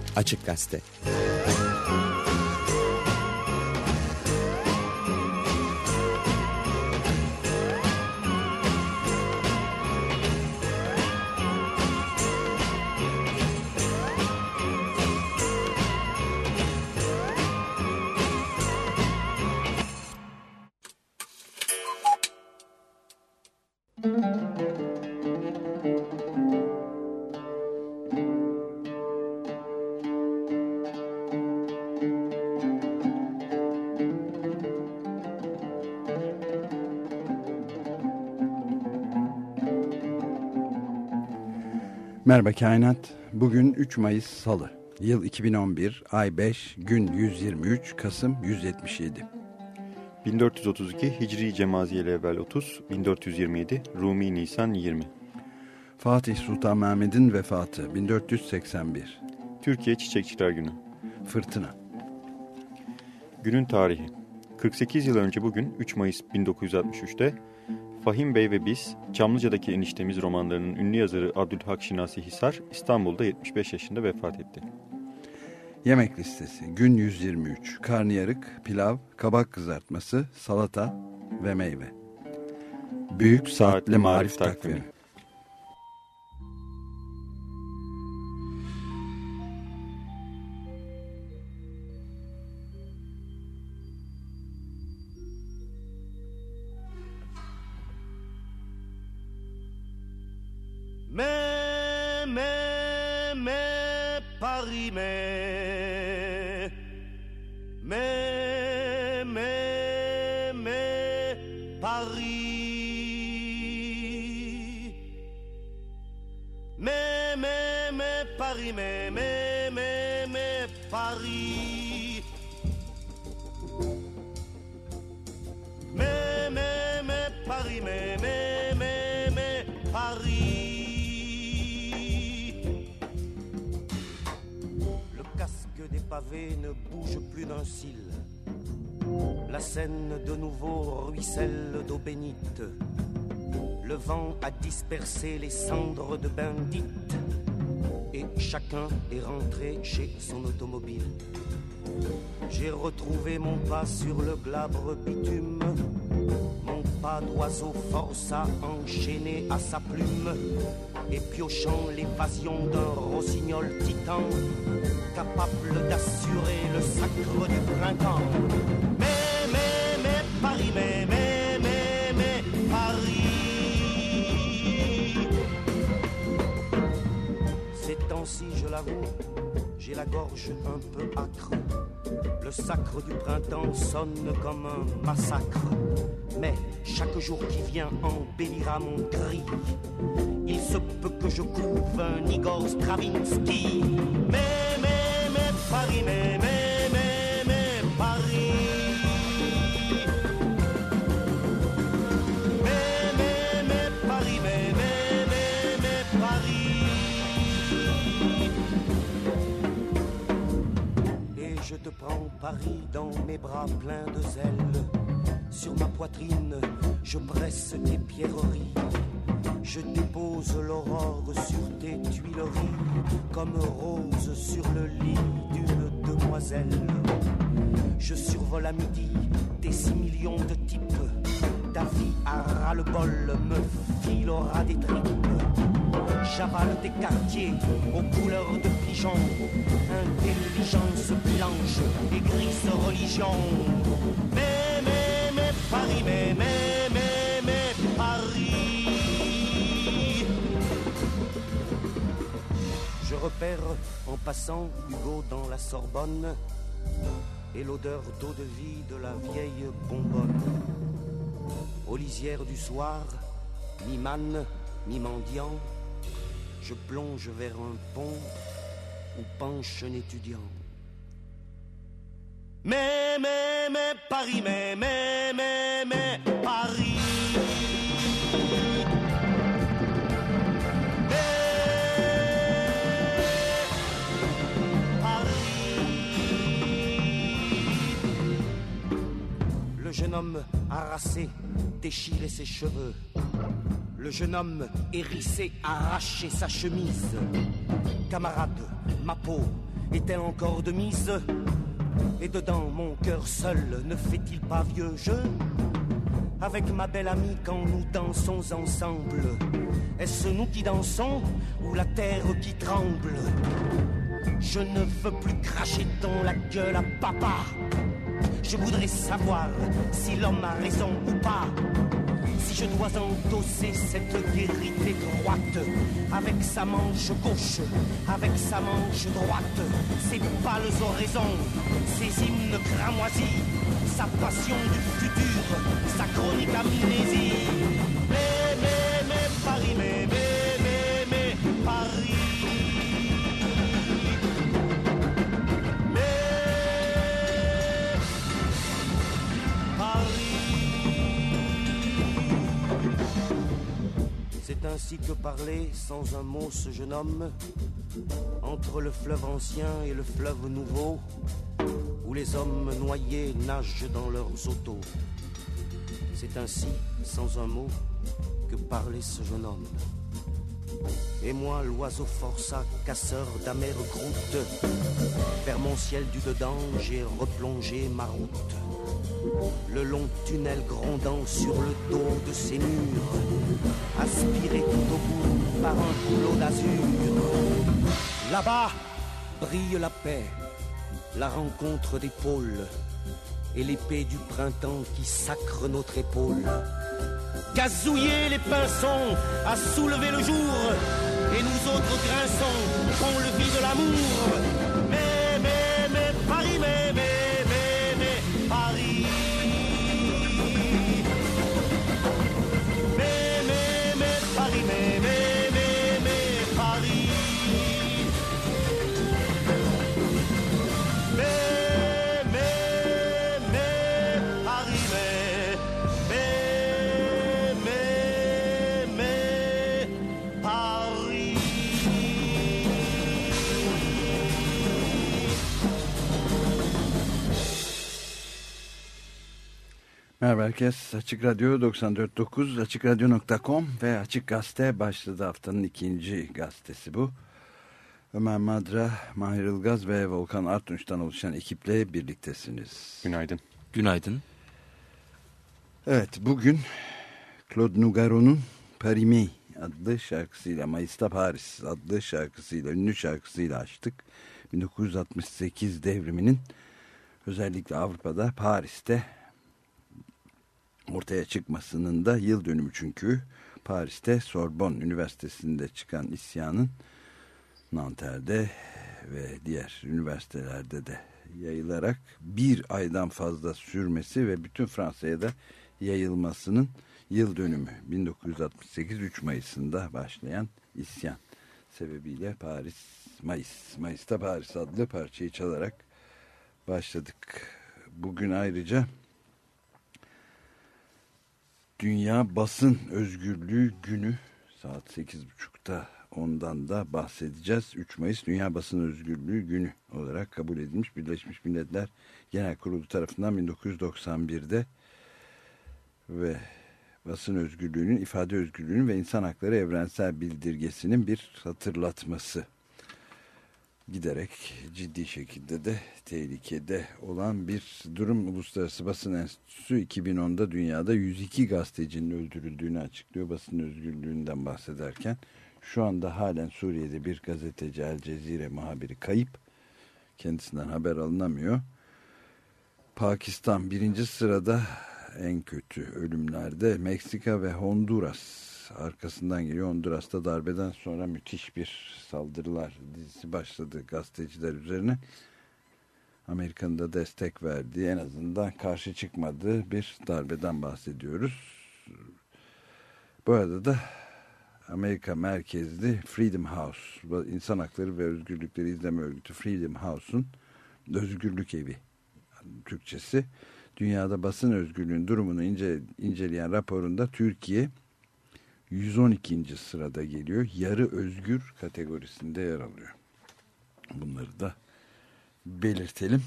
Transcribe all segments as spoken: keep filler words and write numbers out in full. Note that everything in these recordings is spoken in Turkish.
Açık Gazete. Merhaba Kainat. Bugün üç Mayıs Salı. Yıl iki bin on bir, ay beş, gün yüz yirmi üç, Kasım yüz yetmiş yedi. bin dört yüz otuz iki Hicri Cemaziyeli evvel otuz, bin dört yüz yirmi yedi Rumi Nisan yirmi. Fatih Sultan Mehmet'in vefatı bin dört yüz seksen bir. Türkiye Çiçekçiler Günü. Fırtına. Günün tarihi. kırk sekiz yıl önce bugün üç Mayıs bin dokuz yüz altmış üçte Fahim Bey ve Biz, Çamlıca'daki Eniştemiz romanlarının ünlü yazarı Abdülhak Şinasi Hisar, İstanbul'da yetmiş beş yaşında vefat etti. Yemek listesi. Gün yüz yirmi üç. Karnıyarık, pilav, kabak kızartması, salata ve meyve. Büyük Saatli Marif Takvimi. Mais, mais, mais, Paris, mais, mais, mais, mais, Paris, mais, mais, mais, Paris, mais, mais, mais, mais, Paris, mais, mais, mais, Paris, mais, mais, mais, mais, Paris. Des pavés ne bouge plus d'un cil. La Seine de nouveau ruisselle d'eau bénite. Le vent a dispersé les cendres de Bendite. Et chacun est rentré chez son automobile. J'ai retrouvé mon pas sur le glabre bitume. Mon pas d'oiseau force à enchaîner à sa plume. Et piochant l'évasion d'un rossignol titan, capable d'assurer le sacre du printemps. Mais, mais, mais, Paris, mais, mais, mais, mais, Paris. Ces temps-ci, je l'avoue, j'ai la gorge un peu âcre. Le sacre du printemps sonne comme un massacre. Mais chaque jour qui vient embellira mon cri. Il se peut que je couve un Igor Stravinsky. Mais, mais, mais, Paris, mais, mais, mais, mais, Paris. Mais, mais, mais, Paris, mais, mais, mais, mais, Paris. Et je te prends Paris dans mes bras pleins de zèle. Sur ma poitrine, je presse tes pierreries. Je dépose l'aurore sur tes tuileries, comme rose sur le lit d'une demoiselle. Je survole à midi tes six millions de types. Ta vie à ras-le-bol me filera des tripes. J'avale tes quartiers aux couleurs de pigeons. Intelligence blanche et grise religion. Mais, mais, mais, Paris, mais, mais, mais, mais, Paris. Je repère en passant Hugo dans la Sorbonne et l'odeur d'eau de vie de la vieille bonbonne. Aux lisières du soir, mi-manne, mi-mendiant, je plonge vers un pont où penche un étudiant. Mais, mais, mais, Paris, mais, mais, mais, mais, Paris. Le jeune homme harassé déchirait ses cheveux. Le jeune homme hérissé arrachait sa chemise. Camarade, ma peau est-elle encore de mise? Et dedans mon cœur seul ne fait-il pas vieux jeu? Avec ma belle amie quand nous dansons ensemble, est-ce nous qui dansons ou la terre qui tremble? Je ne veux plus cracher dans la gueule à papa. Je voudrais savoir si l'homme a raison ou pas. Si je dois endosser cette vérité droite, avec sa manche gauche, avec sa manche droite, ses pâles oraisons, ses hymnes cramoisis, sa passion du futur, sa chronique amnésie. Mais, mais, mais, Paris, mais, mais, mais, mais, Paris. C'est ainsi que parlait sans un mot ce jeune homme, entre le fleuve ancien et le fleuve nouveau, où les hommes noyés nagent dans leurs autos. C'est ainsi, sans un mot, que parlait ce jeune homme. Et moi, l'oiseau forçat, casseur d'amères croûtes, vers mon ciel du dedans, j'ai replongé ma route. Le long tunnel grondant sur le dos de ces murs, aspiré tout au bout par un flot d'azur. Là-bas brille la paix, la rencontre des pôles et l'épée du printemps qui sacre notre épaule. Gazouiller les pinsons à soulever le jour, et nous autres grinçons pont le vide de l'amour. Mais, mais, mais, Paris, mais, mais, mais, mais, Paris. Mais, mais, mais, Paris, mais, mais, mais, mais, Paris. Mais, mais, mais, Paris, mais, mais, mais, mais, Paris. Merhaba herkes. Açık Radyo doksan dört nokta dokuz, açık radyo nokta com ve Açık Gazete başladı. Haftanın ikinci gazetesi bu. Ömer Madra, Mahir Ilgaz ve Volkan Artunç'tan oluşan ekiple birliktesiniz. Günaydın. Günaydın. Evet, bugün Claude Nougaron'un Paris adlı şarkısıyla, Mayıs'ta Paris adlı şarkısıyla, ünlü şarkısıyla açtık. bin dokuz yüz altmış sekiz devriminin özellikle Avrupa'da, Paris'te ortaya çıkmasının da yıl dönümü, çünkü Paris'te Sorbonne Üniversitesi'nde çıkan isyanın Nanter'de ve diğer üniversitelerde de yayılarak bir aydan fazla sürmesi ve bütün Fransa'ya da yayılmasının yıl dönümü. bin dokuz yüz altmış sekiz üç Mayıs'ında başlayan isyan sebebiyle Paris, Mayıs, Mayıs'ta Paris adlı parçayı çalarak başladık. Bugün ayrıca Dünya Basın Özgürlüğü Günü, saat sekiz buçukta ondan da bahsedeceğiz. üç Mayıs Dünya Basın Özgürlüğü Günü olarak kabul edilmiş, Birleşmiş Milletler Genel Kurulu tarafından bin dokuz yüz doksan birde ve basın özgürlüğünün, ifade özgürlüğünün ve insan hakları evrensel bildirgesinin bir hatırlatması. Giderek ciddi şekilde de tehlikede olan bir durum. Uluslararası Basın Enstitüsü iki bin onda dünyada yüz iki gazetecinin öldürüldüğünü açıklıyor basın özgürlüğünden bahsederken. Şu anda halen Suriye'de bir gazeteci, El Cezire muhabiri kayıp. Kendisinden haber alınamıyor. Pakistan birinci sırada en kötü ölümlerde. Meksika ve Honduras arkasından geliyor. Honduras'ta darbeden sonra müthiş bir saldırılar dizisi başladı gazeteciler üzerine. Amerika'nın da destek verdiği, en azından karşı çıkmadığı bir darbeden bahsediyoruz. Bu arada da Amerika merkezli Freedom House, İnsan Hakları ve Özgürlükleri İzleme Örgütü Freedom House'un Özgürlük Evi Türkçesi, dünyada basın özgürlüğünün durumunu ince, inceleyen raporunda Türkiye yüz on ikinci sırada geliyor. Yarı özgür kategorisinde yer alıyor. Bunları da belirtelim.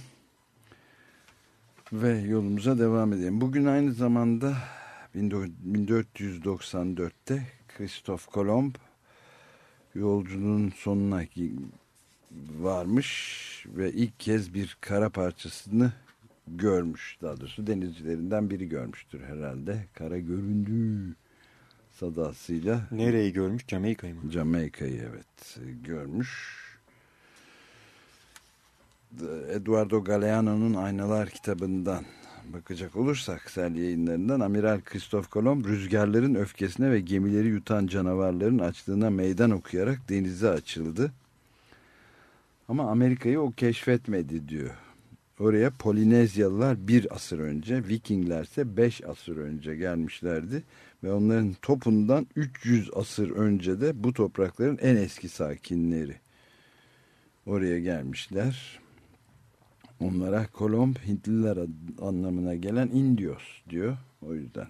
Ve yolumuza devam edelim. Bugün aynı zamanda bin dört yüz doksan dörtte Christophe Colomb yolculuğun sonuna varmış ve ilk kez bir kara parçasını görmüş. Daha doğrusu denizcilerinden biri görmüştür herhalde. Kara göründü sadasıyla. Nereyi görmüş? Jamaika'yı mı? Jamaika'yı evet görmüş. Eduardo Galeano'nun Aynalar kitabından bakacak olursak sel yayınlarından, Amiral Kristof Kolomb rüzgarların öfkesine ve gemileri yutan canavarların açlığına meydan okuyarak denize açıldı. Ama Amerika'yı o keşfetmedi diyor. Oraya Polinezyalılar bir asır önce, Vikingler ise beş asır önce gelmişlerdi. Ve onların topundan üç yüz asır önce de bu toprakların en eski sakinleri oraya gelmişler. Onlara Kolomb, Hintliler anlamına gelen Indios diyor. O yüzden.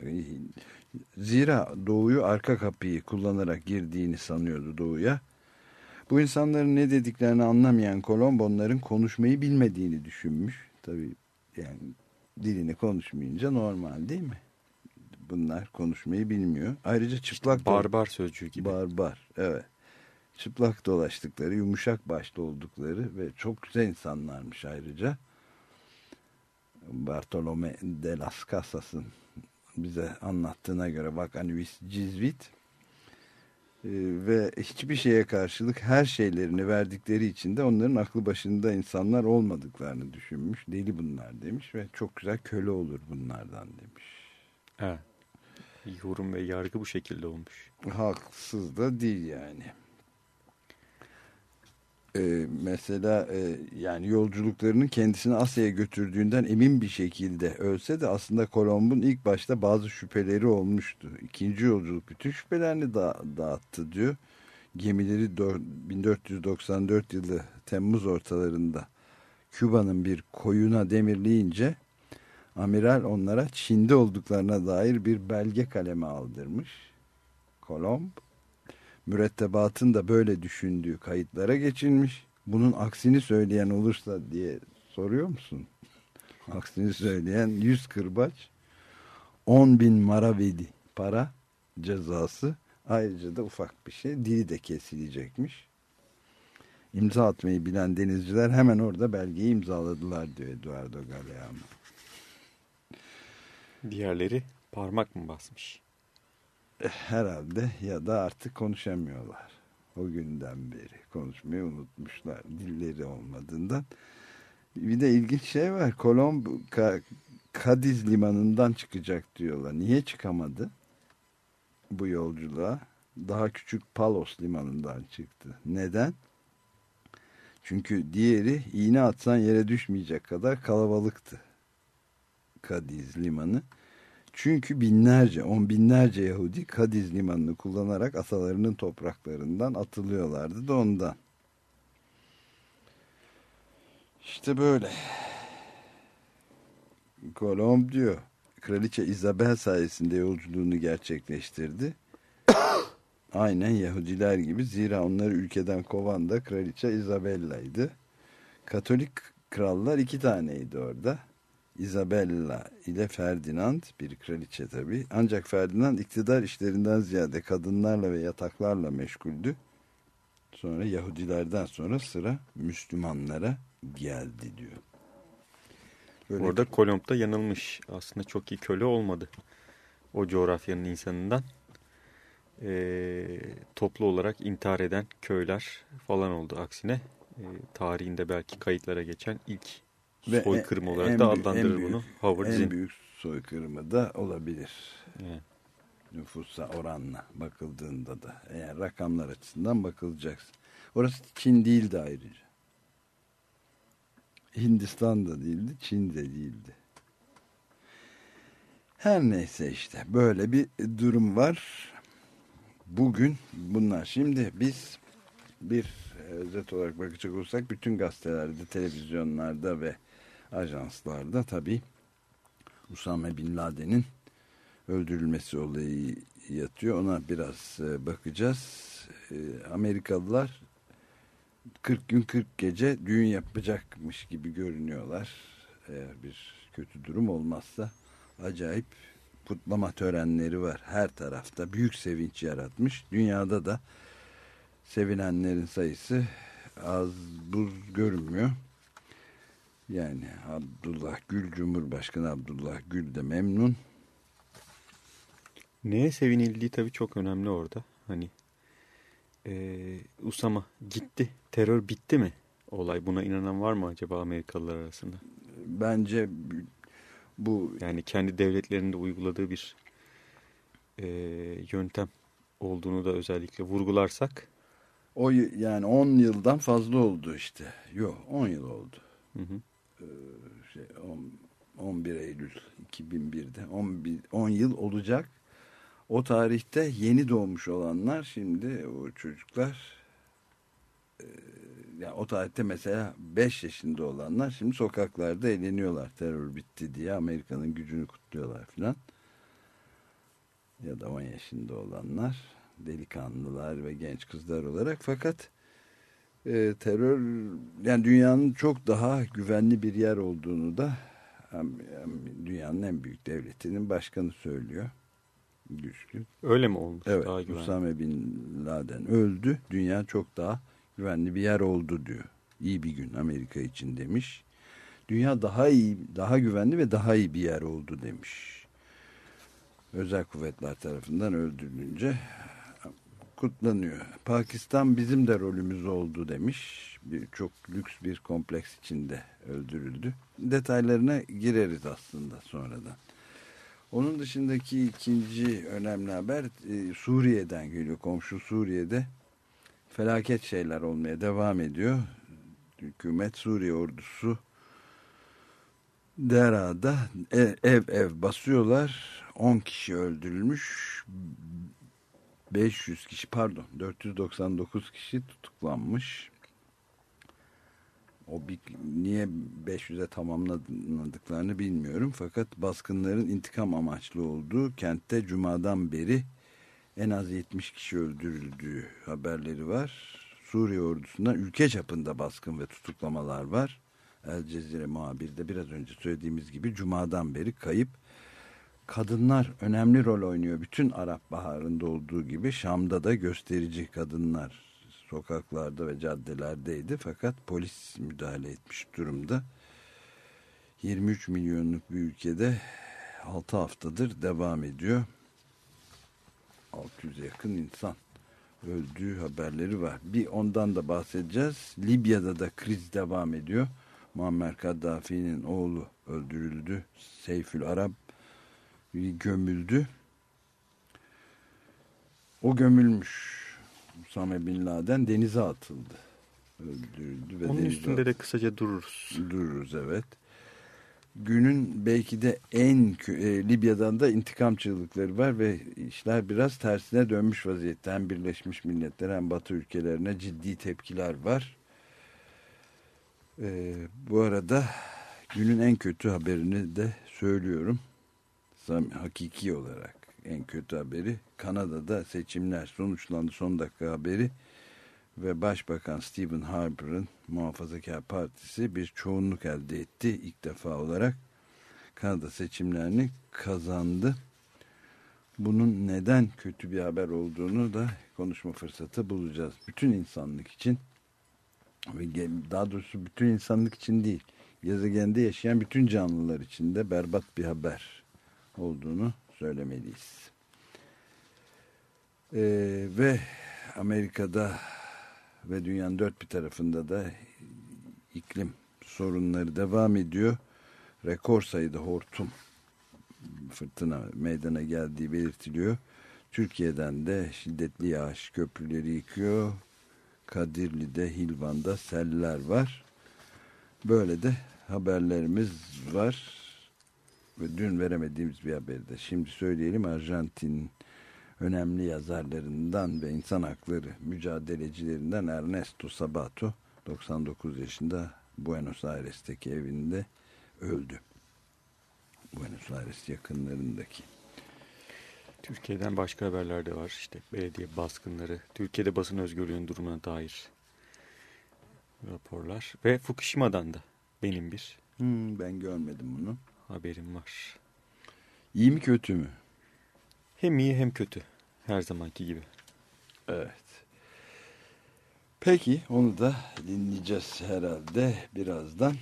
Zira doğuyu arka kapıyı kullanarak girdiğini sanıyordu doğuya. Bu insanların ne dediklerini anlamayan Kolomb onların konuşmayı bilmediğini düşünmüş. Tabii yani dilini konuşmayınca normal değil mi? Bunlar konuşmayı bilmiyor. Ayrıca çıplak... İşte barbar sözcüğü gibi. Barbar, evet. Çıplak dolaştıkları, yumuşak başlı oldukları ve çok güzel insanlarmış ayrıca. Bartolome de las Casas'ın bize anlattığına göre Vakanuvis Cizvit ee, ve hiçbir şeye karşılık her şeylerini verdikleri için de onların aklı başında insanlar olmadıklarını düşünmüş. Deli bunlar demiş ve çok güzel köle olur bunlardan demiş. Evet. Yorum ve yargı bu şekilde olmuş. Haksız da değil yani. Ee, mesela e, yani yolculuklarının kendisini Asya'ya götürdüğünden emin bir şekilde ölse de aslında Kolomb'un ilk başta bazı şüpheleri olmuştu. İkinci yolculuk bütün şüphelerini da dağıttı diyor. Gemileri bin dört yüz doksan dört yılı Temmuz ortalarında Küba'nın bir koyuna demirleyince amiral onlara Çin'de olduklarına dair bir belge kaleme aldırmış. Kolomb mürettebatın da böyle düşündüğü kayıtlara geçilmiş. Bunun aksini söyleyen olursa diye soruyor musun? Aksini söyleyen yüz kırbaç, on bin maravedi para cezası. Ayrıca da ufak bir şey, dili de kesilecekmiş. İmza atmayı bilen denizciler hemen orada belgeyi imzaladılar diyor Eduardo Galeano. Diğerleri parmak mı basmış? Herhalde, ya da artık konuşamıyorlar. O günden beri konuşmayı unutmuşlar. Dilleri olmadığından. Bir de ilginç şey var. Kolomb Kadiz limanından çıkacak diyorlar. Niye çıkamadı bu yolculuğa? Daha küçük Palos limanından çıktı. Neden? Çünkü diğeri iğne atsan yere düşmeyecek kadar kalabalıktı. Kadiz limanı. Çünkü binlerce, on binlerce Yahudi Kadiz limanını kullanarak atalarının topraklarından atılıyorlardı da ondan. İşte böyle. Kolomb diyor, Kraliçe Isabel sayesinde yolculuğunu gerçekleştirdi. Aynen Yahudiler gibi, zira onları ülkeden kovan da Kraliçe Isabella'ydı. Katolik krallar iki taneydi orada. Isabella ile Ferdinand, bir kraliçe tabii. Ancak Ferdinand iktidar işlerinden ziyade kadınlarla ve yataklarla meşguldü. Sonra Yahudilerden sonra sıra Müslümanlara geldi diyor. Böyle Orada Kolomb da yanılmış. Aslında çok iyi köle olmadı. O coğrafyanın insanından. Ee, toplu olarak intihar eden köyler falan oldu aksine. Ee, tarihinde belki kayıtlara geçen ilk ve soykırım en, olarak en da büyük, adlandırır en bunu. büyük, Howard en Zinn. büyük soykırımı da olabilir. Evet. Nüfusa oranla bakıldığında da, eğer rakamlar açısından bakılacaksa. Orası Çin değildi ayrıca. Hindistan da değildi, Çin de değildi. Her neyse, işte böyle bir durum var. Bugün bunlar. Şimdi biz bir özet olarak bakacak olursak bütün gazetelerde, televizyonlarda ve ajanslarda tabii Usame Bin Laden'in öldürülmesi olayı yatıyor. Ona biraz bakacağız. Amerikalılar kırk gün kırk gece düğün yapacakmış gibi görünüyorlar. Eğer bir kötü durum olmazsa acayip kutlama törenleri var her tarafta. Büyük sevinç yaratmış. Dünyada da sevinenlerin sayısı az buz görünmüyor. Yani Abdullah Gül, Cumhurbaşkanı Abdullah Gül de memnun. Neye sevinildiği tabii çok önemli orada. Hani e, Usama gitti, terör bitti mi? Olay, buna inanan var mı acaba Amerikalılar arasında? Bence bu, yani kendi devletlerinde uyguladığı bir e, yöntem olduğunu da özellikle vurgularsak. O yani on yıldan fazla oldu işte. Yok, on yıl oldu. Hı hı. Ee, şey, on bir Eylül iki bin birde on yıl olacak. O tarihte yeni doğmuş olanlar, şimdi o çocuklar e, yani o tarihte mesela beş yaşında olanlar şimdi sokaklarda eğleniyorlar, terör bitti diye, Amerika'nın gücünü kutluyorlar filan. Ya da on yaşında olanlar, delikanlılar ve genç kızlar olarak. Fakat e, terör, yani dünyanın çok daha güvenli bir yer olduğunu da hem, hem dünyanın en büyük devletinin başkanı söylüyor. Güçlü. Öyle mi olmuş? Evet, daha güvenli. Usame Bin Laden öldü. Dünya çok daha güvenli bir yer oldu diyor. İyi bir gün Amerika için demiş. Dünya daha iyi, daha güvenli ve daha iyi bir yer oldu demiş. Özel kuvvetler tarafından öldürülünce kutlanıyor. Pakistan bizim de rolümüz oldu demiş. Bir, çok lüks bir kompleks içinde öldürüldü. Detaylarına gireriz aslında sonradan. Onun dışındaki ikinci önemli haber e, Suriye'den geliyor. Komşu Suriye'de felaket şeyler olmaya devam ediyor. Hükümet, Suriye ordusu Dera'da ev ev, ev basıyorlar. on kişi öldürülmüş. beş yüz kişi, pardon dört yüz doksan dokuz kişi tutuklanmış. O bir, niye beş yüze tamamladıklarını bilmiyorum. Fakat baskınların intikam amaçlı olduğu kentte Cuma'dan beri en az yetmiş kişi öldürüldüğü haberleri var. Suriye ordusundan ülke çapında baskın ve tutuklamalar var. El Cezire muhabirde biraz önce söylediğimiz gibi Cuma'dan beri kayıp. Kadınlar önemli rol oynuyor. Bütün Arap Baharı'nda olduğu gibi Şam'da da gösterici kadınlar sokaklarda ve caddelerdeydi. Fakat polis müdahale etmiş durumda. yirmi üç milyonluk bir ülkede altı haftadır devam ediyor. altı yüze yakın insan öldüğü haberleri var. Bir ondan da bahsedeceğiz. Libya'da da kriz devam ediyor. Muammer Kaddafi'nin oğlu öldürüldü. Seyfül Arab gömüldü. O gömülmüş. Usame Bin Laden denize atıldı. Öldürüldü ve onun üstünde atıldı. de kısaca dururuz. Dururuz, evet. Günün belki de en e, Libya'dan da intikam çığlıkları var ve işler biraz tersine dönmüş vaziyette. Hem Birleşmiş Milletler hem Batı ülkelerine ciddi tepkiler var. E, bu arada günün en kötü haberini de söylüyorum. Hakiki olarak en kötü haberi, Kanada'da seçimler sonuçlandı, son dakika haberi ve Başbakan Stephen Harper'ın Muhafazakar Partisi bir çoğunluk elde etti. İlk defa olarak Kanada seçimlerini kazandı. Bunun neden kötü bir haber olduğunu da konuşma fırsatı bulacağız. Bütün insanlık için ve daha doğrusu bütün insanlık için değil, gezegende yaşayan bütün canlılar için de berbat bir haber olduğunu söylemeliyiz. Ee, ve Amerika'da ve dünyanın dört bir tarafında da iklim sorunları devam ediyor. Rekor sayıda hortum fırtına meydana geldiği belirtiliyor. Türkiye'den de şiddetli yağış köprüleri yıkıyor. Kadirli'de, Hilvan'da seller var. Böyle de haberlerimiz var. Ve dün veremediğimiz bir haberi de şimdi söyleyelim. Arjantin önemli yazarlarından ve insan hakları mücadelecilerinden Ernesto Sabato doksan dokuz yaşında Buenos Aires'teki evinde öldü. Buenos Aires yakınlarındaki. Türkiye'den başka haberler de var. İşte belediye baskınları, Türkiye'de basın özgürlüğünün durumuna dair raporlar ve Fukushima'dan da benim bir hmm, ben görmedim bunu. haberim var. İyi mi kötü mü? Hem iyi hem kötü. Her zamanki gibi. Evet. Peki onu da dinleyeceğiz herhalde birazdan.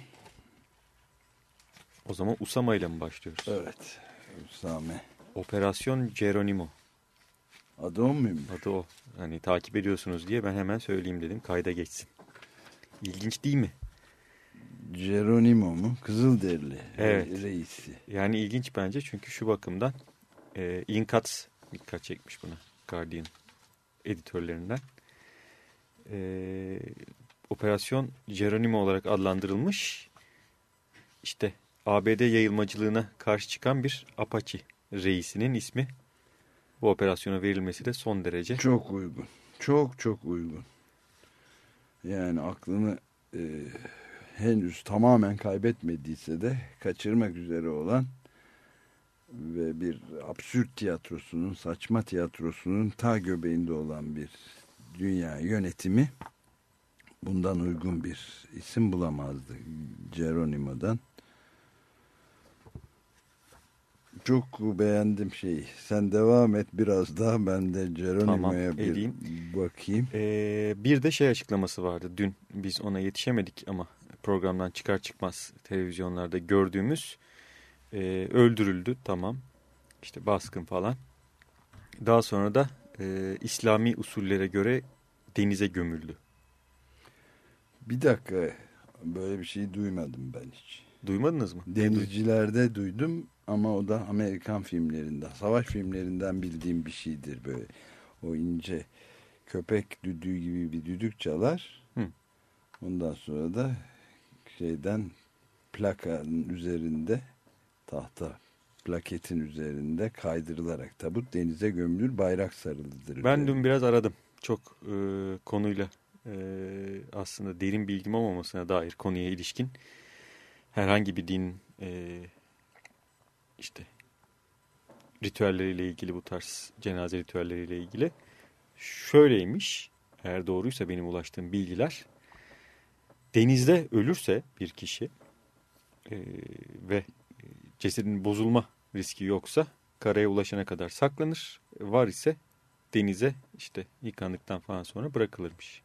O zaman Usama ile mi başlıyoruz? Evet. Usame. Operasyon Geronimo. Adı o muymuş? Adı o. Hani takip ediyorsunuz diye ben hemen söyleyeyim dedim. Kayda geçsin. İlginç değil mi? Geronimo mu? Kızılderili evet. reisi. Yani ilginç bence çünkü şu bakımdan e, Inkatz dikkat çekmiş buna. Guardian editörlerinden. E, Operasyon Geronimo olarak adlandırılmış. İşte A B D yayılmacılığına karşı çıkan bir Apache reisinin ismi. Bu operasyona verilmesi de son derece. Çok uygun. Çok çok uygun. Yani aklını e, henüz tamamen kaybetmediyse de kaçırmak üzere olan ve bir absürt tiyatrosunun, saçma tiyatrosunun ta göbeğinde olan bir dünya yönetimi bundan uygun bir isim bulamazdı Geronimo'dan. Çok beğendim şeyi. Sen devam et biraz daha, ben de Geronimo'ya tamam, bir bakayım. Ee, bir de şey açıklaması vardı. Dün biz ona yetişemedik ama programdan çıkar çıkmaz televizyonlarda gördüğümüz e, öldürüldü, tamam. İşte baskın falan. Daha sonra da e, İslami usullere göre denize gömüldü. Bir dakika, böyle bir şey duymadım ben hiç. Duymadınız mı? Denizcilerde duydum ama o da Amerikan filmlerinden, savaş filmlerinden bildiğim bir şeydir böyle. O ince köpek düdüğü gibi bir düdük çalar. Hı. Ondan sonra da şeyden plakanın üzerinde, tahta plaketin üzerinde kaydırılarak tabut denize gömülür, bayrak sarılıdır. Ben dün biraz aradım. Çok e, konuyla e, aslında derin bilgim olmamasına dair konuya ilişkin herhangi bir din e, işte ritüelleriyle ilgili, bu tarz cenaze ritüelleriyle ilgili şöyleymiş, eğer doğruysa benim ulaştığım bilgiler, denizde ölürse bir kişi e, ve cesedin bozulma riski yoksa karaya ulaşana kadar saklanır, var ise denize işte yıkandıktan falan sonra bırakılırmış.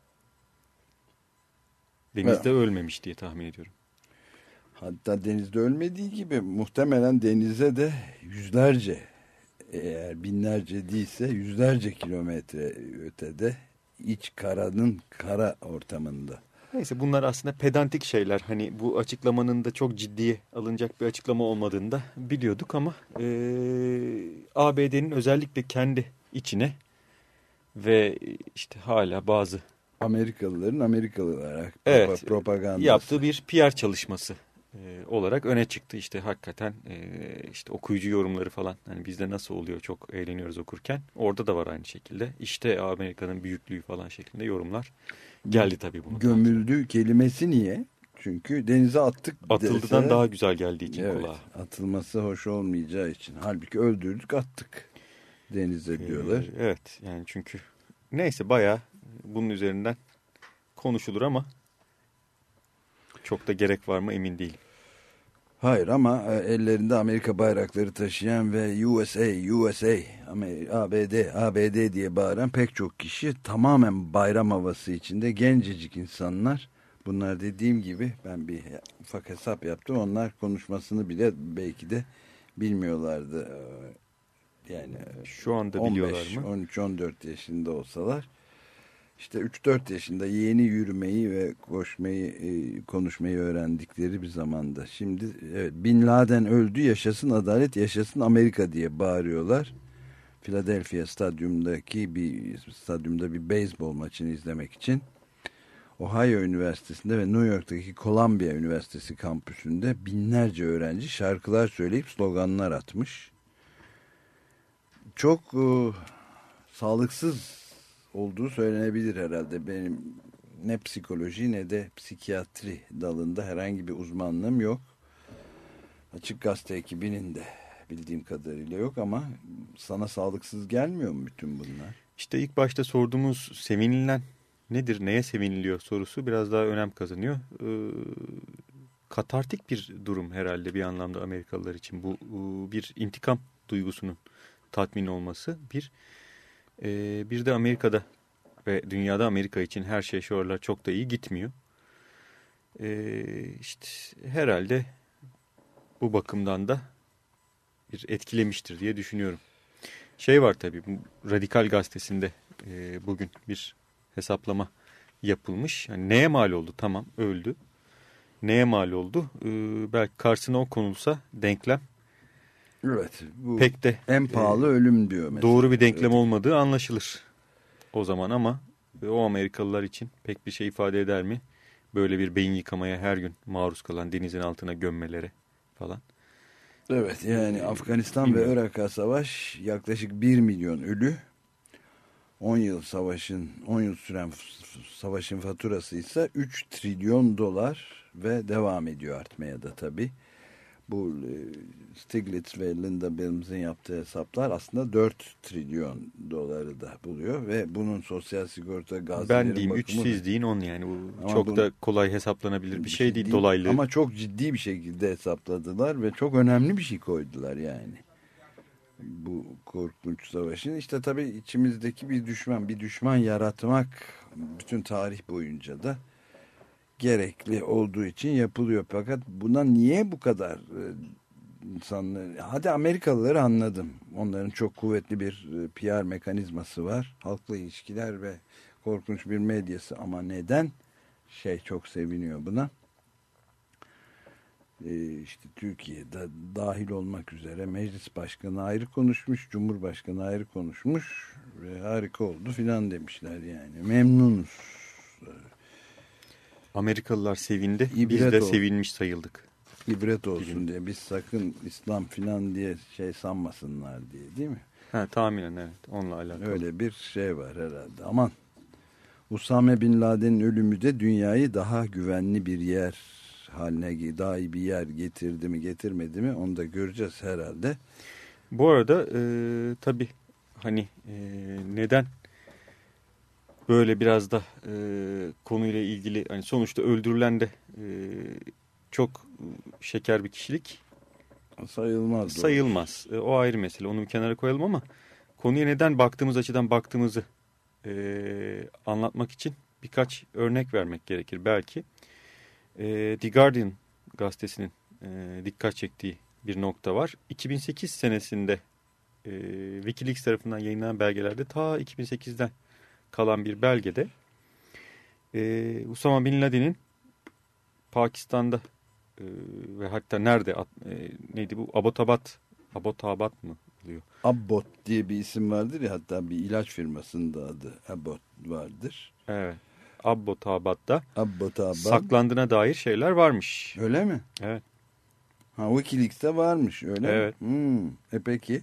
Denizde evet. Ölmemiş diye tahmin ediyorum. Hatta denizde ölmediği gibi muhtemelen denize de yüzlerce, eğer binlerce değilse yüzlerce kilometre ötede, iç karanın kara ortamında. Neyse, bunlar aslında pedantik şeyler. Hani bu açıklamanın da çok ciddiye alınacak bir açıklama olmadığını da biliyorduk ama e, A B D'nin özellikle kendi içine ve işte hala bazı Amerikalıların Amerikalı olarak evet, propagandası yaptığı bir P R çalışması e, olarak öne çıktı. İşte hakikaten e, işte okuyucu yorumları falan, hani bizde nasıl oluyor, çok eğleniyoruz okurken, orada da var aynı şekilde. İşte Amerika'nın büyüklüğü falan şeklinde yorumlar geldi tabii bunu. Gömüldü kelimesi niye? Çünkü denize attık. Atıldığından daha güzel geldiği için evet, kulağa. Atılması hoş olmayacağı için. Halbuki öldürdük, attık denize diyorlar. Ee, evet yani çünkü neyse bayağı bunun üzerinden konuşulur ama çok da gerek var mı emin değilim. Hayır ama ellerinde Amerika bayrakları taşıyan ve U S A, U S A, A B D, A B D diye bağıran pek çok kişi, tamamen bayram havası içinde gencecik insanlar. Bunlar dediğim gibi, ben bir ufak hesap yaptım. Onlar konuşmasını bile belki de bilmiyorlardı. Yani şu anda on beş, biliyorlar mı? on üç on dört yaşında olsalar. İşte üç dört yaşında yeni yürümeyi ve koşmayı, e, konuşmayı öğrendikleri bir zamanda. Şimdi evet, Bin Laden öldü, yaşasın adalet, yaşasın Amerika diye bağırıyorlar. Philadelphia stadyumdaki bir stadyumda bir beyzbol maçını izlemek için. Ohio Üniversitesi'nde ve New York'taki Columbia Üniversitesi kampüsünde binlerce öğrenci şarkılar söyleyip sloganlar atmış. Çok e, sağlıksız olduğu söylenebilir herhalde. Benim ne psikoloji ne de psikiyatri dalında herhangi bir uzmanlığım yok. Açık Gazete ekibinin de bildiğim kadarıyla yok ama sana sağlıksız gelmiyor mu bütün bunlar? İşte ilk başta sorduğumuz sevinilen nedir, neye seviniliyor sorusu biraz daha önem kazanıyor. Ee, katartik bir durum herhalde bir anlamda Amerikalılar için. Bu bir intikam duygusunun tatmin olması. Bir, e, bir de Amerika'da Ve dünyada Amerika için her şey şu aralar çok da iyi gitmiyor. Ee, işte herhalde bu bakımdan da bir etkilemiştir diye düşünüyorum. Şey var tabii, Radikal Gazetesi'nde e, bugün bir hesaplama yapılmış. Yani neye mal oldu? Tamam, öldü. Neye mal oldu? Ee, belki karşısına o konulsa denklem. Evet. Bu pek de en pahalı e, ölüm diyor mesela. Doğru bir denklem evet. olmadığı anlaşılır o zaman, ama o Amerikalılar için pek bir şey ifade eder mi? Böyle bir beyin yıkamaya her gün maruz kalan, denizin altına gömmelere falan. Evet, yani ee, Afganistan bilmiyorum. Ve Irak'a savaş, yaklaşık bir milyon ölü. on yıl savaşın, on yıl süren savaşın faturası ise üç trilyon dolar ve devam ediyor artmaya da tabii. Bu Stiglitz ve Linda Bilms'in yaptığı hesaplar aslında dört trilyon doları da buluyor ve bunun sosyal sigorta, gazilerin ben diyeyim üç, siz deyin on, yani bu ama çok bu, da kolay hesaplanabilir bir şey değil, dolaylı. Ama çok ciddi bir şekilde hesapladılar ve çok önemli bir şey koydular yani. Bu korkunç savaşın işte tabii içimizdeki bir düşman, bir düşman yaratmak bütün tarih boyunca da gerekli olduğu için yapılıyor. Fakat buna niye bu kadar insanlar, hadi Amerikalıları anladım. Onların çok kuvvetli bir P R mekanizması var. Halkla ilişkiler ve korkunç bir medyası, ama neden şey çok seviniyor buna? Ee, işte Türkiye'de dahil olmak üzere meclis başkanı ayrı konuşmuş, cumhurbaşkanı ayrı konuşmuş ve harika oldu filan demişler yani. Memnunuz. Amerikalılar sevindi, İbret biz de olsun. Sevinmiş sayıldık. İbret olsun Bilin. diye, biz sakın İslam filan diye şey sanmasınlar diye, değil mi? Ha, tahminen evet, onunla alakalı. Öyle bir şey var herhalde. Aman, Usame Bin Laden'in ölümü de dünyayı daha güvenli bir yer haline, daha iyi bir yer getirdi mi getirmedi mi onu da göreceğiz herhalde. Bu arada e, tabii hani e, neden böyle biraz da e, konuyla ilgili, hani sonuçta öldürülen de e, çok şeker bir kişilik sayılmaz. Sayılmaz. E, o ayrı mesele. Onu bir kenara koyalım, ama konuya neden baktığımız açıdan baktığımızı e, anlatmak için birkaç örnek vermek gerekir belki. E, The Guardian gazetesinin e, dikkat çektiği bir nokta var. iki bin sekiz senesinde e, Wikileaks tarafından yayınlanan belgelerde, ta iki bin sekizden kalan bir belgede e, Usama Bin Laden'in Pakistan'da e, ve hatta nerede e, neydi bu, Abbottabad Abbottabad mı oluyor? Abbott diye bir isim vardır ya, hatta bir ilaç firmasının da adı Abbott vardır. Evet. Abbottabad'da Abbottabad. saklandığına dair şeyler varmış. Öyle mi? Evet. Ha, Wikileaks'te varmış öyle evet. mi? Hmm. E peki.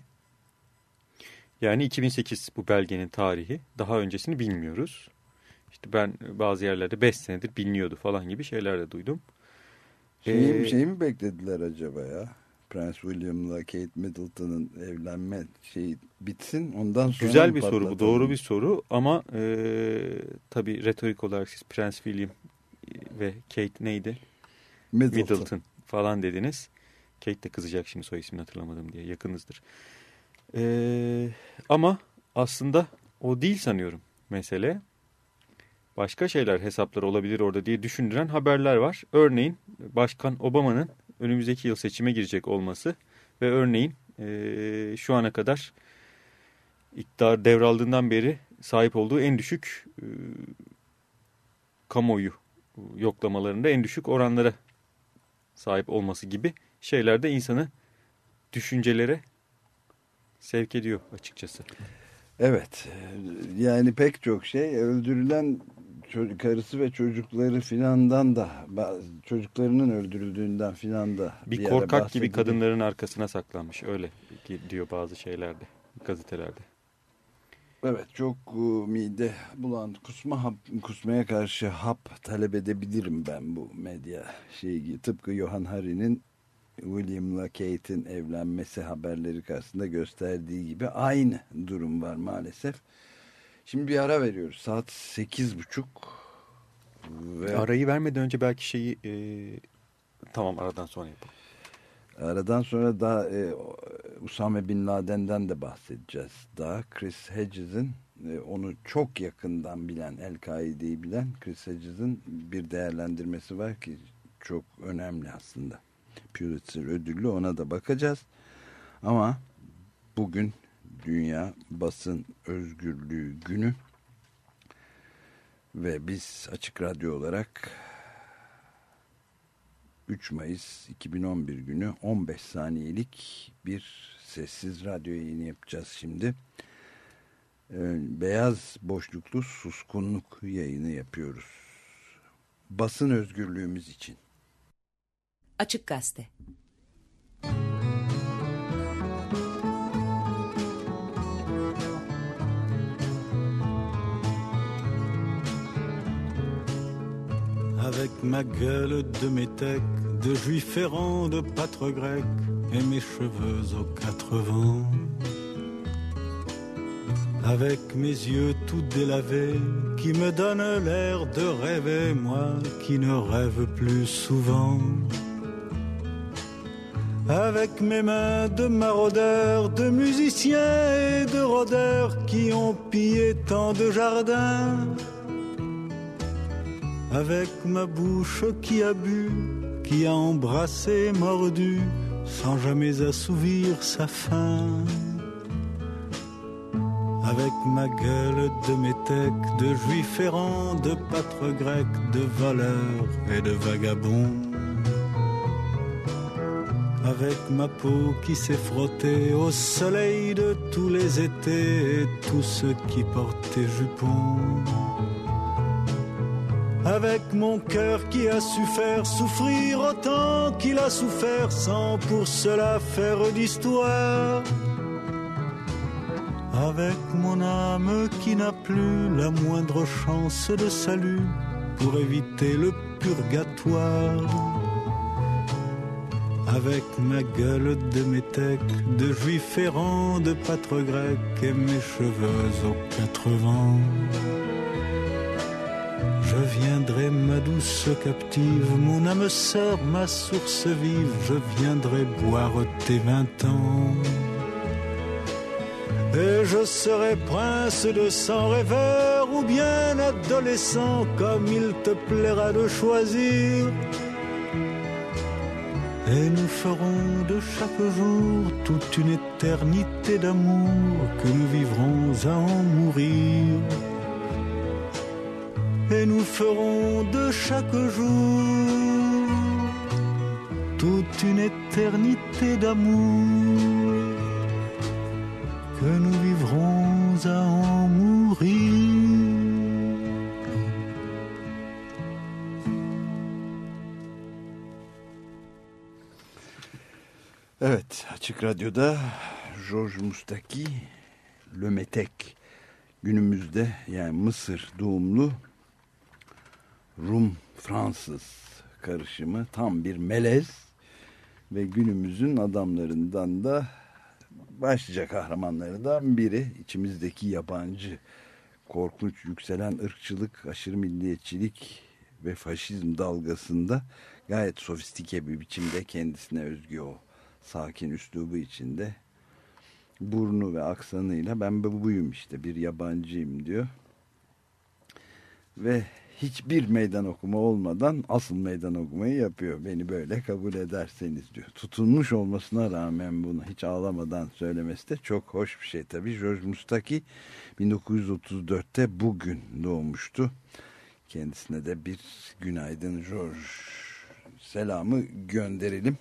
Yani iki bin sekiz bu belgenin tarihi. Daha öncesini bilmiyoruz. İşte ben bazı yerlerde beş senedir biliniyordu falan gibi şeyler de duydum. Şey, ee, şey mi beklediler acaba ya? Prince William'la Kate Middleton'ın evlenme şeyi bitsin, ondan sonra güzel bir soru bu, doğru bir soru, ama e, tabii retorik olarak siz Prince William ve Kate neydi? Middleton. Middleton falan dediniz. Kate de kızacak şimdi soy ismini hatırlamadım diye, yakınızdır. E, ama aslında o değil sanıyorum mesele. Başka şeyler, hesaplar olabilir orada diye düşündüren haberler var. Örneğin Başkan Obama'nın önümüzdeki yıl seçime girecek olması ve örneğin e, şu ana kadar iktidar devraldığından beri sahip olduğu en düşük e, kamuoyu yoklamalarında en düşük oranlara sahip olması gibi şeyler de insanı düşüncelere sevk ediyor açıkçası. Evet, yani pek çok şey, öldürülen çocuk, karısı ve çocukları filandan da, çocuklarının öldürüldüğünden filan da bir, bir korkak gibi kadınların arkasına saklanmış, öyle diyor bazı şeylerde, gazetelerde. Evet, çok uh, mide bulan, kusma hap, kusmaya karşı hap talep edebilirim ben bu medya şeyi, tıpkı Johan Hari'nin William'la Kate'in evlenmesi haberleri karşısında gösterdiği gibi aynı durum var maalesef. Şimdi bir ara veriyoruz. Saat sekiz buçuk. Ve... Arayı vermeden önce belki şeyi e... tamam, aradan sonra yapalım. Aradan sonra da e, Usame Bin Laden'den de bahsedeceğiz. Daha Chris Hedges'in onu çok yakından bilen, El-Kaide'yi bilen Chris Hedges'in bir değerlendirmesi var ki çok önemli aslında. Pulitzer ödüllü, ona da bakacağız. Ama bugün Dünya Basın Özgürlüğü Günü ve biz Açık Radyo olarak üç Mayıs iki bin on bir günü on beş saniyelik bir sessiz radyo yayını yapacağız şimdi. Beyaz boşluklu suskunluk yayını yapıyoruz. Basın özgürlüğümüz için. Açık Gazete. Avec ma gueule de métèque, de juif errant, de pâtre grec, et mes cheveux aux quatre vents. Avec mes yeux tout délavés, qui me donnent l'air de rêver, moi qui ne rêve plus souvent. Avec mes mains de maraudeurs, de musiciens et de rôdeurs, qui ont pillé tant de jardins. Avec ma bouche qui a bu, qui a embrassé, mordu, sans jamais assouvir sa faim. Avec ma gueule de métèque, de juif errant, de pâtre grec, de voleur et de vagabond. Avec ma peau qui s'est frottée au soleil de tous les étés et tous ceux qui portaient jupons. Avec mon cœur qui a su faire souffrir autant qu'il a souffert sans pour cela faire d'histoire. Avec mon âme qui n'a plus la moindre chance de salut pour éviter le purgatoire. Avec ma gueule de métèque, de juif errant, de pâtre grec et mes cheveux aux quatre vents. Je viendrai, ma douce captive, mon âme sœur, ma source vive, je viendrai boire tes vingt ans. Et je serai prince de sang rêveur ou bien adolescent, comme il te plaira de choisir. Et nous ferons de chaque jour toute une éternité d'amour que nous vivrons à en mourir. Et nous ferons de chaque jour toute une éternité d'amour que nous vivrons à en mourir. Evet, Açık Radyo'da George Moustaki, Le Metek, günümüzde yani Mısır doğumlu Rum-Fransız karışımı, tam bir melez ve günümüzün adamlarından da başlıca kahramanlarından biri. İçimizdeki yabancı, korkunç yükselen ırkçılık, aşırı milliyetçilik ve faşizm dalgasında gayet sofistike bir biçimde kendisine özgü o sakin üslubu içinde, burnu ve aksanıyla ben buyum işte, bir yabancıyım diyor. Ve hiçbir meydan okuma olmadan asıl meydan okumayı yapıyor. Beni böyle kabul ederseniz diyor. Tutulmuş olmasına rağmen bunu hiç ağlamadan söylemesi de çok hoş bir şey tabii. George Moustaki bin dokuz yüz otuz dörtte bugün doğmuştu. Kendisine de bir günaydın George selamı gönderelim.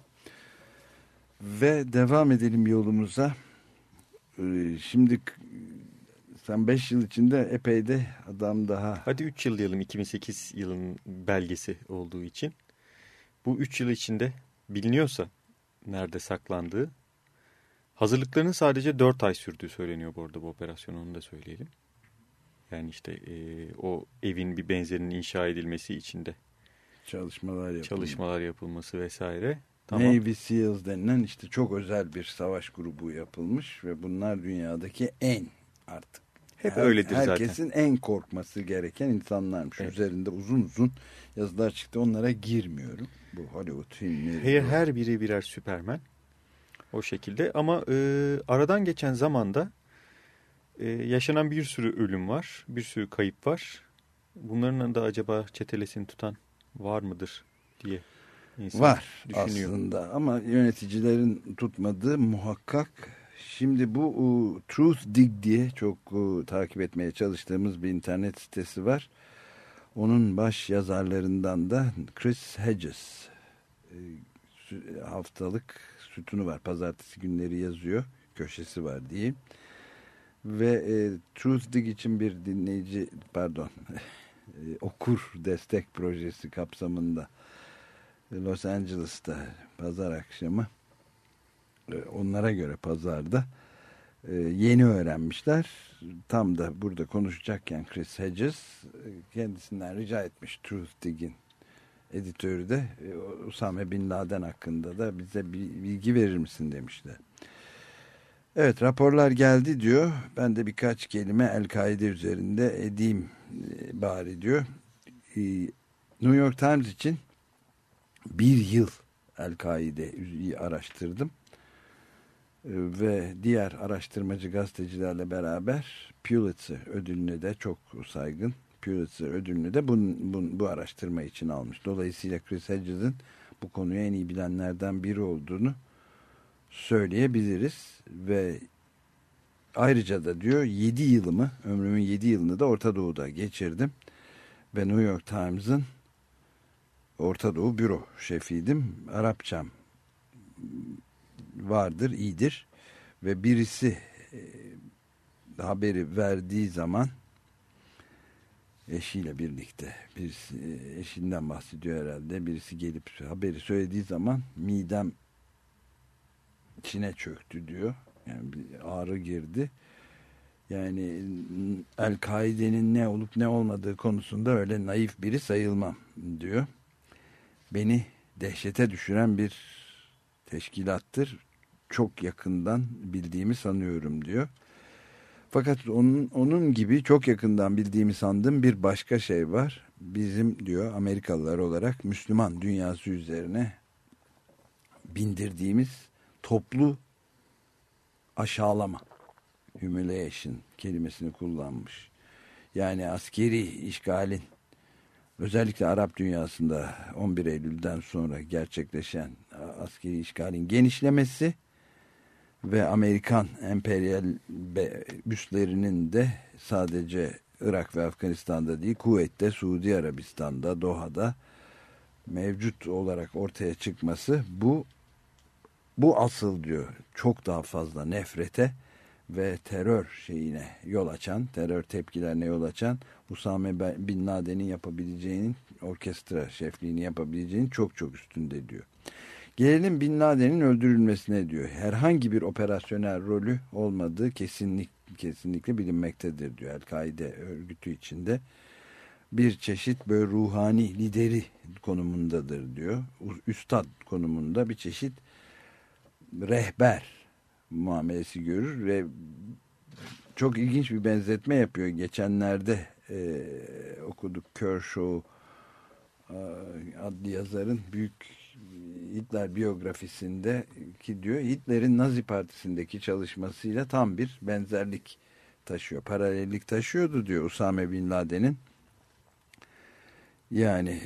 Ve devam edelim yolumuza. Şimdi sen beş yıl içinde epey de adam daha... Hadi üç yıl diyelim, iki bin sekiz yılın belgesi olduğu için. Bu üç yıl içinde biliniyorsa nerede saklandığı, hazırlıklarının sadece dört ay sürdüğü söyleniyor bu arada bu operasyon, onu da söyleyelim. Yani işte e, o evin bir benzerinin inşa edilmesi için de çalışmalar yapılması, çalışmalar yapılması vesaire. Tamam. Navy Seals denilen işte çok özel bir savaş grubu yapılmış ve bunlar dünyadaki en artık hep her, öyledir herkesin zaten. Herkesin en korkması gereken insanlarmış. Evet. Üzerinde uzun uzun yazılar çıktı. Onlara girmiyorum. Bu Hollywood filmleri. Her, her biri birer Süpermen. O şekilde ama e, aradan geçen zamanda Ee, yaşanan bir sürü ölüm var, bir sürü kayıp var. Bunların da acaba çetelesini tutan var mıdır diye insan var düşünüyor. aslında ama yöneticilerin tutmadığı muhakkak. Şimdi bu uh, Truth Dig diye çok uh, takip etmeye çalıştığımız bir internet sitesi var. Onun baş yazarlarından da Chris Hedges. E, haftalık sütunu var. Pazartesi günleri yazıyor. Köşesi var diyeyim. Ve e, Truth Dig için bir dinleyici, pardon, e, okur destek projesi kapsamında Los Angeles'ta pazar akşamı, e, onlara göre pazarda e, yeni öğrenmişler. Tam da burada konuşacakken Chris Hedges e, kendisinden rica etmiş, Truth Dig'in editörü de e, Usame Bin Laden hakkında da bize bir bilgi verir misin demişler. Evet, raporlar geldi diyor. Ben de birkaç kelime El-Kaide üzerinde edeyim e, bari diyor. E, New York Times için bir yıl El-Kaide'yi araştırdım. E, ve diğer araştırmacı gazetecilerle beraber Pulitzer ödülünü de, çok saygın Pulitzer ödülünü de bu, bu, bu araştırma için almış. Dolayısıyla Chris Hedges'in bu konuyu en iyi bilenlerden biri olduğunu söyleyebiliriz. Ve ayrıca da diyor, yedi yılımı, ömrümün yedi yılını da Orta Doğu'da geçirdim ve New York Times'ın Orta Doğu büro şefiydim. Arapçam vardır, iyidir ve birisi e, haberi verdiği zaman eşiyle birlikte, birisi, eşinden bahsediyor herhalde, birisi gelip haberi söylediği zaman midem içine çöktü diyor. Yani bir ağrı girdi. Yani El-Kaide'nin ne olup ne olmadığı konusunda öyle naif biri sayılmam diyor. Beni dehşete düşüren bir teşkilattır. Çok yakından bildiğimi sanıyorum diyor. Fakat onun, onun gibi çok yakından bildiğimi sandığım bir başka şey var. Bizim diyor, Amerikalılar olarak Müslüman dünyası üzerine bindirdiğimiz toplu aşağılama, humiliation kelimesini kullanmış. Yani askeri işgalin, özellikle Arap dünyasında on bir Eylül'den sonra gerçekleşen askeri işgalin genişlemesi ve Amerikan emperyal üslerinin de sadece Irak ve Afganistan'da değil, Kuveyt'te, Suudi Arabistan'da, Doha'da mevcut olarak ortaya çıkması, bu bu asıl diyor çok daha fazla nefrete ve terör şeyine yol açan, terör tepkilerine yol açan, Usame Bin Laden'in yapabileceğinin, orkestra şefliğini yapabileceğinin çok çok üstünde diyor. Gelelim Bin Laden'in öldürülmesine diyor. Herhangi bir operasyonel rolü olmadığı kesinlik, kesinlikle bilinmektedir diyor. El-Kaide örgütü içinde bir çeşit böyle ruhani lideri konumundadır diyor. Üstad konumunda bir çeşit rehber muamelesi görür ve çok ilginç bir benzetme yapıyor. Geçenlerde e, okuduk, Kershaw e, adlı yazarın büyük Hitler biyografisinde ki diyor, Hitler'in Nazi Partisi'ndeki çalışmasıyla tam bir benzerlik taşıyor, paralellik taşıyordu diyor Usame Bin Laden'in. Yani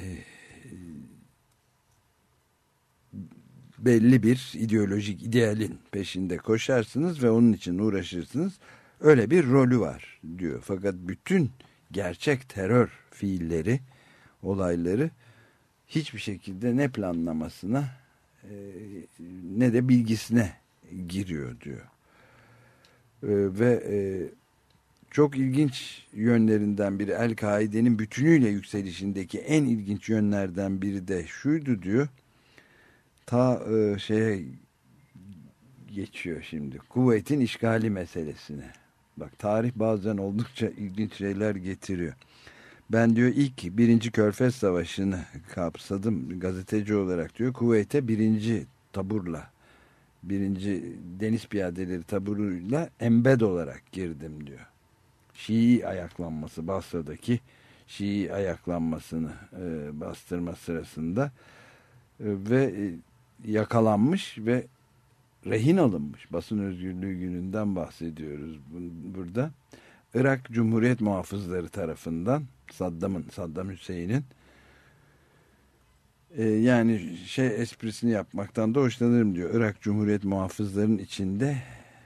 belli bir ideolojik idealin peşinde koşarsınız ve onun için uğraşırsınız. Öyle bir rolü var diyor. Fakat bütün gerçek terör fiilleri, olayları hiçbir şekilde ne planlamasına e, ne de bilgisine giriyor diyor. E, ve e, çok ilginç yönlerinden biri, El-Kaide'nin bütünüyle yükselişindeki en ilginç yönlerden biri de şuydu diyor. Ta e, şeye geçiyor şimdi. Kuveyt'in işgali meselesine. Bak, tarih bazen oldukça ilginç şeyler getiriyor. Ben diyor ilk birinci Körfez Savaşı'nı kapsadım gazeteci olarak diyor. Kuveyt'e birinci taburla, birinci deniz piyadeleri taburuyla embed olarak girdim diyor. Şii ayaklanması, Basra'daki Şii ayaklanmasını e, bastırma sırasında e, ve e, yakalanmış ve rehin alınmış. Basın Özgürlüğü Günü'nden bahsediyoruz burada. Irak Cumhuriyet Muhafızları tarafından Saddam'ın, Saddam Hüseyin'in e, yani şey esprisini yapmaktan da hoşlanırım diyor. Irak Cumhuriyet Muhafızları'nın içinde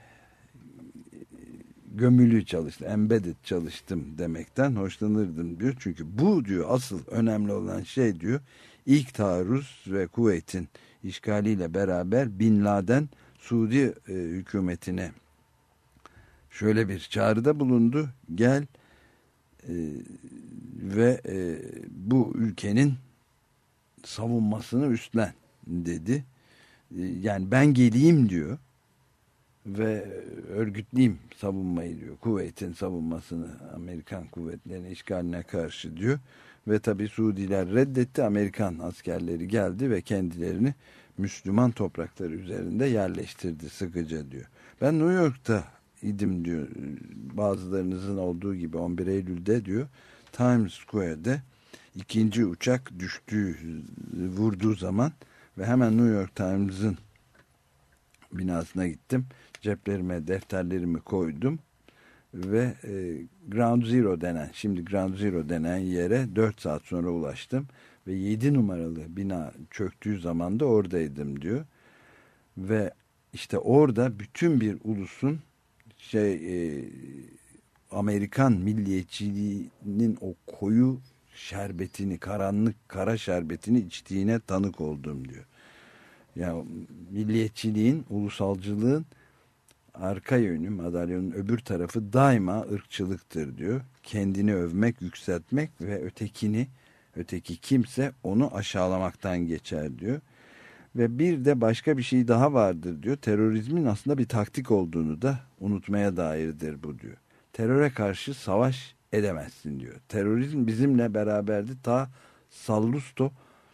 gömülü çalıştım, embedded çalıştım demekten hoşlanırdım diyor. Çünkü bu diyor asıl önemli olan şey diyor. İlk taarruz ve Kuveyt'in işgaliyle beraber Bin Laden Suudi e, hükümetine şöyle bir çağrıda bulundu. Gel e, ve e, bu ülkenin savunmasını üstlen dedi. E, yani ben geleyim diyor ve örgütleyeyim savunmayı diyor. Kuveyt'in savunmasını Amerikan kuvvetlerine işgaline karşı diyor. Ve tabii Suudiler reddetti. Amerikan askerleri geldi ve kendilerini Müslüman toprakları üzerinde yerleştirdi sıkıca diyor. Ben New York'ta idim diyor. Bazılarınızın olduğu gibi on bir Eylül'de diyor. Times Square'de ikinci uçak düştüğü, vurduğu zaman ve hemen New York Times'ın binasına gittim. Ceplerime defterlerimi koydum ve e, Ground Zero denen, şimdi Ground Zero denen yere dört saat sonra ulaştım ve yedi numaralı bina çöktüğü zaman da oradaydım diyor. Ve işte orada bütün bir ulusun şey e, Amerikan milliyetçiliğinin o koyu şerbetini, karanlık kara şerbetini içtiğine tanık oldum diyor. Yani milliyetçiliğin, ulusalcılığın arka yönü, madalyonun öbür tarafı daima ırkçılıktır diyor. Kendini övmek, yükseltmek ve ötekini, öteki kimse onu aşağılamaktan geçer diyor. Ve bir de başka bir şey daha vardır diyor. Terörizmin aslında bir taktik olduğunu da unutmaya dairdir bu diyor. Teröre karşı savaş edemezsin diyor. Terörizm bizimle beraberdi ta Sallusto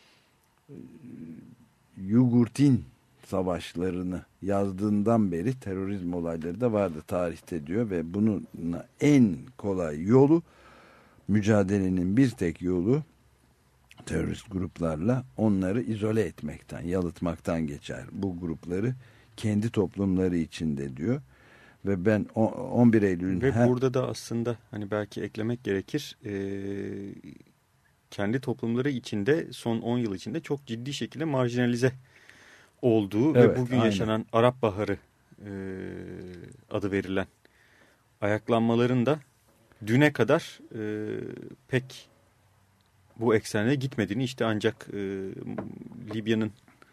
Yugurtin savaşlarını yazdığından beri terörizm olayları da vardı tarihte diyor ve bunun en kolay yolu, mücadelenin bir tek yolu terörist gruplarla onları izole etmekten, yalıtmaktan geçer. Bu grupları kendi toplumları içinde diyor. Ve ben on bir Eylül'ün... Ve her... burada da aslında hani belki eklemek gerekir, ee, kendi toplumları içinde son on yıl içinde çok ciddi şekilde marjinalize olduğu evet, ve bugün aynen. yaşanan Arap Baharı e, adı verilen ayaklanmaların da düne kadar e, pek bu eksene gitmediğini, işte ancak e, Libya'nın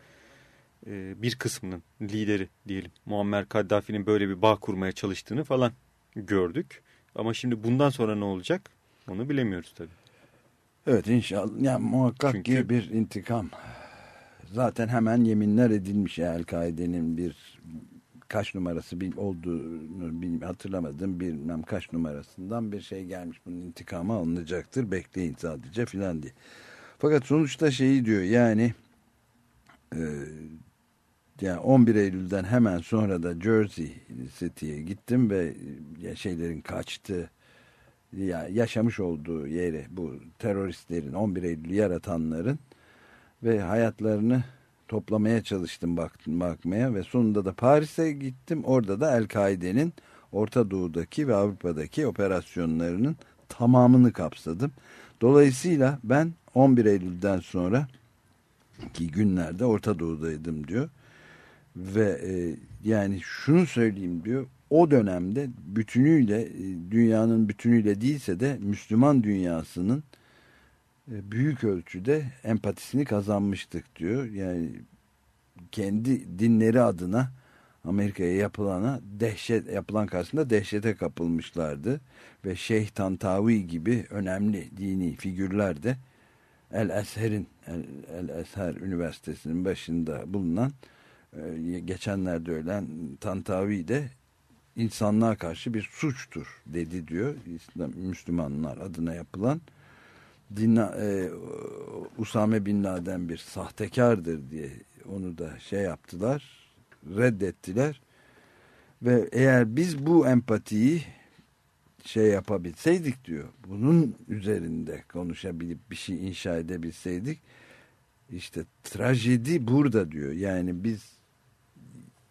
e, bir kısmının lideri diyelim Muammer Kaddafi'nin böyle bir bağ kurmaya çalıştığını falan gördük. Ama şimdi bundan sonra ne olacak onu bilemiyoruz tabii. Evet inşallah. Yani muhakkak Çünkü... ki bir intikam. Zaten hemen yeminler edilmiş El-Kaide'nin bir kaç numarası olduğunu bilmiyorum, hatırlamadım. Bilmem kaç numarasından bir şey gelmiş. Bunun intikamı alınacaktır. Bekleyin sadece filan diye. Fakat sonuçta şeyi diyor yani e, yani on bir Eylül'den hemen sonra da Jersey City'ye gittim ve ya şeylerin kaçtığı ya yaşamış olduğu yeri bu teröristlerin on bir Eylül'ü yaratanların ve hayatlarını toplamaya çalıştım baktım bakmaya ve sonunda da Paris'e gittim. Orada da El-Kaide'nin Orta Doğu'daki ve Avrupa'daki operasyonlarının tamamını kapsadım. Dolayısıyla ben on bir Eylül'den sonra ki günlerde Orta Doğu'daydım diyor. Ve e, yani şunu söyleyeyim diyor. O dönemde bütünüyle dünyanın bütünüyle değilse de Müslüman dünyasının büyük ölçüde empatisini kazanmıştık diyor. Yani kendi dinleri adına Amerika'ya yapılana dehşet yapılan karşısında dehşete kapılmışlardı ve Şeyh Tantavi gibi önemli dini figürler de El-Ezher'in El-Ezher Üniversitesi'nin başında bulunan geçenlerde ölen Tantavi de insanlığa karşı bir suçtur dedi diyor. Müslümanlar adına yapılan Dinla, e, Usame Bin Laden bir sahtekardır diye onu da şey yaptılar, reddettiler ve eğer biz bu empatiyi şey yapabilseydik diyor, bunun üzerinde konuşabilip bir şey inşa edebilseydik, işte trajedi burada diyor. Yani biz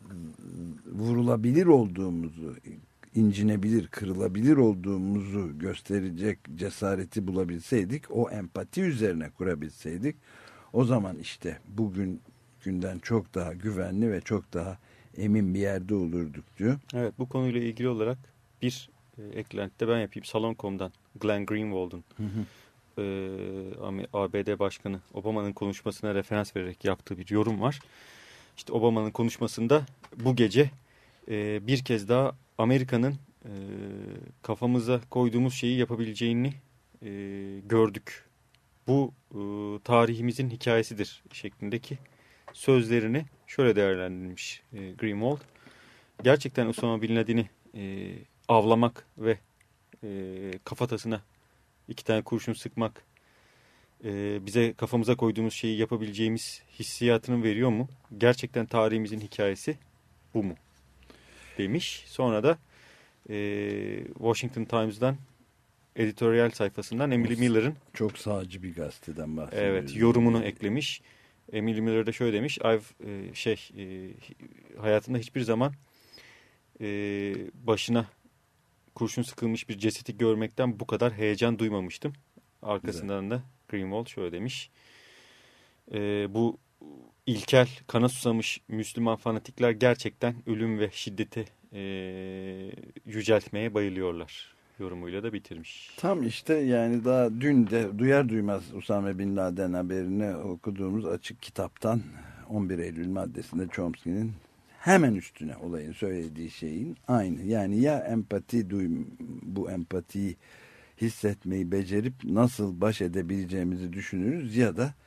vurulabilir olduğumuzu, incinebilir, kırılabilir olduğumuzu gösterecek cesareti bulabilseydik, o empati üzerine kurabilseydik, o zaman işte bugün günden çok daha güvenli ve çok daha emin bir yerde olurduk diyor. Evet, bu konuyla ilgili olarak bir e, eklenti de ben yapayım. Salon nokta com'dan Glenn Greenwald'un Hı hı. e, A B D Başkanı Obama'nın konuşmasına referans vererek yaptığı bir yorum var. İşte Obama'nın konuşmasında bu gece e, bir kez daha Amerika'nın e, kafamıza koyduğumuz şeyi yapabileceğini e, gördük. Bu e, tarihimizin hikayesidir şeklindeki sözlerini şöyle değerlendirmiş e, Greenwald. Gerçekten Osama Bin Laden'i e, avlamak ve e, kafatasına iki tane kurşun sıkmak e, bize kafamıza koyduğumuz şeyi yapabileceğimiz hissiyatını veriyor mu? Gerçekten tarihimizin hikayesi bu mu? Demiş. Sonra da e, Washington Times'dan editoryal sayfasından Emily Miller'ın çok sağcı bir gazeteden bahsediyoruz. Evet, yorumunu eklemiş. Emily Miller de şöyle demiş. I've e, şey e, hayatımda hiçbir zaman e, başına kurşun sıkılmış bir cesedi görmekten bu kadar heyecan duymamıştım. Arkasından Güzel. da Greenwald şöyle demiş. E, bu ilkel, kana susamış Müslüman fanatikler gerçekten ölüm ve şiddeti e, yüceltmeye bayılıyorlar. Yorumuyla da bitirmiş. Tam işte yani daha dün de duyar duymaz Usame Bin Laden haberini okuduğumuz açık kitaptan on bir Eylül maddesinde Chomsky'nin hemen üstüne olayın söylediği şeyin aynı. Yani ya empati duym bu empatiyi hissetmeyi becerip nasıl baş edebileceğimizi düşünürüz ya da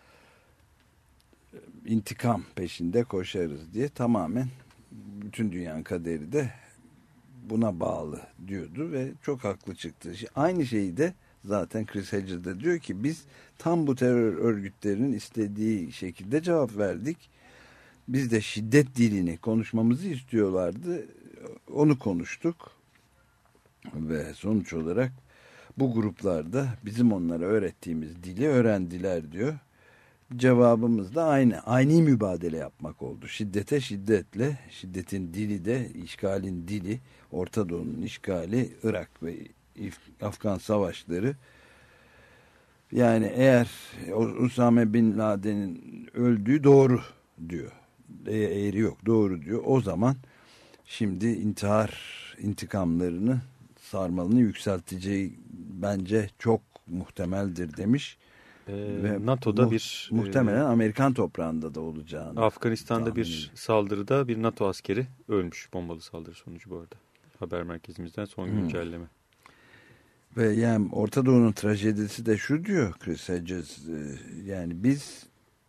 intikam peşinde koşarız diye tamamen bütün dünyanın kaderi de buna bağlı diyordu ve çok haklı çıktı. Aynı şeyi de zaten Chris Hedges de diyor ki biz tam bu terör örgütlerinin istediği şekilde cevap verdik. Biz de şiddet dilini konuşmamızı istiyorlardı. Onu konuştuk ve sonuç olarak bu gruplarda bizim onlara öğrettiğimiz dili öğrendiler diyor. Cevabımız da aynı. Aynı mübadele yapmak oldu. Şiddete şiddetle, şiddetin dili de işgalin dili, Orta Doğu'nun işgali, Irak ve Afgan savaşları. Yani eğer Usame Bin Laden'in öldüğü doğru diyor. Eğri yok, doğru diyor. O zaman şimdi intihar intikamlarını, sarmalını yükselteceği bence çok muhtemeldir demiş. Ee, ve NATO'da mu, bir muhtemelen e, Amerikan toprağında da olacağını. Afganistan'da bir saldırıda bir NATO askeri ölmüş, bombalı saldırı sonucu bu arada. Haber merkezimizden son hmm. güncelleme. Ve yani Orta Doğu'nun trajedisi de şu diyor Chris Hedges, yani biz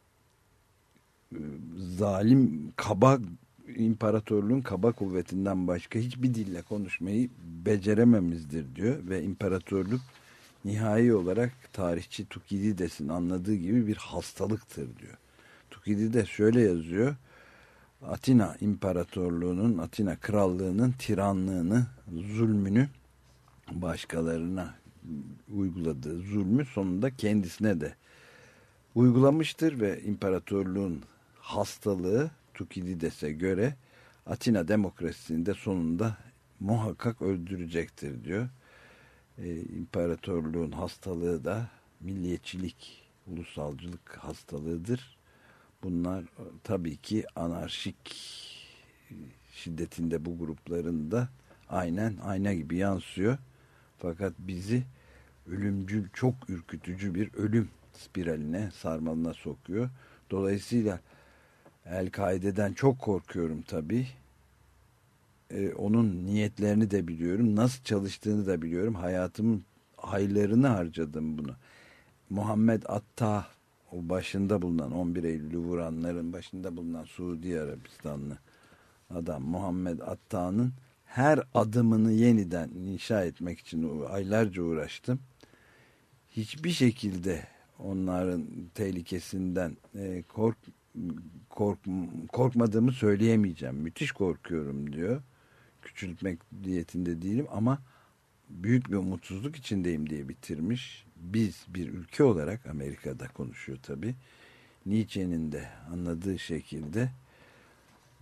zalim, kaba imparatorluğun kaba kuvvetinden başka hiçbir dille konuşmayı becerememizdir diyor ve imparatorluk nihai olarak tarihçi Tukidides'in anladığı gibi bir hastalıktır diyor. Tukidides şöyle yazıyor. Atina İmparatorluğu'nun, Atina Krallığı'nın tiranlığını, zulmünü başkalarına uyguladığı zulmü sonunda kendisine de uygulamıştır ve imparatorluğun hastalığı Tukidides'e göre Atina demokrasisini de sonunda muhakkak öldürecektir diyor. E, imparatorluğun hastalığı da milliyetçilik, ulusalcılık hastalığıdır. Bunlar tabii ki anarşik şiddetinde bu grupların da aynen ayna gibi yansıyor. Fakat bizi ölümcül, çok ürkütücü bir ölüm spiraline, sarmalına sokuyor. Dolayısıyla El-Kaide'den çok korkuyorum tabii. Ee, onun niyetlerini de biliyorum. Nasıl çalıştığını da biliyorum. Hayatımın aylarını harcadım bunu. Muhammed Atta, o başında bulunan, on bir Eylül'ü vuranların başında bulunan Suudi Arabistanlı adam Muhammed Atta'nın her adımını yeniden inşa etmek için aylarca uğraştım. Hiçbir şekilde onların tehlikesinden e, kork, kork, korkmadığımı söyleyemeyeceğim. Müthiş korkuyorum diyor. Küçültmek niyetinde değilim ama büyük bir umutsuzluk içindeyim diye bitirmiş. Biz bir ülke olarak, Amerika'da konuşuyor tabii, Nietzsche'nin de anladığı şekilde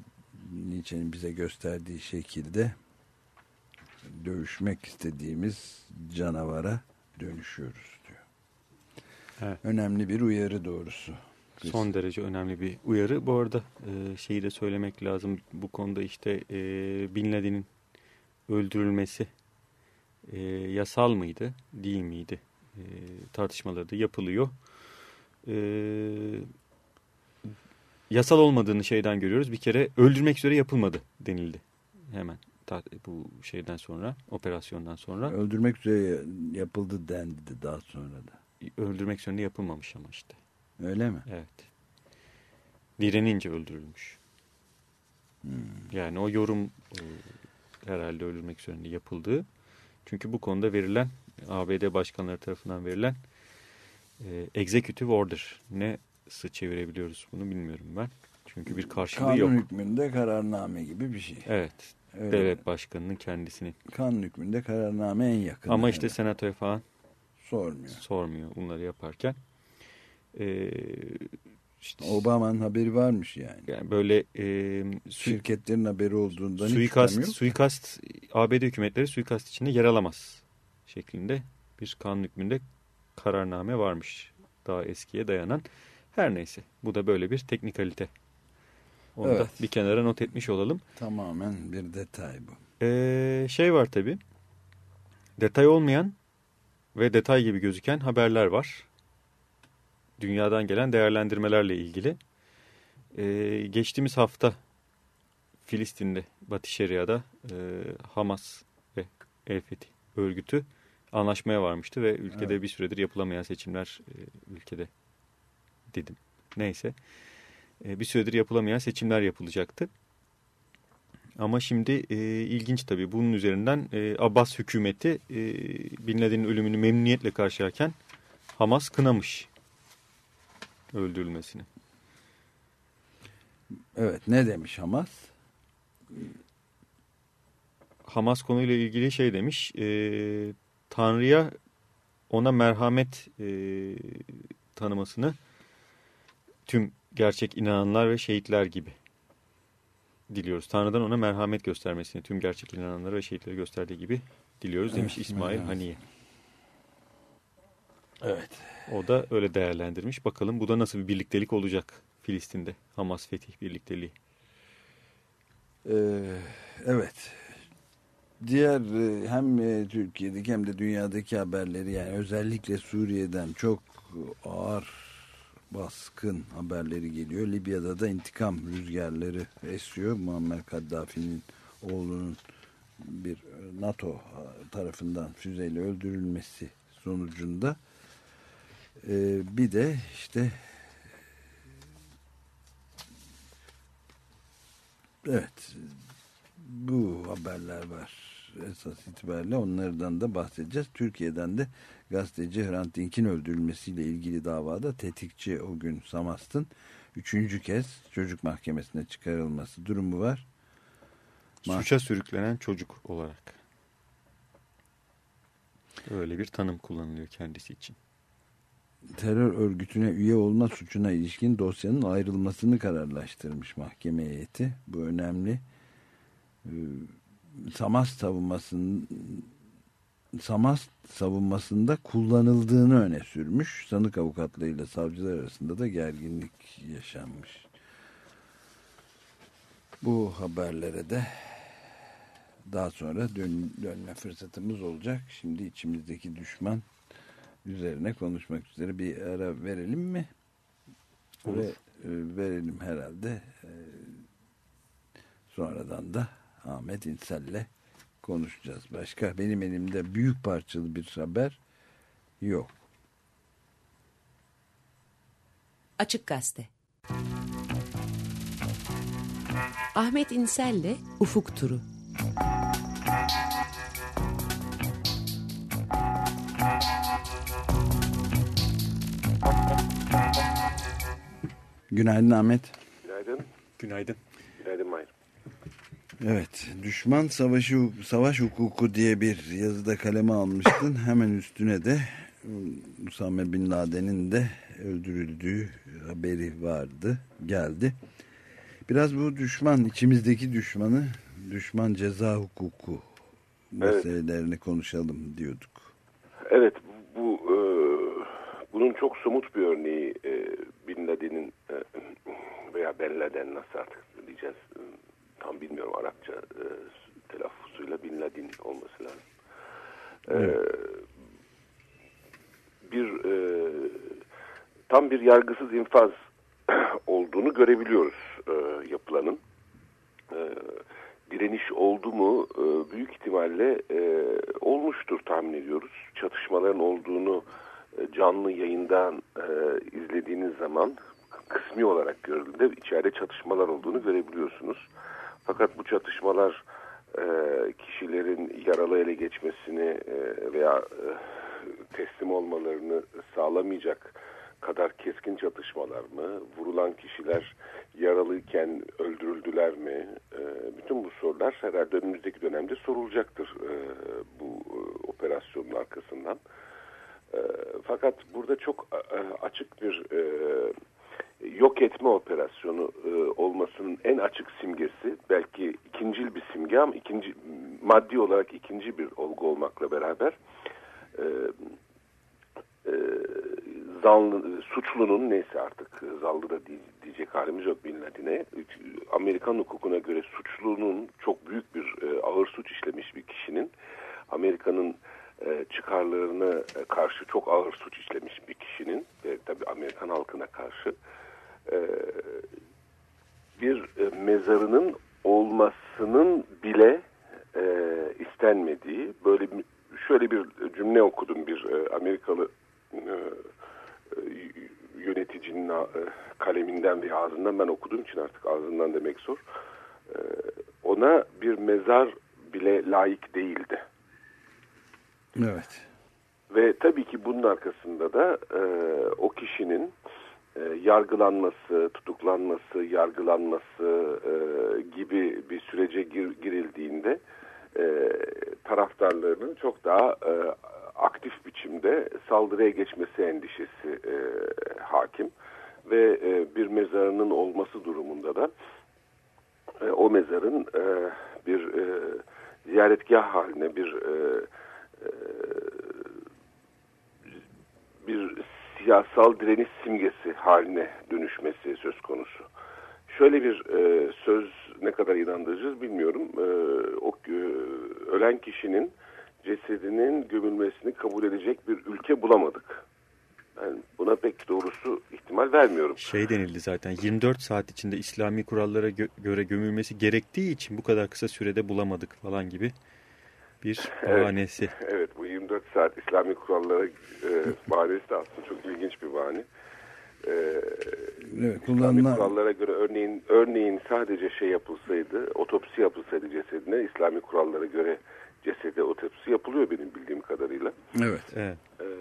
Nietzsche'nin bize gösterdiği şekilde dövüşmek istediğimiz canavara dönüşüyoruz diyor. Evet. Önemli bir uyarı doğrusu. Son derece önemli bir uyarı. Bu arada e, şeyi de söylemek lazım. Bu konuda işte e, Bin Laden'in öldürülmesi e, yasal mıydı, değil miydi? E, tartışmaları da yapılıyor. E, yasal olmadığını şeyden görüyoruz. Bir kere öldürmek üzere yapılmadı denildi. Hemen bu şeyden sonra, operasyondan sonra. Öldürmek üzere yapıldı dendi daha sonra da. Öldürmek üzere yapılmamış ama işte. Öyle mi? Evet. Direnince öldürülmüş. Hmm. Yani o yorum e, herhalde öldürmek üzere yapıldığı. Çünkü bu konuda verilen A B D başkanları tarafından verilen e, executive order. Nasıl çevirebiliyoruz bunu bilmiyorum ben. Çünkü bir karşılığı kanun yok. Kanun hükmünde kararname gibi bir şey. Evet. Öyle. Devlet başkanının kendisinin. Kanun hükmünde kararname en yakın. Ama işte senatoya falan sormuyor. Sormuyor bunları yaparken. Ee, işte, Obama'nın haberi varmış yani. Yani böyle e, şirketlerin haberi olduğundan suikast, hiç suikast A B D hükümetleri suikast içinde yer alamaz şeklinde bir kanun hükmünde kararname varmış. Daha eskiye dayanan. Her neyse. Bu da böyle bir teknikalite. Onu evet. da bir kenara not etmiş olalım. Tamamen bir detay bu. Ee, şey var tabii. Detay olmayan ve detay gibi gözüken haberler var. Dünyadan gelen değerlendirmelerle ilgili. Ee, geçtiğimiz hafta Filistin'de, Batı Şeria'da e, Hamas ve El Fetih örgütü anlaşmaya varmıştı ve ülkede evet. bir süredir yapılamayan seçimler e, ülkede dedim. Neyse. E, bir süredir yapılamayan seçimler yapılacaktı. Ama şimdi e, ilginç tabii. Bunun üzerinden e, Abbas hükümeti e, Bin Laden'in ölümünü memnuniyetle karşılarken Hamas kınamış öldürülmesini. Evet, ne demiş Hamas? Hamas konuyla ilgili şey demiş. E, Tanrı'ya ona merhamet e, tanımasını tüm gerçek inananlar ve şehitler gibi diliyoruz. Tanrı'dan ona merhamet göstermesini tüm gerçek inananlara ve şehitleri gösterdiği gibi diliyoruz demiş evet, İsmail evet. Haniye. Evet. O da öyle değerlendirmiş. Bakalım bu da nasıl bir birliktelik olacak Filistin'de. Hamas Fetih birlikteliği. Ee, evet. Diğer hem Türkiye'deki hem de dünyadaki haberleri yani özellikle Suriye'den çok ağır baskın haberleri geliyor. Libya'da da intikam rüzgarları esiyor. Muammer Kaddafi'nin oğlunun bir NATO tarafından füzeyle öldürülmesi sonucunda ee, bir de işte evet bu haberler var. Esas itibariyle onlardan da bahsedeceğiz. Türkiye'den de gazeteci Hrant Dink'in öldürülmesiyle ilgili davada tetikçi o gün Samast'ın üçüncü kez çocuk mahkemesine çıkarılması durumu var. Suça sürüklenen çocuk olarak. Öyle bir tanım kullanılıyor kendisi için. Terör örgütüne üye olma suçuna ilişkin dosyanın ayrılmasını kararlaştırmış mahkeme heyeti. Bu önemli. Samast savunmasının Samast savunmasında kullanıldığını öne sürmüş. Sanık avukatlarıyla savcılar arasında da gerginlik yaşanmış. Bu haberlere de daha sonra dön, dönme fırsatımız olacak. Şimdi içimizdeki düşman üzerine konuşmak üzere bir ara verelim mi? Olur. Ve e, verelim herhalde. E, sonradan da Ahmet İnsel'le konuşacağız. Başka benim elimde büyük parçalı bir haber yok. Açık Gazete. Ahmet İnsel'le Ufuk Turu. Günaydın Ahmet. Günaydın. Günaydın. Günaydın Mahir. Evet, düşman savaşı savaş hukuku diye bir yazıda kaleme almıştın. Hemen üstüne de Usame Bin Laden'in de öldürüldüğü haberi vardı, geldi. Biraz bu düşman, içimizdeki düşmanı, düşman ceza hukuku meselelerini evet. konuşalım diyorduk. Evet, bu e, bunun çok somut bir örneği e, Bin Laden'in e, veya Ben Laden nasıl artık diyeceğiz e, tam bilmiyorum Arapça e, telaffuzuyla Bin Laden olması lazım. E, evet. Bir e, tam bir yargısız infaz olduğunu görebiliyoruz e, yapılanın. E, direniş oldu mu e, büyük ihtimalle e, olmuştur tahmin ediyoruz. Çatışmaların olduğunu e, canlı yayından e, izlediğiniz zaman kısmi olarak görüldüğünde içeride çatışmalar olduğunu görebiliyorsunuz. Fakat bu çatışmalar e, kişilerin yaralı ele geçmesini e, veya e, teslim olmalarını sağlamayacak kadar keskin çatışmalar mı? Vurulan kişiler yaralıyken öldürüldüler mi? E, bütün bu sorular herhalde önümüzdeki dönemde sorulacaktır e, bu e, operasyonun arkasından. E, fakat burada çok e, açık bir e, yok etme operasyonu e, olmasının en açık simgesi, belki ikincil bir simge ama ikinci, maddi olarak ikinci bir olgu olmakla beraber e, e, zanlı, suçlunun neyse artık zanlı da diyecek halimiz yok Bin Laden'e, Amerikan hukukuna göre suçlunun çok büyük bir e, ağır suç işlemiş bir kişinin Amerika'nın e, çıkarlarına karşı çok ağır suç işlemiş bir kişinin ve tabii Amerikan halkına karşı e, bir e, mezarının olmasının bile e, istenmediği, böyle şöyle bir cümle okudum bir e, Amerikalı e, yöneticinin kaleminden veya ağzından, ben okuduğum için artık ağzından demek zor. Ona bir mezar bile layık değildi. Evet. Ve tabii ki bunun arkasında da e, o kişinin e, yargılanması, tutuklanması, yargılanması e, gibi bir sürece gir, girildiğinde e, taraftarlarının çok daha e, aktif biçimde saldırıya geçmesi endişesi e, hakim ve e, bir mezarının olması durumunda da e, o mezarın e, bir e, ziyaretgah haline, bir e, e, bir siyasal direniş simgesi haline dönüşmesi söz konusu. Şöyle bir e, söz, ne kadar inandırıcı bilmiyorum. E, o e, ölen kişinin cesedinin gömülmesini kabul edecek bir ülke bulamadık. Yani buna pek doğrusu ihtimal vermiyorum. Şey denildi zaten, yirmi dört saat içinde İslami kurallara gö göre gömülmesi gerektiği için bu kadar kısa sürede bulamadık falan gibi bir bahanesi. Evet, evet, bu yirmi dört saat İslami kurallara e, bahanesi de aslında çok ilginç bir bahane. E, evet, kullanılan... İslami kurallara göre örneğin örneğin sadece şey yapılsaydı, otopsi yapılsaydı cesedine, İslami kurallara göre cesede otopsi yapılıyor benim bildiğim kadarıyla. Evet. evet.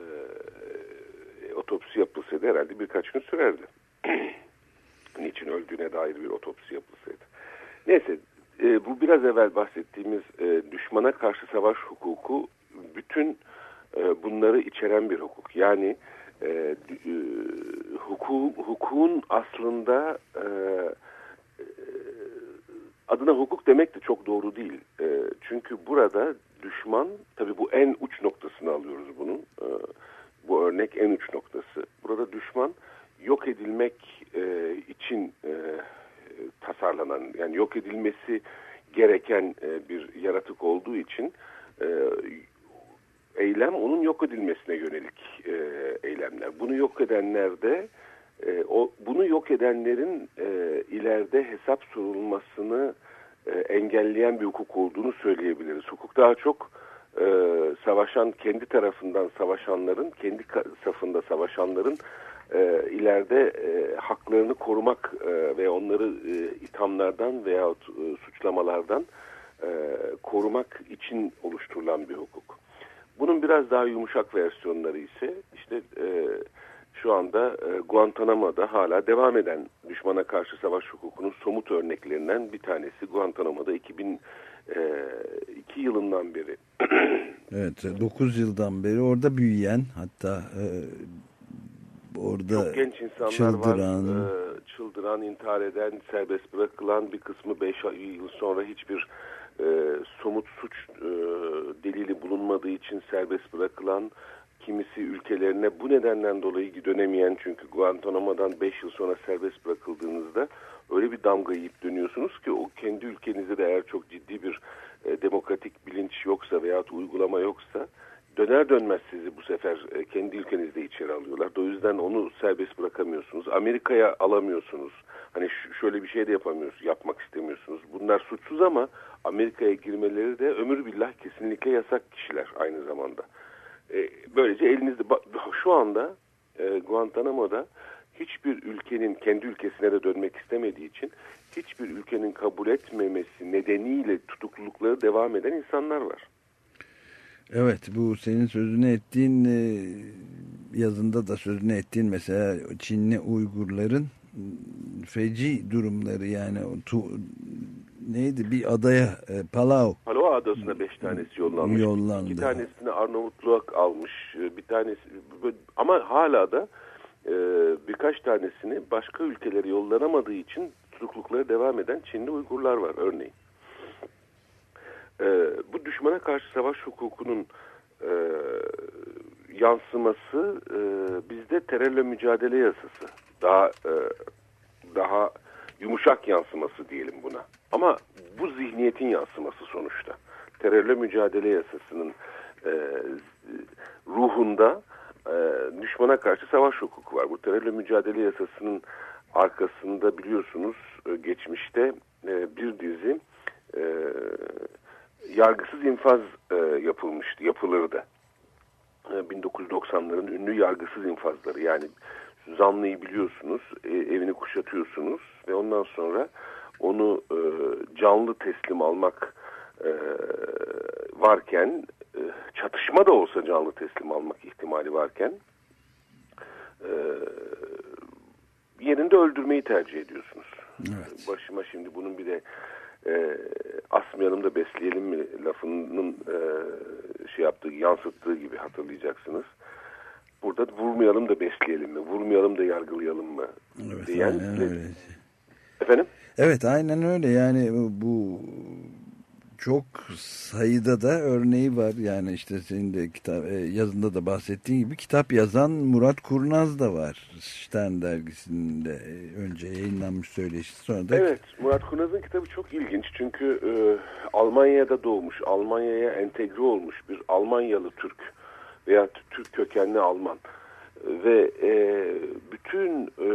E, otopsi yapılsaydı herhalde birkaç gün sürerdi. Niçin öldüğüne dair bir otopsi yapılsaydı. Neyse, e, bu biraz evvel bahsettiğimiz e, düşmana karşı savaş hukuku bütün e, bunları içeren bir hukuk. Yani e, e, huku, hukukun aslında e, e, adına hukuk demek de çok doğru değil. E, çünkü burada düşman, tabii bu en uç noktasını alıyoruz bunun. E, bu örnek en uç noktası. Burada düşman yok edilmek e, için e, tasarlanan, yani yok edilmesi gereken e, bir yaratık olduğu için e, eylem onun yok edilmesine yönelik e, eylemler. Bunu yok edenler de e, o bunu yok edenlerin e, ileride hesap sorulmasını e, engelleyen bir hukuk olduğunu söyleyebiliriz. Hukuk daha çok e, savaşan, kendi tarafından savaşanların, kendi safında savaşanların e, ileride e, haklarını korumak e, ve onları e, ithamlardan veyahut e, suçlamalardan e, korumak için oluşturulan bir hukuk. Bunun biraz daha yumuşak versiyonları ise işte e, şu anda e, Guantanamo'da hala devam eden düşmana karşı savaş hukukunun somut örneklerinden bir tanesi. Guantanamo'da iki bin iki yılından beri. Evet, dokuz yıldan beri orada büyüyen, hatta e, orada çok genç insanlar çıldıran. var. E, çıldıran, intihar eden, serbest bırakılan, bir kısmı beş yıl sonra hiçbir e, somut suç e, delili bulunmadığı için serbest bırakılan, kimisi ülkelerine bu nedenden dolayı dönemeyen, çünkü Guantanamo'dan beş yıl sonra serbest bırakıldığınızda öyle bir damga yiyip dönüyorsunuz ki o kendi ülkenizde de eğer çok ciddi bir e, demokratik bilinç yoksa veya uygulama yoksa döner dönmez sizi bu sefer e, kendi ülkenizde içeri alıyorlar. O yüzden onu serbest bırakamıyorsunuz. Amerika'ya alamıyorsunuz. Hani şöyle bir şey de yapamıyorsunuz, yapmak istemiyorsunuz. Bunlar suçsuz ama Amerika'ya girmeleri de ömür billah kesinlikle yasak kişiler aynı zamanda. E, böylece elinizde şu anda e, Guantanamo'da hiçbir ülkenin kendi ülkesine de dönmek istemediği için hiçbir ülkenin kabul etmemesi nedeniyle tutuklulukları devam eden insanlar var. Evet, bu senin sözünü ettiğin yazında da sözünü ettiğin mesela Çinli Uygurların feci durumları, yani tu, neydi bir adaya Palau. Palau adasına beş tanesi yollanmış. Yollandı. İki tanesini Arnavutluğa almış. Bir tanesi ama hala da e, birkaç tanesini başka ülkelere yollanamadığı için tutuklukları devam eden Çinli Uygurlar var örneğin. E, bu düşmana karşı savaş hukukunun e, yansıması e, bizde terörle mücadele yasası. Daha e, daha yumuşak yansıması diyelim buna. Ama bu zihniyetin yansıması sonuçta. Terörle mücadele yasasının e, ruhunda e, düşmana karşı savaş hukuku var. Bu terörle mücadele yasasının arkasında biliyorsunuz e, geçmişte e, bir dizi e, yargısız infaz e, yapılmıştı, yapılırdı. E, bin dokuz yüz doksanların ünlü yargısız infazları, yani zanlıyı biliyorsunuz, e, evini kuşatıyorsunuz ve ondan sonra onu e, canlı teslim almak e, varken, e, çatışma da olsa canlı teslim almak ihtimali varken e, yerinde öldürmeyi tercih ediyorsunuz. Evet. Başıma şimdi bunun bir de e, asmayalım da besleyelim mi lafının e, şey yaptığı, yansıttığı gibi hatırlayacaksınız. Burada vurmayalım da besleyelim mi, vurmayalım da yargılayalım mı evet, diyen. Aynen öyle. Efendim? Evet, aynen öyle. Yani bu çok sayıda da örneği var. Yani işte senin de kitap yazında da bahsettiğin gibi kitap yazan Murat Kurnaz da var. Stern dergisinde önce yayınlanmış söyleşi, sonra da... Evet, Murat Kurnaz'ın kitabı çok ilginç. Çünkü e, Almanya'da doğmuş, Almanya'ya entegre olmuş bir Almanyalı Türk veya Türk kökenli Alman ve e, bütün e,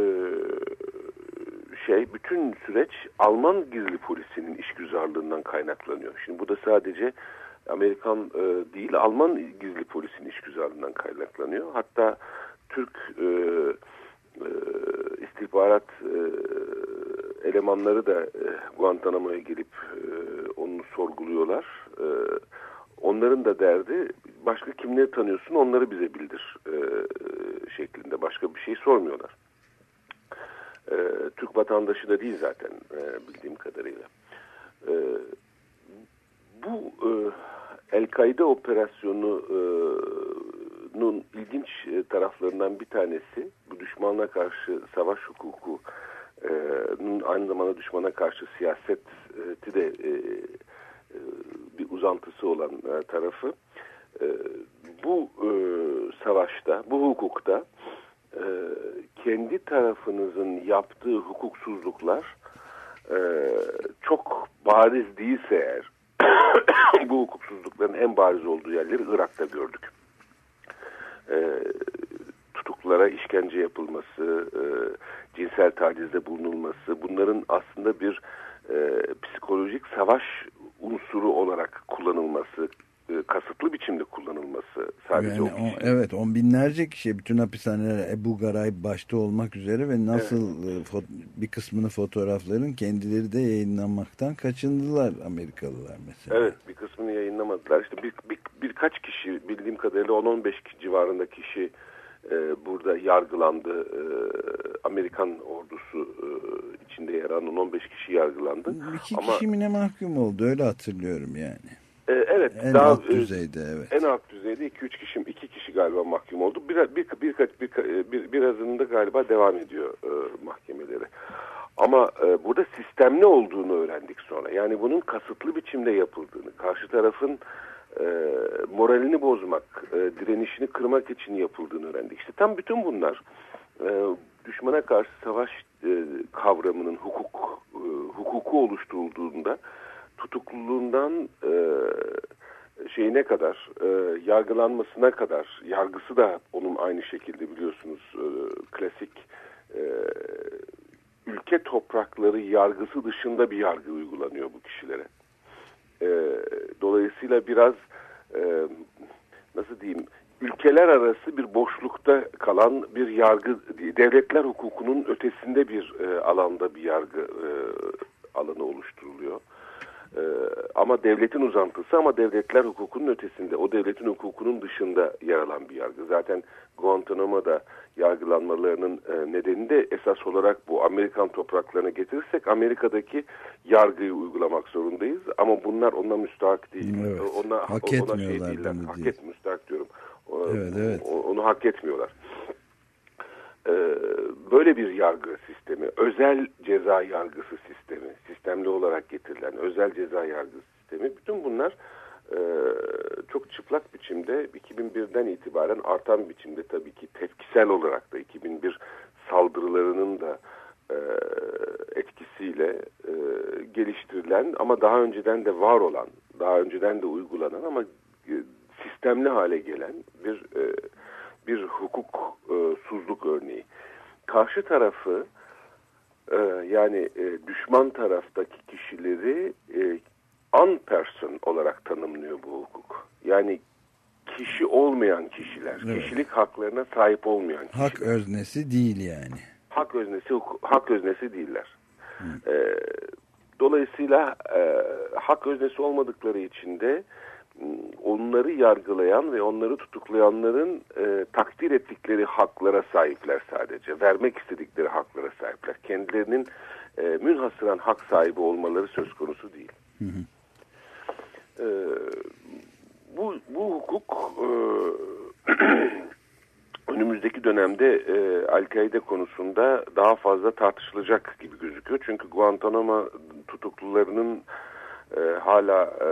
şey, bütün süreç Alman gizli polisinin işgüzarlığından kaynaklanıyor. Şimdi bu da sadece Amerikan e, değil, Alman gizli polisin işgüzarlığından kaynaklanıyor. Hatta Türk e, e, istihbarat e, elemanları da e, Guantanamo'ya gelip e, onu sorguluyorlar. E, onların da derdi, başka kimleri tanıyorsun onları bize bildir e, şeklinde, başka bir şey sormuyorlar. E, Türk vatandaşı da değil zaten e, bildiğim kadarıyla. E, bu e, El-Kaide operasyonunun e, ilginç taraflarından bir tanesi, bu düşmanla karşı savaş hukukunun e, aynı zamanda düşmana karşı siyaseti de e, e, bir uzantısı olan e, tarafı. E, bu e, savaşta, bu hukukta e, kendi tarafınızın yaptığı hukuksuzluklar e, çok bariz değilse eğer, bu hukuksuzlukların en bariz olduğu yerleri Irak'ta gördük. E, tutuklulara işkence yapılması, e, cinsel tacizde bulunulması, bunların aslında bir e, psikolojik savaş unsuru olarak kullanılması, e, kasıtlı biçimde kullanılması sadece yani o kişi. Evet, on binlerce kişi, bütün hapishaneler Ebu Garayb başta olmak üzere ve nasıl evet. bir kısmını fotoğrafların kendileri de yayınlanmaktan kaçındılar Amerikalılar mesela. Evet, bir kısmını yayınlamadılar. İşte bir, bir, birkaç kişi, bildiğim kadarıyla on on beş civarında kişi e, burada yargılandı. E, Amerikan ordusu e, içinde yer alan on on beş kişi yargılandı. İki Ama, kişi mi ne mahkum oldu, öyle hatırlıyorum yani. E, evet. En daha, alt düzeyde evet. En alt düzeyde iki üç kişi, iki kişi galiba mahkum oldu. Bir, bir, birkaç bir, bir, birazının da galiba devam ediyor e, mahkemeleri. Ama e, burada sistemli olduğunu öğrendik sonra. Yani bunun kasıtlı biçimde yapıldığını, karşı tarafın e, moralini bozmak, e, direnişini kırmak için yapıldığını öğrendik. İşte tam bütün bunlar e, düşmana karşı savaş e, kavramının hukuk e, hukuku oluşturulduğunda tutukluluğundan e, şeyine kadar, e, yargılanmasına kadar, yargısı da onun aynı şekilde biliyorsunuz e, klasik e, ülke toprakları yargısı dışında bir yargı uygulanıyor bu kişilere. E, dolayısıyla biraz e, nasıl diyeyim, ülkeler arası bir boşlukta kalan bir yargı, devletler hukukunun ötesinde bir e, alanda bir yargı e, alanı oluşturuluyor. Ee, ama devletin uzantısı ama devletler hukukunun ötesinde, o devletin hukukunun dışında yer alan bir yargı. Zaten Guantanamo'da yargılanmalarının e, nedeni de esas olarak bu. Amerikan topraklarına getirirsek Amerika'daki yargıyı uygulamak zorundayız. Ama bunlar ona müstahak değil. Evet. Ona, hak ona etmiyorlar şey değiller. bunu Hak değil. et müstahak diyorum. Evet, evet. Onu hak etmiyorlar. Böyle bir yargı sistemi, özel ceza yargısı sistemi, sistemli olarak getirilen özel ceza yargı sistemi, bütün bunlar çok çıplak biçimde iki bin birden itibaren artan biçimde tabii ki tepkisel olarak da iki bin bir saldırılarının da etkisiyle geliştirilen ama daha önceden de var olan, daha önceden de uygulanan ama sistemli hale gelen bir bir hukuksuzluk örneği. Karşı tarafı e, yani e, düşman taraftaki kişileri e, unperson olarak tanımlıyor bu hukuk. Yani kişi olmayan kişiler, evet. Kişilik haklarına sahip olmayan kişiler. Hak öznesi değil yani. Hak öznesi hak öznesi değiller. E, dolayısıyla e, hak öznesi olmadıkları için de onları yargılayan ve onları tutuklayanların e, takdir ettikleri haklara sahipler sadece. Vermek istedikleri haklara sahipler. Kendilerinin e, münhasıran hak sahibi olmaları söz konusu değil. Hı hı. E, bu, bu hukuk e, önümüzdeki dönemde e, Al-Kaide konusunda daha fazla tartışılacak gibi gözüküyor. Çünkü Guantanamo tutuklularının e, hala e,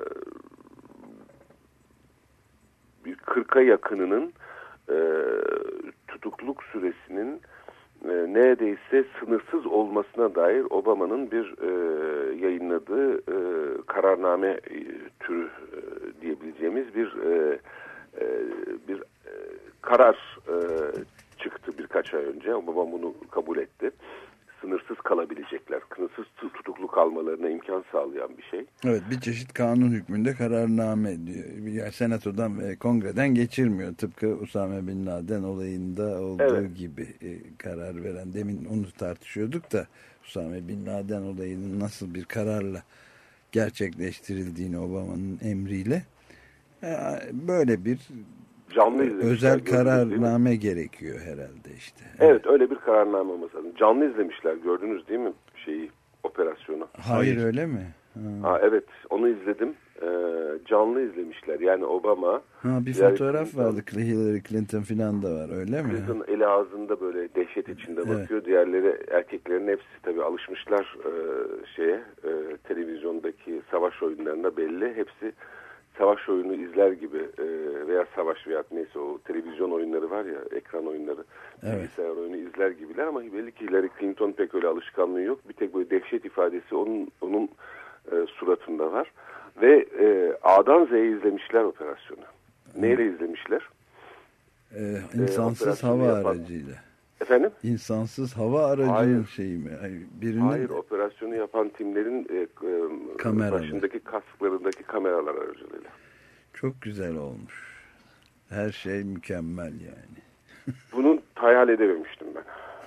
bir kırka yakınının e, tutukluluk süresinin e, neredeyse sınırsız olmasına dair Obama'nın bir e, yayınladığı e, kararname e, türü e, diyebileceğimiz bir e, e, bir e, karar e, çıktı birkaç ay önce. Obama bunu kabul etti. Sınırsız kalabilecekler, sınırsız tutuklu kalmalarına imkan sağlayan bir şey. Evet, bir çeşit kanun hükmünde kararname diyor. Yani senatodan ve kongreden geçirmiyor. Tıpkı Usame Bin Laden olayında olduğu evet. gibi e, karar veren. Demin onu tartışıyorduk da Usame Bin Laden olayının nasıl bir kararla gerçekleştirildiğini Obama'nın emriyle. E, böyle bir canlı özel kararname gerekiyor herhalde işte. Evet, evet, öyle bir kararname olması lazım. Canlı izlemişler, gördünüz değil mi şeyi, operasyonu? Hayır, Hayır. öyle mi? Ha. Ha, evet, onu izledim. Ee, canlı izlemişler. Yani Obama. Ha, bir fotoğraf Clinton, vardı. Hillary Clinton filan da var, öyle mi? Clinton eli ağzında böyle dehşet içinde evet. bakıyor. Diğerleri, erkeklerin hepsi tabii alışmışlar e, şeye, e, televizyondaki savaş oyunlarına belli. Hepsi savaş oyunu izler gibi e, veya savaş veya neyse o televizyon oyunları var ya, ekran oyunları, evet. bilgisayar oyunu izler gibiler ama belli ki Hillary Clinton pek öyle alışkanlığı yok. Bir tek böyle dehşet ifadesi onun onun e, suratında var. Ve e, A'dan Z'ye izlemişler operasyonu. Hı. Neyle izlemişler? Ee, insansız e, hava yapan... aracıyla. Efendim? İnsansız hava aracının Hayır. şeyi mi? Birinin... Hayır, operasyonu yapan timlerin e, e, başındaki kasklarındaki kameralar aracılığıyla. Çok güzel olmuş. Her şey mükemmel yani. Bunu hayal edememiştim ben.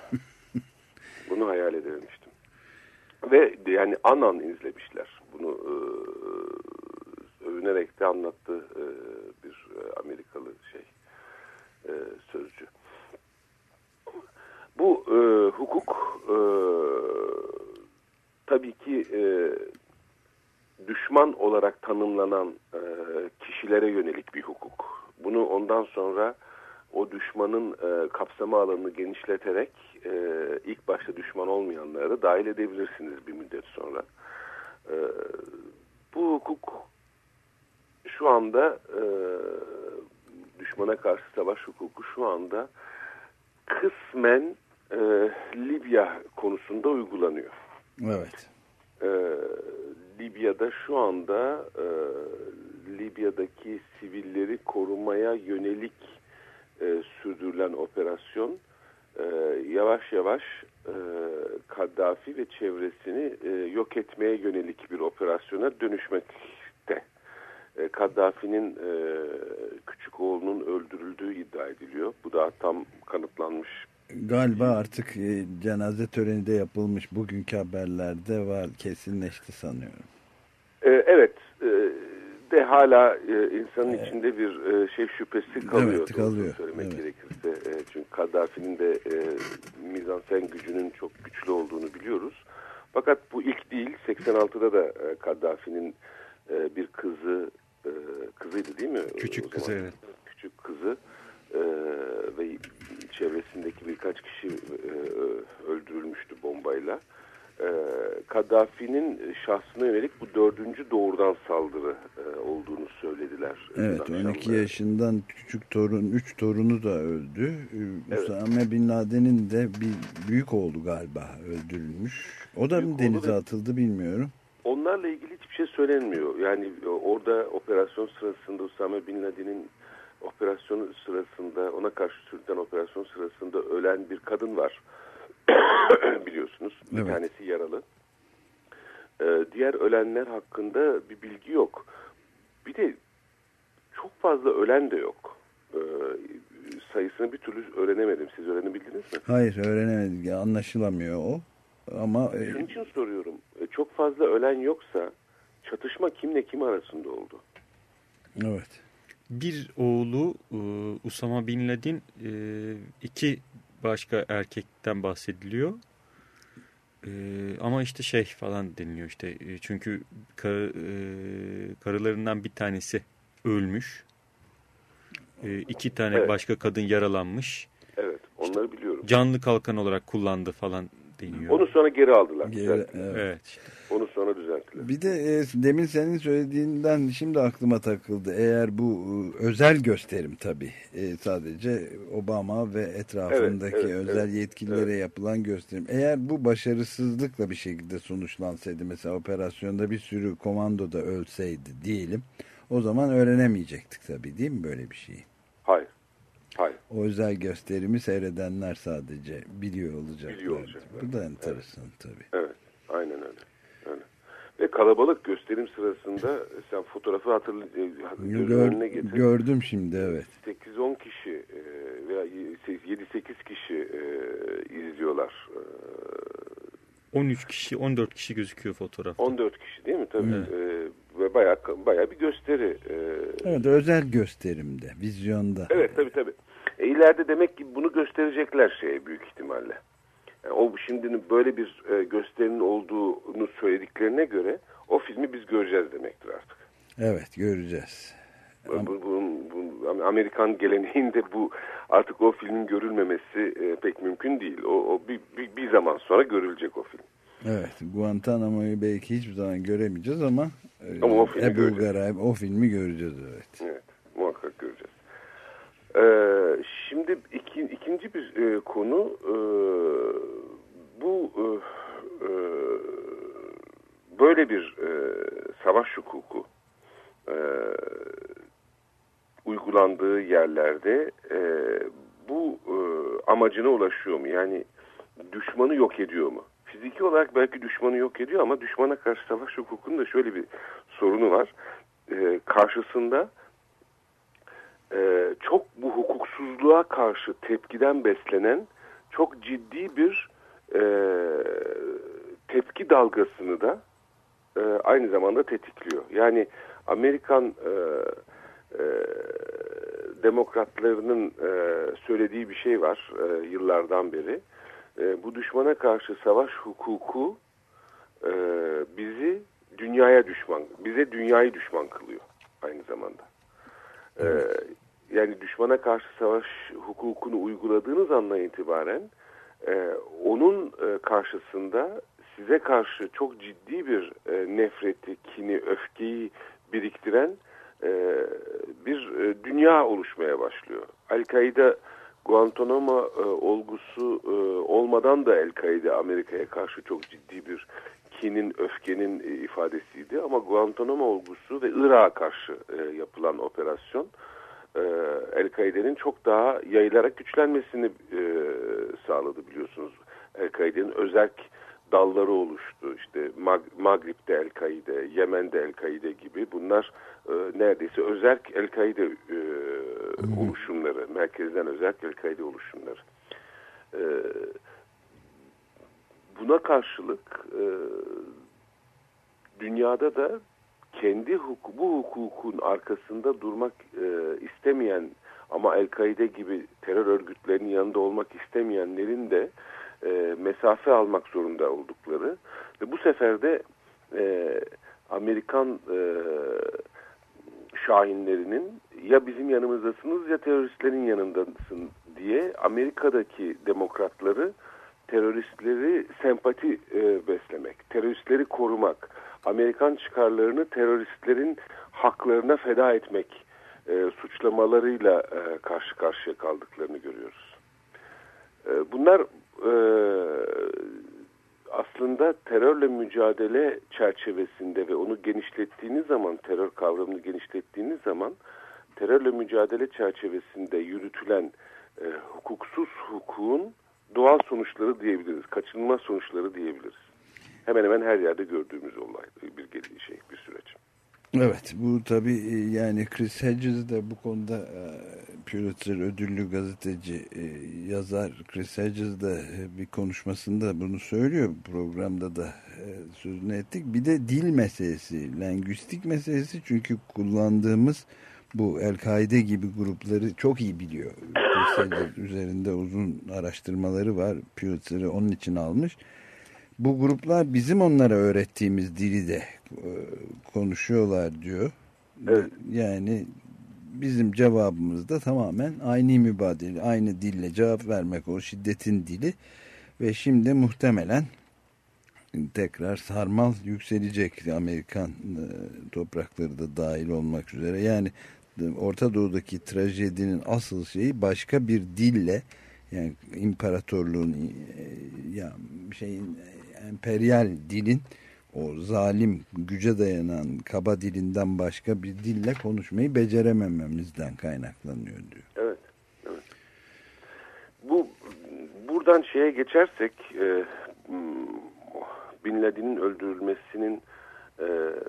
Bunu hayal edememiştim. Ve yani anan izlemişler. Bunu e, övünerek de anlattı e, bir e, Amerikalı şey e, sözcü. Bu e, hukuk e, tabii ki e, düşman olarak tanımlanan e, kişilere yönelik bir hukuk. Bunu ondan sonra o düşmanın e, kapsama alanını genişleterek e, ilk başta düşman olmayanlara da dahil edebilirsiniz bir müddet sonra. E, bu hukuk şu anda e, düşmana karşı savaş hukuku şu anda kısmen e, Libya konusunda uygulanıyor. Evet. E, Libya'da şu anda e, Libya'daki sivilleri korumaya yönelik e, sürdürülen operasyon e, yavaş yavaş e, Kaddafi ve çevresini e, yok etmeye yönelik bir operasyona dönüşmekte. E, Kaddafi'nin e, küçük oğlunun öldürüldüğü iddia ediliyor. Bu da tam kanıtlanmış. Galiba artık e, cenaze töreni de yapılmış. Bugünkü haberlerde var, kesinleşti sanıyorum. E, evet. E, de hala e, insanın evet. içinde bir e, şey şüphesi kalıyor. Evet, kalıyor. Söylemek evet. gerekirse. E, çünkü Kaddafi'nin de e, mizansen gücünün çok güçlü olduğunu biliyoruz. Fakat bu ilk değil. seksen altıda da e, Kaddafi'nin e, bir kızı e, kızıydı değil mi? Küçük kızı, evet. Küçük kızı e, ve çevresindeki birkaç kişi e, öldürülmüştü bombayla. E, Kaddafi'nin şahsına yönelik bu dördüncü doğrudan saldırı e, olduğunu söylediler. Evet, on iki yaşından küçük torun, üç torunu da öldü. Evet. Usame Bin Laden'in de bir büyük oğlu galiba öldürülmüş. O da büyük mı denize atıldı bilmiyorum. Onlarla ilgili hiçbir şey söylenmiyor. Yani orada operasyon sırasında Usame Bin Laden'in operasyonu sırasında, ona karşı sürdürülen operasyon sırasında ölen bir kadın var. Biliyorsunuz. Bir evet. tanesi yaralı. Ee, diğer ölenler hakkında bir bilgi yok. Bir de çok fazla ölen de yok. Ee, sayısını bir türlü öğrenemedim. Siz öğrenebildiniz mi? Hayır, öğrenemedik. Anlaşılamıyor o. Ama şunun için soruyorum. Çok fazla ölen yoksa çatışma kimle kim arasında oldu? Evet. Bir oğlu Usama Bin Laden, iki başka erkekten bahsediliyor. Ama işte şey falan deniliyor işte. Çünkü kar, karılarından bir tanesi ölmüş. İki tane evet. başka kadın yaralanmış. Evet, onları işte biliyorum. Canlı kalkan olarak kullandı falan deniyor. Onu sonra geri aldılar. Geri, evet. evet işte. Onu sonra düzelttiler. Bir de e, demin senin söylediğinden şimdi aklıma takıldı. Eğer bu e, özel gösterim tabii. E, sadece Obama ve etrafındaki evet, evet, özel evet, yetkililere evet. yapılan gösterim. Eğer bu başarısızlıkla bir şekilde sonuçlansaydı, mesela operasyonda bir sürü komando da ölseydi diyelim. O zaman öğrenemeyecektik tabii, değil mi böyle bir şeyi? Hayır. Hayır. O özel gösterimi seyredenler sadece biliyor olacaklar. Biliyor olacak. Bu da enteresan evet. tabii. Evet. Aynen öyle. öyle. Ve kalabalık gösterim sırasında sen fotoğrafı hatırlıyorsun. Gör, gördüm şimdi, evet. sekiz on kişi veya yedi sekiz kişi izliyorlar. on üç kişi, on dört kişi gözüküyor fotoğrafta. on dört kişi değil mi? Tabii. Evet. Ve bayağı, bayağı bir gösteri. Evet, özel gösterimde, vizyonda. Evet, tabii tabii. E, ileride demek ki bunu gösterecekler şeye büyük ihtimalle. Yani o şimdinin böyle bir e, gösterinin olduğunu söylediklerine göre o filmi biz göreceğiz demektir artık. Evet, göreceğiz. Bu, bu, bu, bu Amerikan geleneğinde bu artık o filmin görülmemesi e, pek mümkün değil. O, o bir, bir, bir zaman sonra görülecek o film. Evet, Guantanamo'yu belki hiçbir zaman göremeyeceğiz ama, ama o filmi Ebu Garayb, o filmi göreceğiz, evet. Evet, muhakkak göreceğiz. Ee, şimdi iki, ikinci bir e, konu e, bu e, e, böyle bir e, savaş hukuku e, uygulandığı yerlerde e, bu e, amacına ulaşıyor mu? Yani düşmanı yok ediyor mu? Fiziki olarak belki düşmanı yok ediyor ama düşmana karşı savaş hukukunun da şöyle bir sorunu var. E, karşısında e, çok bu hukuksuzluğa karşı tepkiden beslenen çok ciddi bir e, tepki dalgasını da e, aynı zamanda tetikliyor. Yani Amerikan e, e, demokratlarının e, söylediği bir şey var e, yıllardan beri. E, bu düşmana karşı savaş hukuku e, bizi dünyaya düşman, bize dünyayı düşman kılıyor aynı zamanda. Evet. Ee, yani düşmana karşı savaş hukukunu uyguladığınız andan itibaren e, onun e, karşısında size karşı çok ciddi bir e, nefreti, kini, öfkeyi biriktiren e, bir e, dünya oluşmaya başlıyor. El-Kaide Guantanamo e, olgusu e, olmadan da El-Kaide Amerika'ya karşı çok ciddi bir kinin, öfkenin e, ifadesiydi. Ama Guantanamo olgusu ve Irak'a karşı e, yapılan operasyon e, El-Kaide'nin çok daha yayılarak güçlenmesini e, sağladı biliyorsunuz. El-Kaide'nin özerk dalları oluştu. İşte Mag- Magrib'de El-Kaide, Yemen'de El-Kaide gibi bunlar e, neredeyse özerk El-Kaide e, oluşumları, merkezden özerk El-Kaide oluşumları. E, buna karşılık e, dünyada da kendi hukuku, bu hukukun arkasında durmak e, istemeyen ama El-Kaide gibi terör örgütlerinin yanında olmak istemeyenlerin de e, mesafe almak zorunda oldukları ve bu sefer de e, Amerikan e, şahinlerinin ya bizim yanımızdasınız ya teröristlerin yanındasın diye Amerika'daki demokratları teröristleri sempati e, beslemek, teröristleri korumak, Amerikan çıkarlarını teröristlerin haklarına feda etmek e, suçlamalarıyla e, karşı karşıya kaldıklarını görüyoruz. E, bunlar e, aslında terörle mücadele çerçevesinde ve onu genişlettiğiniz zaman, terör kavramını genişlettiğiniz zaman terörle mücadele çerçevesinde yürütülen e, hukuksuz hukukun doğal sonuçları diyebiliriz, kaçınılmaz sonuçları diyebiliriz. Hemen hemen her yerde gördüğümüz olay, bir şey, bir süreç. Evet, bu tabii yani Chris Hedges de bu konuda Pulitzer ödüllü gazeteci, yazar Chris Hedges de bir konuşmasında bunu söylüyor. Programda da sözünü ettik. Bir de dil meselesi, lingüistik meselesi, çünkü kullandığımız bu El-Kaide gibi grupları çok iyi biliyor. Chris Hedges üzerinde uzun araştırmaları var. Pulitzer'ı onun için almış. Bu gruplar bizim onlara öğrettiğimiz dili de konuşuyorlar diyor. Evet. Yani bizim cevabımız da tamamen aynı mübadele, aynı dille cevap vermek, o şiddetin dili ve şimdi muhtemelen tekrar sarmal yükselecek, Amerikan toprakları da dahil olmak üzere. Yani Orta Doğu'daki trajedinin asıl şeyi başka bir dille, yani imparatorluğun ya şeyin emperyal dilin, o zalim güce dayanan kaba dilinden başka bir dille konuşmayı beceremememizden kaynaklanıyor diyor. Evet, evet. Bu buradan şeye geçersek, e, Bin Laden'in öldürülmesinin e,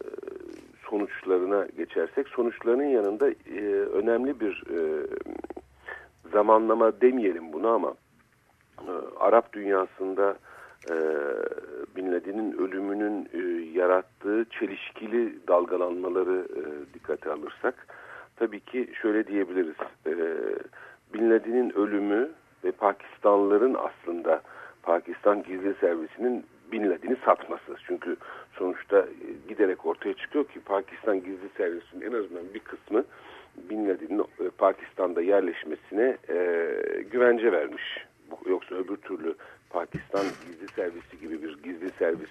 sonuçlarına geçersek, sonuçlarının yanında e, önemli bir e, zamanlama demeyelim bunu ama e, Arap dünyasında e, Bin Laden'in ölümünün e, yarattığı çelişkili dalgalanmaları e, dikkate alırsak tabii ki şöyle diyebiliriz. E, Bin Laden'in ölümü ve Pakistanlıların aslında Pakistan Gizli Servisi'nin Bin Laden'i satması. Çünkü sonuçta e, giderek ortaya çıkıyor ki Pakistan Gizli Servisi'nin en azından bir kısmı Bin Laden'in e, Pakistan'da yerleşmesine e, güvence vermiş. Yoksa öbür türlü Pakistan Gizli Servisi gibi bir gizli servis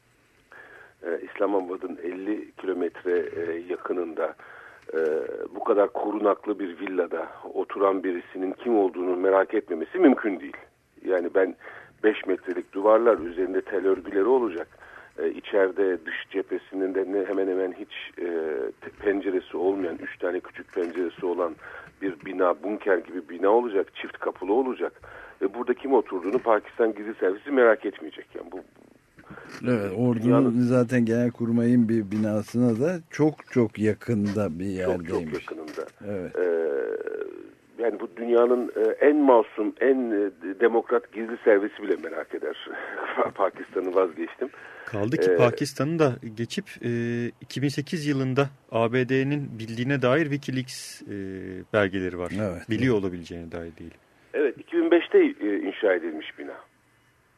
e, İslamabad'ın elli kilometre e, yakınında e, bu kadar korunaklı bir villada oturan birisinin kim olduğunu merak etmemesi mümkün değil. Yani ben beş metrelik duvarlar, üzerinde tel örgüleri olacak. E, içeride dış cephesinin de hemen hemen hiç e, penceresi olmayan, üç tane küçük penceresi olan bir bina, bunker gibi bina olacak, çift kapılı olacak. Ve burada kim oturduğunu Pakistan Gizli Servisi merak etmeyecek. Yani bu evet, ordunun dünyanın, zaten Genelkurmay'ın bir binasına da çok çok yakında bir yerdeymiş. Çok çok yakınında. Evet. Ee, yani bu dünyanın en masum, en demokrat gizli servisi bile merak eder. Pakistan'ı vazgeçtim. Kaldı ki ee, Pakistan'ı da geçip e, iki bin sekiz yılında A B D'nin bildiğine dair WikiLeaks e, belgeleri var. Evet, Biliyor evet. olabileceğine dair değil. Evet, iki bin beşte inşa edilmiş bina.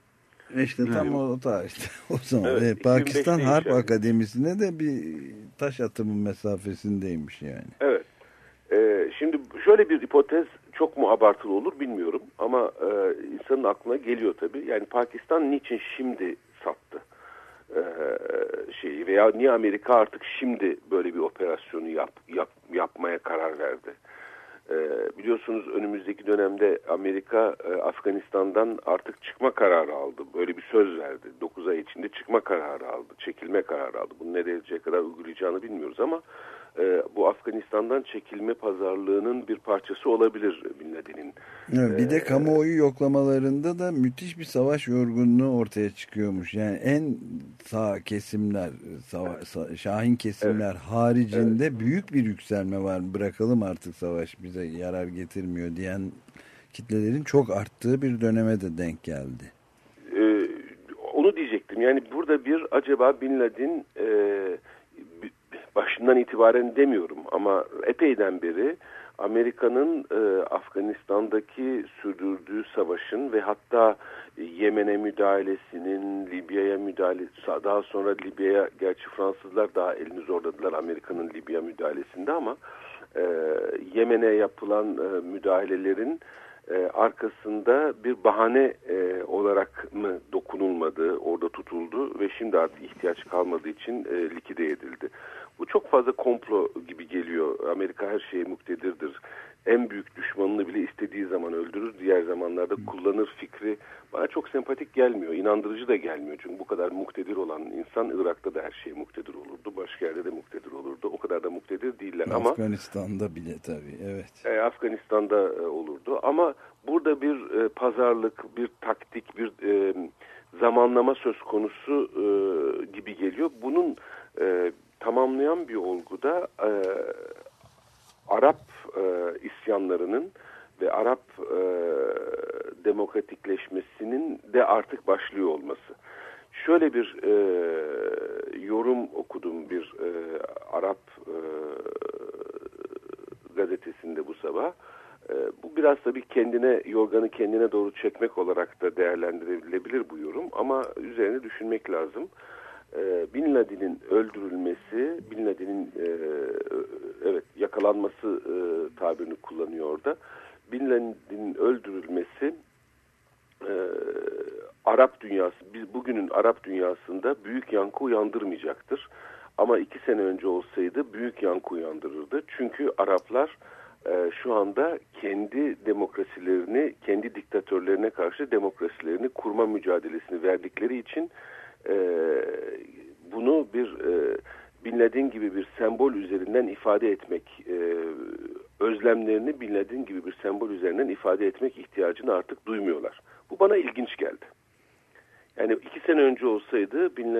İşte tam evet. o tarihte o zaman. Evet, evet, Pakistan Harp yani. Akademisi'ne de bir taş atımı mesafesindeymiş yani. Evet. Ee, şimdi şöyle bir hipotez çok mu abartılı olur bilmiyorum ama e, insanın aklına geliyor tabii. Yani Pakistan niçin şimdi sattı ee, şeyi veya niye Amerika artık şimdi böyle bir operasyonu yap, yap, yapmaya karar verdi? Ee, biliyorsunuz önümüzdeki dönemde Amerika e, Afganistan'dan artık çıkma kararı aldı. Böyle bir söz verdi. dokuz ay içinde çıkma kararı aldı. Çekilme kararı aldı. Bunu nereye kadar uygulayacağını bilmiyoruz ama e, bu Afganistan'dan çekilme pazarlığının bir parçası olabilir Bin Laden'in. Evet, bir de Ee, kamuoyu yoklamalarında da müthiş bir savaş yorgunluğu ortaya çıkıyormuş. Yani en sağ kesimler, sava, sağ, şahin kesimler evet. haricinde evet. büyük bir yükselme var. Bırakalım artık savaş bize yarar getirmiyor diyen kitlelerin çok arttığı bir döneme de denk geldi. Ee, onu diyecektim. Yani burada bir acaba Bin Laden e, başından itibaren demiyorum ama epeyden beri Amerika'nın e, Afganistan'daki sürdürdüğü savaşın ve hatta e, Yemen'e müdahalesinin, Libya'ya müdahalesi, daha sonra Libya'ya, gerçi Fransızlar daha elini zorladılar Amerika'nın Libya müdahalesinde ama e, Yemen'e yapılan e, müdahalelerin e, arkasında bir bahane e, olarak mı dokunulmadı, orada tutuldu ve şimdi artık ihtiyaç kalmadığı için e, likide edildi. Bu çok fazla komplo gibi geliyor. Amerika her şeye muktedirdir. En büyük düşmanını bile istediği zaman öldürür. Diğer zamanlarda kullanır fikri bana çok sempatik gelmiyor. İnandırıcı da gelmiyor. Çünkü bu kadar muktedir olan insan Irak'ta da her şeye muktedir olurdu. Başka yerde de muktedir olurdu. O kadar da muktedir değiller. Ama Afganistan'da bile tabii. Evet. E, Afganistan'da e, olurdu. Ama burada bir e, pazarlık, bir taktik, bir e, zamanlama söz konusu e, gibi geliyor. Bunun e, tamamlayan bir olguda e, Arap e, isyanlarının ve Arap e, demokratikleşmesinin de artık başlıyor olması. Şöyle bir e, yorum okudum bir e, Arap e, gazetesinde bu sabah. E, bu biraz tabii kendine, yorganı kendine doğru çekmek olarak da değerlendirilebilir bu yorum ama üzerine düşünmek lazım. Bin Laden'in öldürülmesi, Bin Laden'in e, evet yakalanması e, tabirini kullanıyor orada. Bin Laden'in öldürülmesi e, Arap dünyası, biz bugünün Arap dünyasında büyük yankı uyandırmayacaktır. Ama iki sene önce olsaydı büyük yankı uyandırırdı. Çünkü Araplar e, şu anda kendi demokrasilerini, kendi diktatörlerine karşı demokrasilerini kurma mücadelesini verdikleri için Ee, bunu bir e, Bin Laden gibi bir sembol üzerinden ifade etmek, e, özlemlerini Bin Laden gibi bir sembol üzerinden ifade etmek ihtiyacını artık duymuyorlar. Bu bana ilginç geldi. Yani iki sene önce olsaydı Bin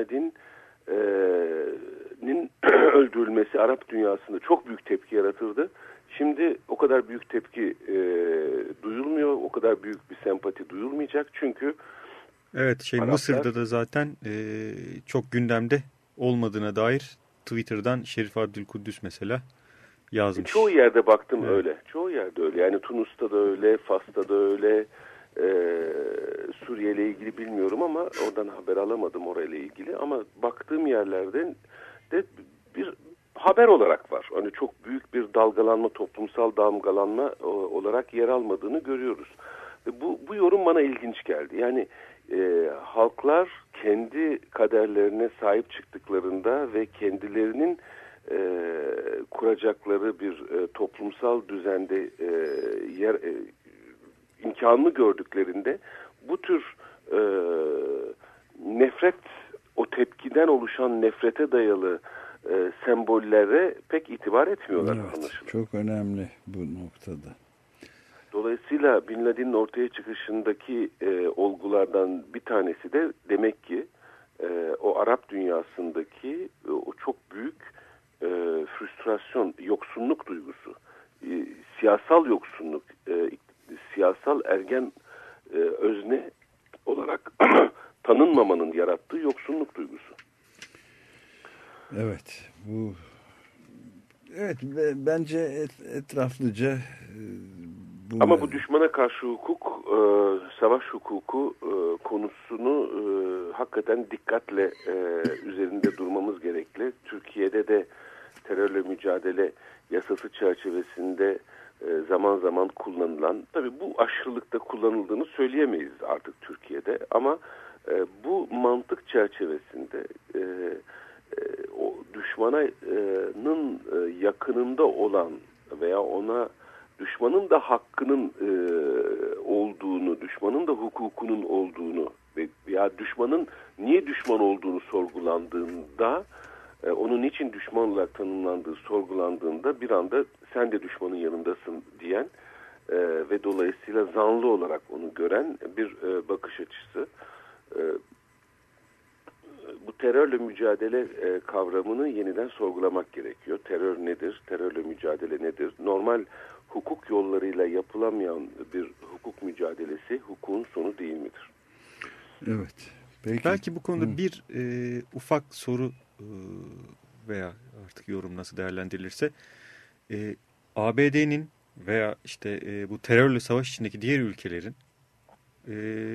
Laden'in e, öldürülmesi Arap dünyasında çok büyük tepki yaratırdı. Şimdi o kadar büyük tepki e, duyulmuyor, o kadar büyük bir sempati duyulmayacak çünkü evet, şey Araplar, Mısır'da da zaten e, çok gündemde olmadığına dair Twitter'dan Şerif Abdülkuddüs mesela yazmış. Çoğu yerde baktım evet. öyle. Çoğu yerde öyle. Yani Tunus'ta da öyle, Fas'ta da öyle. Ee, Suriye ile ilgili bilmiyorum ama oradan haber alamadım orayla ilgili. Ama baktığım yerlerde de bir haber olarak var. Hani çok büyük bir dalgalanma, toplumsal dalgalanma olarak yer almadığını görüyoruz. Bu, bu yorum bana ilginç geldi. Yani e, halklar kendi kaderlerine sahip çıktıklarında ve kendilerinin e, kuracakları bir e, toplumsal düzende e, yer e, imkanını gördüklerinde bu tür e, nefret, o tepkiden oluşan nefrete dayalı e, sembollere pek itibar etmiyorlar. Evet, anlaşılan. Çok önemli bu noktada. Dolayısıyla Bin Laden'in ortaya çıkışındaki e, olgulardan bir tanesi de demek ki e, o Arap dünyasındaki e, o çok büyük e, frustrasyon, yoksunluk duygusu, e, siyasal yoksunluk, e, siyasal ergen e, özne olarak tanınmamanın yarattığı yoksunluk duygusu. Evet, bu evet bence et, etraflıca e, Ama bu düşmana karşı hukuk, e, savaş hukuku e, konusunu e, hakikaten dikkatle e, üzerinde durmamız gerekli. Türkiye'de de terörle mücadele yasası çerçevesinde e, zaman zaman kullanılan, tabii bu aşırılıkta kullanıldığını söyleyemeyiz artık Türkiye'de, ama e, bu mantık çerçevesinde e, e, o düşmanın e, yakınında olan veya ona düşmanın da hakkının e, olduğunu, düşmanın da hukukunun olduğunu veya düşmanın niye düşman olduğunu sorgulandığında, e, onun niçin düşman olarak tanımlandığı sorgulandığında bir anda sen de düşmanın yanındasın diyen e, ve dolayısıyla zanlı olarak onu gören bir e, bakış açısı. E, bu terörle mücadele e, kavramını yeniden sorgulamak gerekiyor. Terör nedir? Terörle mücadele nedir? Normal hukuk yollarıyla yapılamayan bir hukuk mücadelesi hukukun sonu değil midir? Evet. Peki. Belki bu konuda Hı. bir e, ufak soru e, veya artık yorum nasıl değerlendirilirse e, A B D'nin veya işte e, bu terörle savaş içindeki diğer ülkelerin e,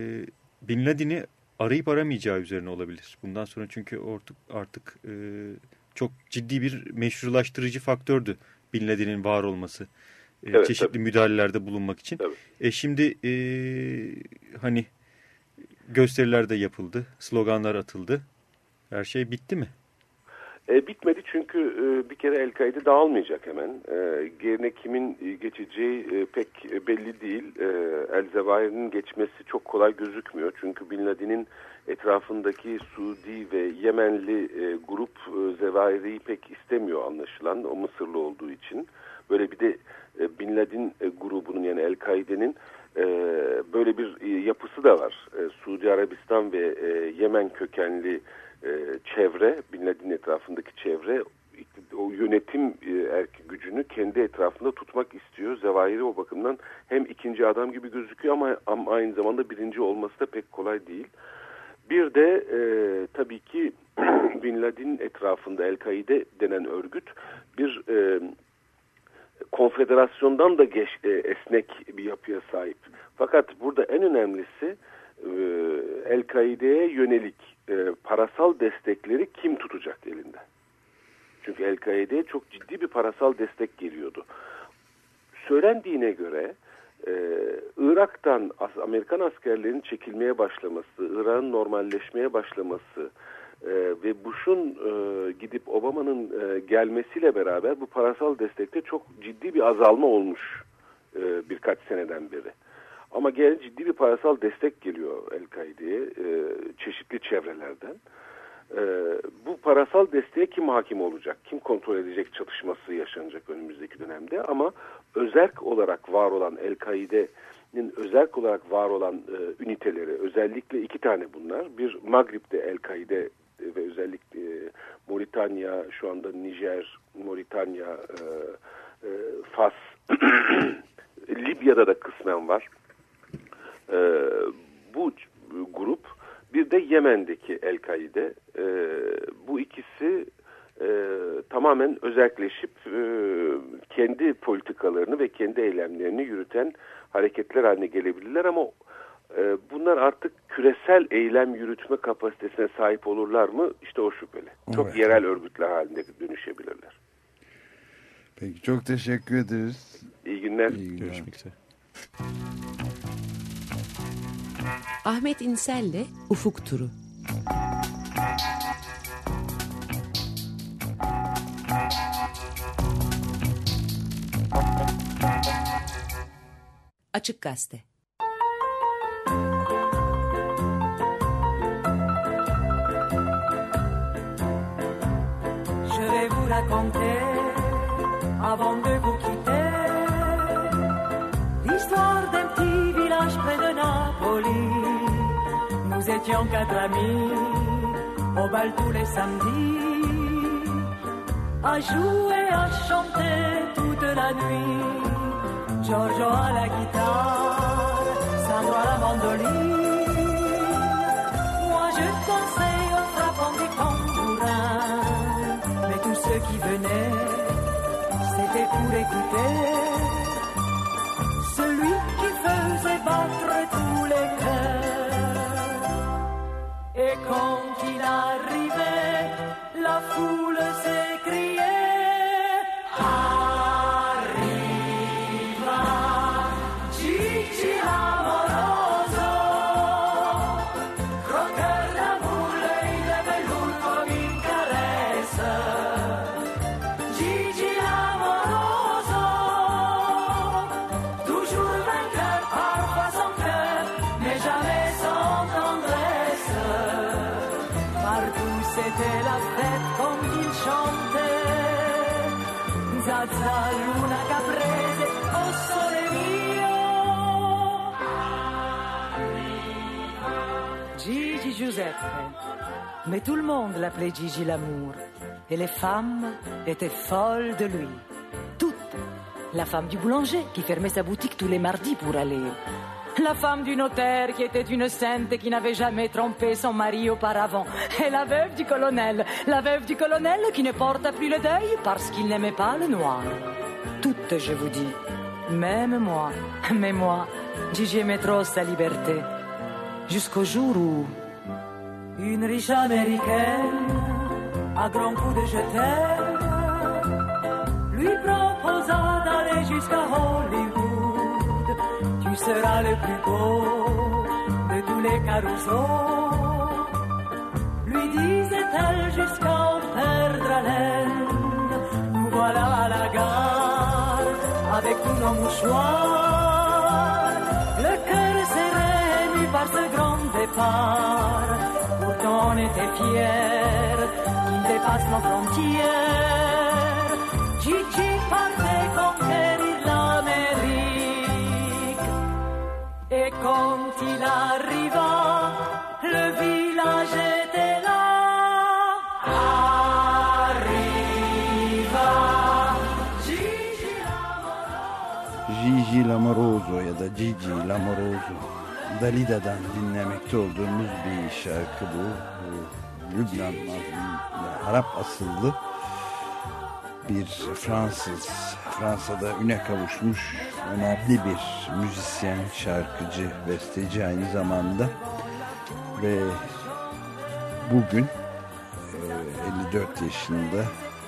Bin Laden'i arayıp aramayacağı üzerine olabilir. Bundan sonra çünkü artık, artık e, çok ciddi bir meşrulaştırıcı faktördü Bin Laden'in var olması. E, evet, çeşitli tabii. müdahalelerde bulunmak için. Tabii. E, şimdi e, hani gösteriler de yapıldı, sloganlar atıldı. Her şey bitti mi? E, bitmedi çünkü e, bir kere El-Kaide dağılmayacak hemen. E, yerine kimin geçeceği e, pek belli değil. E, El-Zevahir'in geçmesi çok kolay gözükmüyor. Çünkü Bin Laden'in etrafındaki Suudi ve Yemenli e, grup e, Zevahir'i pek istemiyor anlaşılan. O Mısırlı olduğu için. Böyle bir de e, Bin Laden e, grubunun, yani El-Kaide'nin e, böyle bir e, yapısı da var. E, Suudi Arabistan ve e, Yemen kökenli çevre, Bin Laden'in etrafındaki çevre o yönetim e, gücünü kendi etrafında tutmak istiyor. Zevahiri o bakımdan hem ikinci adam gibi gözüküyor ama, ama aynı zamanda birinci olması da pek kolay değil. Bir de e, tabii ki Bin Laden'in etrafında El-Kaide denen örgüt bir e, konfederasyondan da geç, e, esnek bir yapıya sahip. Fakat burada en önemlisi e, El-Kaide'ye yönelik E, parasal destekleri kim tutacak elinde? Çünkü El-Kaide'ye çok ciddi bir parasal destek geliyordu. Söylendiğine göre e, Irak'tan Amerikan askerlerinin çekilmeye başlaması, Irak'ın normalleşmeye başlaması e, ve Bush'un e, gidip Obama'nın e, gelmesiyle beraber bu parasal destekte çok ciddi bir azalma olmuş e, birkaç seneden beri. Ama gene ciddi bir parasal destek geliyor El-Kaide'ye e, çeşitli çevrelerden. E, bu parasal desteğe kim hakim olacak, kim kontrol edecek çatışması yaşanacak önümüzdeki dönemde. Ama özerk olarak var olan El-Kaide'nin özerk olarak var olan e, üniteleri, özellikle iki tane bunlar. Bir Maghrib'de El-Kaide ve özellikle e, Moritanya, şu anda Nijer, Moritanya, e, e, Fas, Libya'da da kısmen var. Ee, bu grup, bir de Yemen'deki El-Kaide, e, bu ikisi e, tamamen özelleşip e, kendi politikalarını ve kendi eylemlerini yürüten hareketler haline gelebilirler ama e, bunlar artık küresel eylem yürütme kapasitesine sahip olurlar mı? İşte o şüpheli. Çok evet. Yerel örgütler halinde dönüşebilirler. Peki, çok teşekkür ederiz. İyi günler. İyi günler. Görüşmek üzere. Ahmet İnsel'le Ufuk Turu. Açık Gazete. Je vais vous raconter avant de vous quitter l'histoire d'un petit village près de Napoli. Nous étions quatre amis au bal tous les samedis, à jouer, à chanter toute la nuit. Giorgio à la guitare, Sandro à la mandoline. Moi je dansais en frappant des tambourins, mais tous ceux qui venaient, c'était pour écouter celui qui faisait battre tous les cœurs. Et quand il arrivait, la foule s'écriait Arriva Gigi l'amoroso, croqueur d'amour, l'œil de velours comme une caresse. Gigi l'amoroso, toujours vainqueur, parfois sans cœur, mais jamais sans tendresse. Partout c'était la fête quand il chantait Zazza, Luna, Caprese, oh sole mio. Gigi Giuseppe, mais tout le monde l'appelait Gigi l'amour. Et les femmes étaient folles de lui. Toutes. La femme du boulanger qui fermait sa boutique tous les mardis pour aller. La femme du notaire qui était une sainte et qui n'avait jamais trompé son mari auparavant. Et la veuve du colonel. La veuve du colonel qui ne porta plus le deuil parce qu'il n'aimait pas le noir. Toutes, je vous dis. Même moi. Mais moi, Gigi aimait trop sa liberté. Jusqu'au jour où une riche américaine, à grands coups de je t'aime, lui proposa d'aller jusqu'à Hollywood. Tu seras le plus beau de tous les carousaux, lui disait-elle jusqu'à en perdre haleine. Nous voilà à la gare avec tous nos mouchoirs, le cœur serré ému par ce grand départ. Pourtant on était fiers qu'il dépasse nos frontières. Gigi partait conquérir l'Amérique. Et quand il arriva, le village était là. Arriva Gigi l'amoroso. Gigi l'amoroso ya da Gigi l'amoroso. Dalida'dan dinlemekte olduğumuz bir şarkı bu. Lübnan, Arap asıllı bir Fransız, Fransa'da üne kavuşmuş önemli bir müzisyen, şarkıcı, besteci aynı zamanda ve bugün elli dört yaşında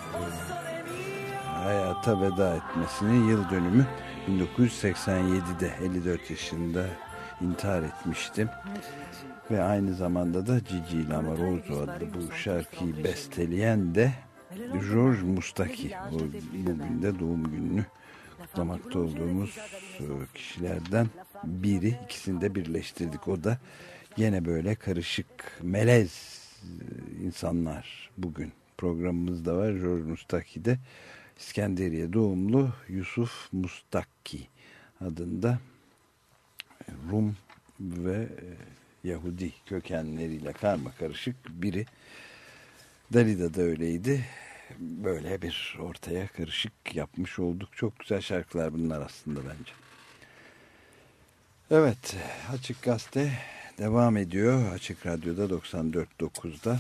hayata veda etmesinin yıl dönümü. bin dokuz yüz seksen yedide elli dört yaşında intihar etmiştim. Ve aynı zamanda da Gigi l'amoroso adlı bu şarkıyı besteleyen de George Moustaki. Bugün de doğum gününü kutlamakta olduğumuz kişilerden biri. İkisini de birleştirdik. O da yine böyle karışık, melez insanlar bugün programımızda var. George Moustaki de İskenderiye doğumlu Yusuf Moustaki adında Rum ve Yahudi kökenleriyle karma karışık biri. Dalida da öyleydi. Böyle bir ortaya karışık yapmış olduk. Çok güzel şarkılar bunlar aslında bence. Evet, Açık Gazete devam ediyor. Açık Radyo'da doksan dört nokta dokuzda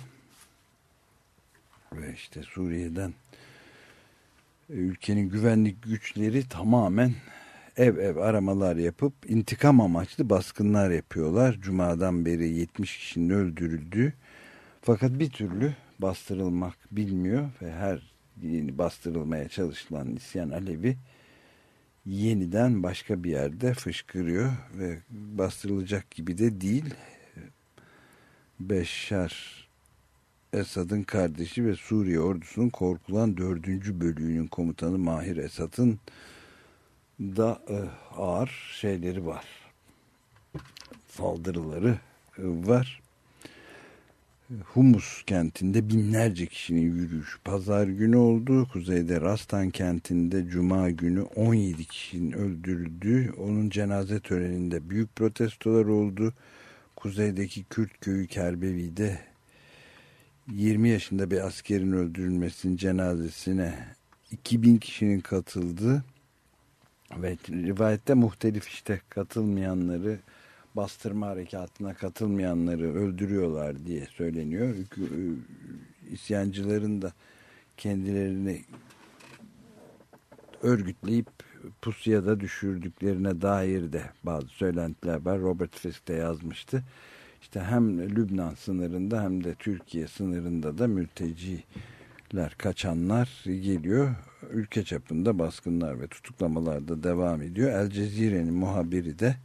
ve işte Suriye'den ülkenin güvenlik güçleri tamamen ev ev aramalar yapıp intikam amaçlı baskınlar yapıyorlar. Cuma'dan beri yetmiş kişinin öldürüldüğü, fakat bir türlü bastırılmak bilmiyor ve her yeni bastırılmaya çalışılan isyan alevi yeniden başka bir yerde fışkırıyor ve bastırılacak gibi de değil. Beşşar Esad'ın kardeşi ve Suriye ordusunun korkulan dördüncü bölüğünün komutanı Mahir Esad'ın da e, ağır şeyleri var. Saldırıları e, var. Humus kentinde binlerce kişinin yürüyüşü pazar günü oldu. Kuzeyde Rastan kentinde cuma günü on yedi kişinin öldürüldüğü, onun cenaze töreninde büyük protestolar oldu. Kuzeydeki Kürt köyü Kerbevi'de yirmi yaşında bir askerin öldürülmesinin cenazesine iki bin kişinin katıldığı ve rivayette muhtelif işte katılmayanları, bastırma harekatına katılmayanları öldürüyorlar diye söyleniyor. İsyancıların da kendilerini örgütleyip pusuya da düşürdüklerine dair de bazı söylentiler var. Robert Fisk de yazmıştı. İşte hem Lübnan sınırında hem de Türkiye sınırında da mülteciler, kaçanlar geliyor. Ülke çapında baskınlar ve tutuklamalar da devam ediyor. El Cezire'nin muhabiri de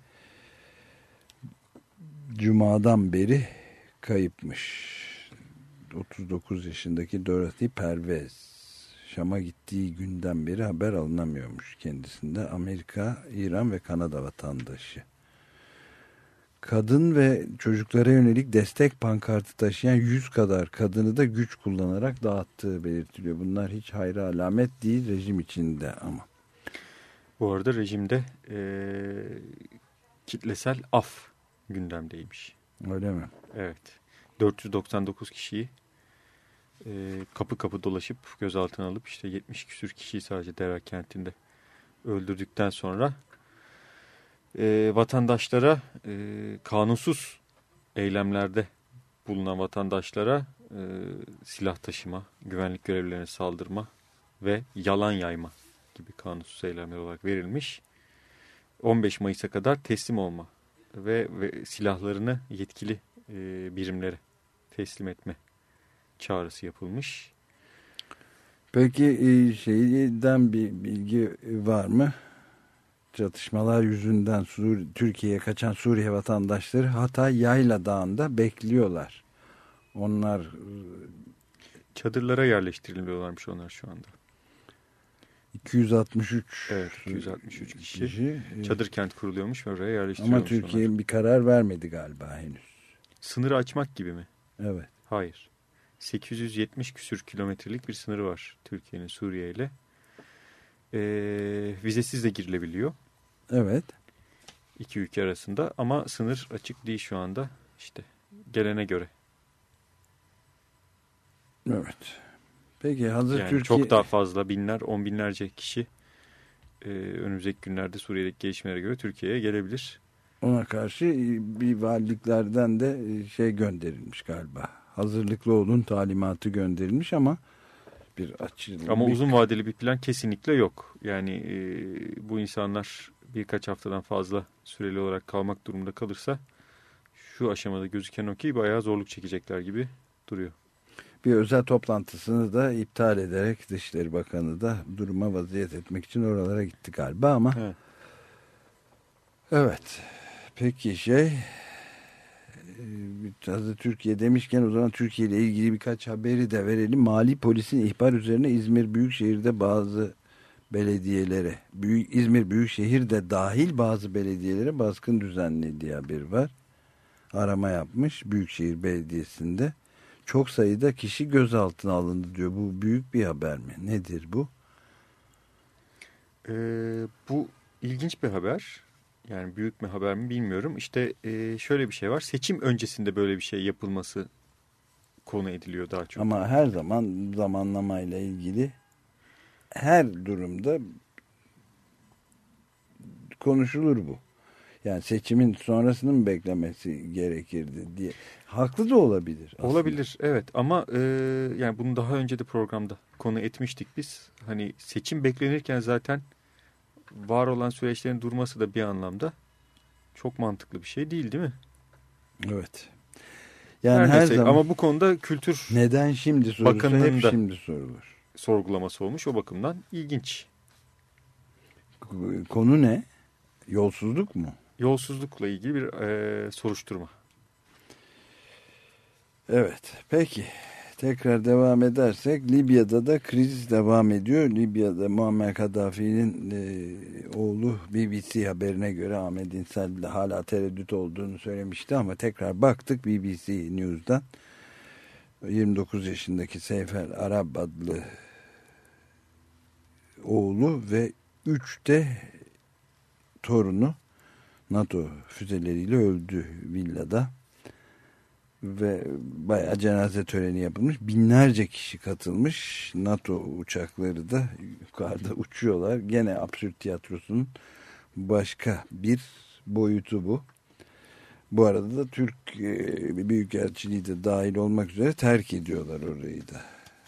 Cuma'dan beri kayıpmış. otuz dokuz yaşındaki Dorothy Pervez. Şam'a gittiği günden beri haber alınamıyormuş kendisinde. Amerika, İran ve Kanada vatandaşı. Kadın ve çocuklara yönelik destek pankartı taşıyan yüz kadar kadını da güç kullanarak dağıttığı belirtiliyor. Bunlar hiç hayra alamet değil rejim içinde ama. Bu arada rejimde e, kitlesel af gündemdeymiş. Öyle mi? Evet. dört yüz doksan dokuz kişiyi e, kapı kapı dolaşıp gözaltına alıp işte yetmiş küsür kişiyi sadece Deraa kentinde öldürdükten sonra e, vatandaşlara e, kanunsuz eylemlerde bulunan vatandaşlara e, silah taşıma, güvenlik görevlilerine saldırma ve yalan yayma gibi kanunsuz eylemler olarak verilmiş. on beş Mayıs'a kadar teslim olma ve, ve silahlarını yetkili e, birimlere teslim etme çağrısı yapılmış. Peki şeyden bir bilgi var mı? Çatışmalar yüzünden Sur Türkiye'ye kaçan Suriye vatandaşları Hatay Yayla Dağı'nda bekliyorlar. Onlar çadırlara yerleştiriliyorlarmış onlar şu anda. iki yüz altmış üç Evet, iki yüz altmış üç kişi, kişi çadır kent kuruluyormuş ve oraya yerleştiriliyormuş. Ama Türkiye onlar. bir karar vermedi galiba henüz. Sınırı açmak gibi mi? Evet. Hayır. sekiz yüz yetmiş küsür kilometrelik bir sınırı var Türkiye'nin Suriye ile. Ee, vizesiz de girilebiliyor. Evet. İki ülke arasında ama sınır açık değil şu anda. İşte gelene göre. Evet. Peki hazır yani Türkiye... Çok daha fazla binler, on binlerce kişi e, önümüzdeki günlerde Suriye'deki gelişmelere göre Türkiye'ye gelebilir. Ona karşı bir valiliklerden de şey gönderilmiş galiba. Hazırlıklı olun talimatı gönderilmiş ama bir açılım. Ama bir... uzun vadeli bir plan kesinlikle yok. Yani e, bu insanlar birkaç haftadan fazla süreli olarak kalmak durumunda kalırsa şu aşamada gözüken o ki bayağı zorluk çekecekler gibi duruyor. Bir özel toplantısını da iptal ederek Dışişleri Bakanı da duruma vaziyet etmek için oralara gitti galiba ama evet. Evet. Peki şey hazır Türkiye demişken o zaman Türkiye ile ilgili birkaç haberi de verelim. Mali polisin ihbar üzerine İzmir Büyükşehir'de bazı belediyelere, Büyük, İzmir Büyükşehir'de dahil bazı belediyelere baskın düzenlediği haberi var. Arama yapmış Büyükşehir Belediyesi'nde. Çok sayıda kişi gözaltına alındı diyor. Bu büyük bir haber mi? Nedir bu? Ee, bu ilginç bir haber. Yani büyük bir haber mi bilmiyorum. İşte e, şöyle bir şey var. Seçim öncesinde böyle bir şey yapılması konu ediliyor daha çok. Ama her zaman zamanlamayla ilgili her durumda konuşulur bu. Yani seçimin sonrasını mı beklemesi gerekirdi diye. Haklı da olabilir aslında. Olabilir evet ama e, yani bunu daha önce de programda konu etmiştik biz. Hani seçim beklenirken zaten var olan süreçlerin durması da bir anlamda çok mantıklı bir şey değil değil mi? Evet. Yani her, her zaman ama bu konuda kültür neden şimdi sorusu hep şimdi sorulur. Sorgulaması olmuş o bakımdan ilginç. Konu ne? Yolsuzluk mu? Yolsuzlukla ilgili bir e, soruşturma. Evet peki. Tekrar devam edersek Libya'da da kriz devam ediyor. Libya'da Muammer Kaddafi'nin e, oğlu B B C haberine göre Ahmet İnsel'de hala tereddüt olduğunu söylemişti ama tekrar baktık B B C News'dan yirmi dokuz yaşındaki Seyfer Arab adlı oğlu ve üç de torunu NATO füzeleriyle öldü villada. Ve bayağı cenaze töreni yapılmış. Binlerce kişi katılmış. NATO uçakları da yukarıda uçuyorlar. Gene absürt tiyatrosunun başka bir boyutu bu. Bu arada da Türk e, Büyükelçiliği de dahil olmak üzere terk ediyorlar orayı da.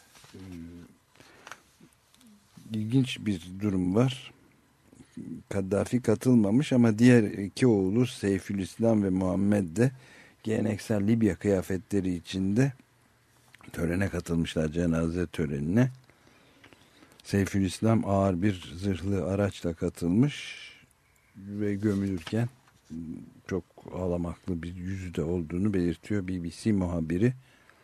İlginç bir durum var. Kaddafi katılmamış ama diğer iki oğlu Seyfülislam ve Muhammed de geleneksel Libya kıyafetleri içinde törene katılmışlar, cenaze törenine. Seyfülislam ağır bir zırhlı araçla katılmış ve gömülürken çok ağlamaklı bir yüzü de olduğunu belirtiyor B B C muhabiri.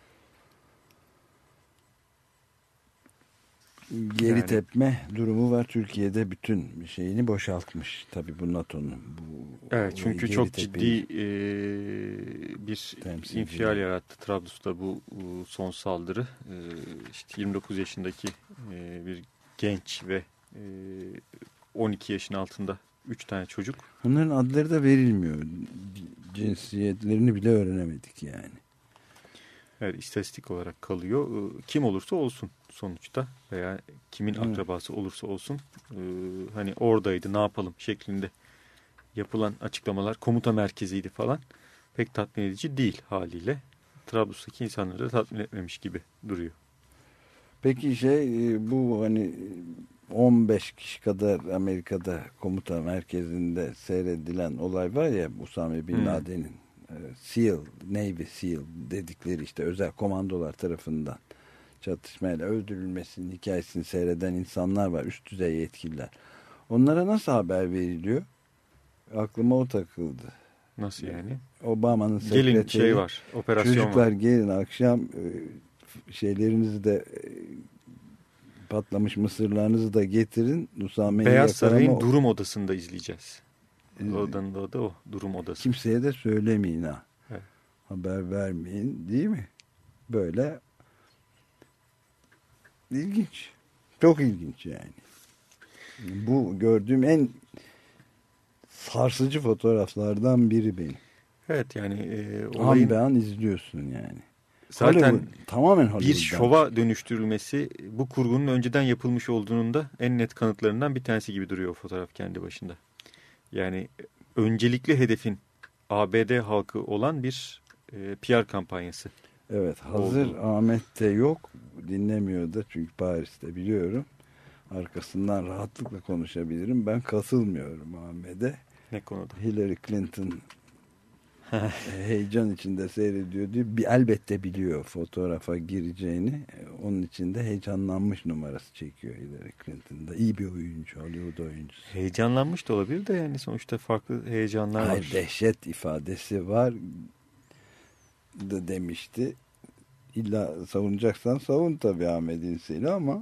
Geri yani, tepme durumu var. Türkiye'de bütün şeyini boşaltmış. Tabii bu NATO'nun. Bu, evet, çünkü çok ciddi e, bir temsilci. infial yarattı Trablus'ta bu son saldırı. E, işte yirmi dokuz yaşındaki e, bir genç ve e, on iki yaşın altında üç tane çocuk. Onların adları da verilmiyor. Cinsiyetlerini bile öğrenemedik yani. Evet, istatistik olarak kalıyor. Kim olursa olsun sonuçta veya kimin evet. akrabası olursa olsun e, hani oradaydı ne yapalım şeklinde yapılan açıklamalar, komuta merkeziydi falan, pek tatmin edici değil haliyle. Trablus'taki insanları da tatmin etmemiş gibi duruyor. Peki şey bu hani on beş kişi kadar Amerika'da komuta merkezinde seyredilen olay var ya, Usame Bin Laden'in hmm. SEAL, Navy SEAL dedikleri işte özel komandolar tarafından çatışmayla öldürülmesinin hikayesini seyreden insanlar var, üst düzey yetkililer. Onlara nasıl haber veriliyor? Aklıma o takıldı. Nasıl yani? Obama'nın sekreteri. Gelin şey var, operasyon çocuklar var. Gelin akşam şeylerinizi de patlamış mısırlarınızı da getirin. Usame'yi Beyaz Saray'ın yakalama... durum odasında izleyeceğiz. Ee, Odanın da o, durum odası. Kimseye de söylemeyin ha. Evet. Haber vermeyin, değil mi? Böyle ilginç. Çok ilginç yani. Bu gördüğüm en sarsıcı fotoğraflardan biri benim. Evet yani e, olayın... An be an izliyorsun yani. Zaten Hollywood, tamamen Hollywood'dan. Bir şova dönüştürülmesi bu kurgunun önceden yapılmış olduğunun da en net kanıtlarından bir tanesi gibi duruyor o fotoğraf kendi başında. Yani öncelikli hedefin A B D halkı olan bir e, P R kampanyası. Evet, hazır oldu. Ahmet de yok, dinlemiyor da çünkü Paris'te biliyorum. Arkasından rahatlıkla konuşabilirim. Ben katılmıyorum Ahmet'e. Ne konuda? Hillary Clinton heyecan içinde seyrediyor diyor. Bir, elbette biliyor fotoğrafa gireceğini. Onun için de heyecanlanmış numarası çekiyor Hillary Clinton'da. İyi bir oyuncu, Hollywood oyuncusu. Heyecanlanmış da olabilir de yani sonuçta farklı heyecanlar Hayır, var. Dehşet ifadesi var da demişti. İlla savunacaksan savun tabii Ahmet İnsel'i ama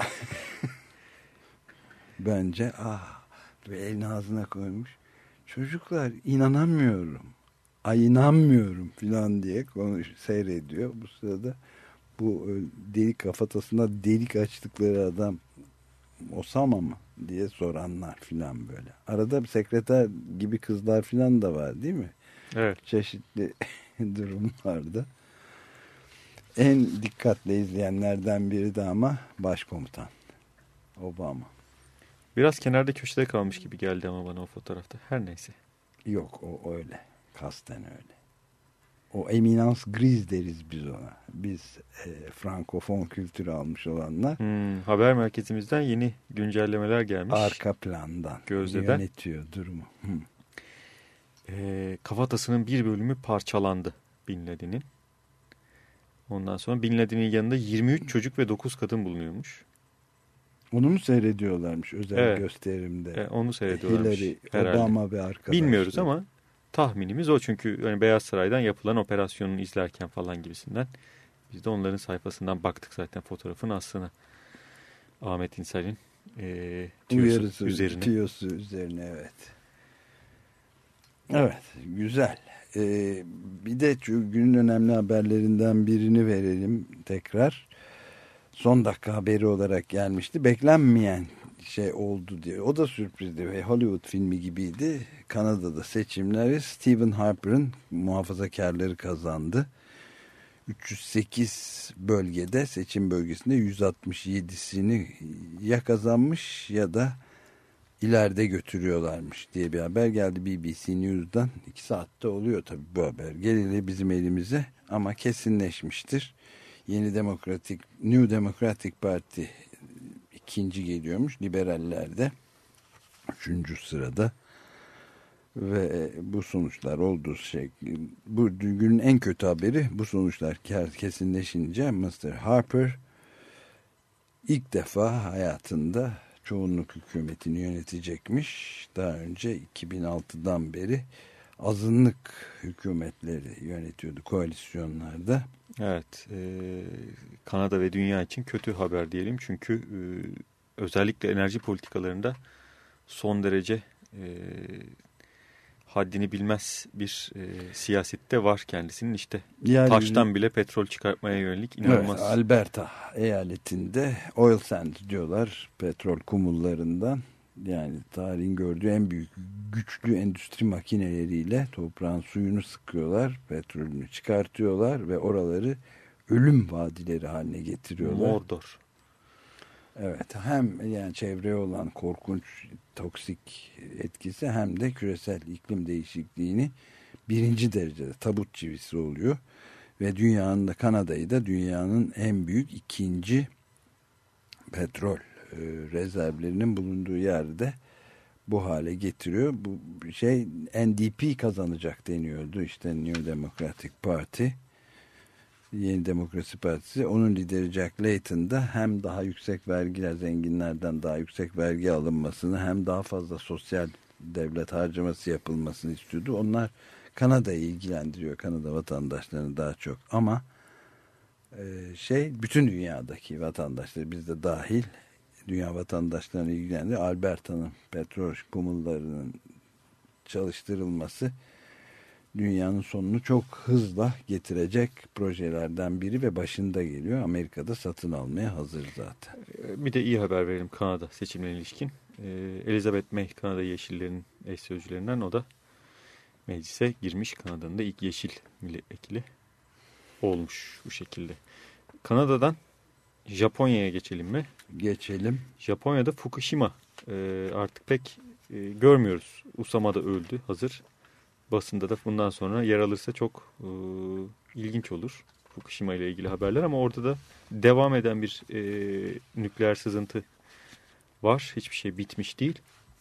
bence ah ve elini ağzına koymuş. Çocuklar inanamıyorum. Ay inanmıyorum filan diye konuş, seyrediyor. Bu sırada bu delik kafatasında delik açtıkları adam Osama mı diye soranlar filan böyle. Arada bir sekreter gibi kızlar filan da var değil mi? Evet. Çeşitli durumlarda. En dikkatle izleyenlerden biri de ama başkomutan Obama. Biraz kenarda köşede kalmış gibi geldi ama bana o fotoğrafta. Her neyse. Yok o öyle. Kasten öyle. O eminans griz deriz biz ona. Biz e, frankofon kültürü almış olanlar. Hmm, haber merkezimizden yeni güncellemeler gelmiş. Arka plandan. Gözdeden. Yönetiyor durumu. Hmm. E, kafatasının bir bölümü parçalandı Bin Laden'in. Ondan sonra Bin Laden'in yanında yirmi üç çocuk ve dokuz kadın bulunuyormuş. Onu mu seyrediyorlarmış özel evet. gösterimde? Evet, onu seyrediyorlarmış. Hillary, herhalde. Obama ve arkadaşları. Bilmiyoruz ama tahminimiz o, çünkü yani Beyaz Saray'dan yapılan operasyonunu izlerken falan gibisinden biz de onların sayfasından baktık zaten fotoğrafın aslına. Ahmet İnsel'in e, tüyosu üzerine. Tüyosu üzerine evet. Evet güzel. Ee, bir de günün önemli haberlerinden birini verelim tekrar. Son dakika haberi olarak gelmişti. Beklenmeyen şey oldu diye. O da sürprizdi ve Hollywood filmi gibiydi. Kanada'da seçimleri Stephen Harper'ın muhafazakarları kazandı. üç yüz sekiz bölgede, seçim bölgesinde yüz altmış yedisini ya kazanmış ya da ileride götürüyorlarmış diye bir haber geldi B B C News'dan. iki saatte oluyor tabii bu haber. Geleli bizim elimize ama kesinleşmiştir. Yeni Demokratik, New Democratic Party ikinci geliyormuş. Liberaller de üçüncü sırada. Ve bu sonuçlar olduğu şey, bu günün en kötü haberi, bu sonuçlar kesinleşince mister Harper ilk defa hayatında çoğunluk hükümetini yönetecekmiş. Daha önce iki bin altıdan beri azınlık hükümetleri yönetiyordu koalisyonlarda. Evet, e, Kanada ve dünya için kötü haber diyelim. Çünkü e, özellikle enerji politikalarında son derece e, haddini bilmez bir e, siyasette var kendisinin. İşte yani, taştan bile petrol çıkartmaya yönelik inanılmaz. Evet, Alberta eyaletinde oil sands diyorlar, petrol kumullarından. Yani tarihin gördüğü en büyük güçlü endüstri makineleriyle toprağın suyunu sıkıyorlar, petrolünü çıkartıyorlar ve oraları ölüm vadileri haline getiriyorlar. Mordor. Evet, hem yani çevreye olan korkunç toksik etkisi hem de küresel iklim değişikliğini birinci derecede tabut çivisi oluyor. Ve dünyanın da, Kanada'yı da dünyanın en büyük ikinci petrol e, rezervlerinin bulunduğu yerde bu hale getiriyor. Bu şey N D P kazanacak deniyordu. İşte New Democratic Party, Yeni Demokrasi Partisi, onun lideri Jack Layton da hem daha yüksek vergiler, zenginlerden daha yüksek vergi alınmasını, hem daha fazla sosyal devlet harcaması yapılmasını istiyordu. Onlar Kanada'yı ilgilendiriyor, Kanada vatandaşlarını daha çok, ama e, şey bütün dünyadaki vatandaşları, biz de dahil, dünya vatandaşlarını ilgilendiriyor. Alberta'nın petrol kumullarının çalıştırılması dünyanın sonunu çok hızla getirecek projelerden biri ve başında geliyor. Amerika'da satın almaya hazır zaten. Bir de iyi haber verelim Kanada seçimlerine ilişkin. Elizabeth May, Kanada Yeşillerinin eş sözcülerinden, o da meclise girmiş. Kanada'nın da ilk yeşil milletvekili olmuş bu şekilde. Kanada'dan Japonya'ya geçelim mi? Geçelim. Japonya'da Fukushima artık pek görmüyoruz. Usama da öldü hazır. Basında da bundan sonra yer alırsa çok e, ilginç olur Fukushima ile ilgili haberler, ama orada da devam eden bir e, nükleer sızıntı var. Hiçbir şey bitmiş değil.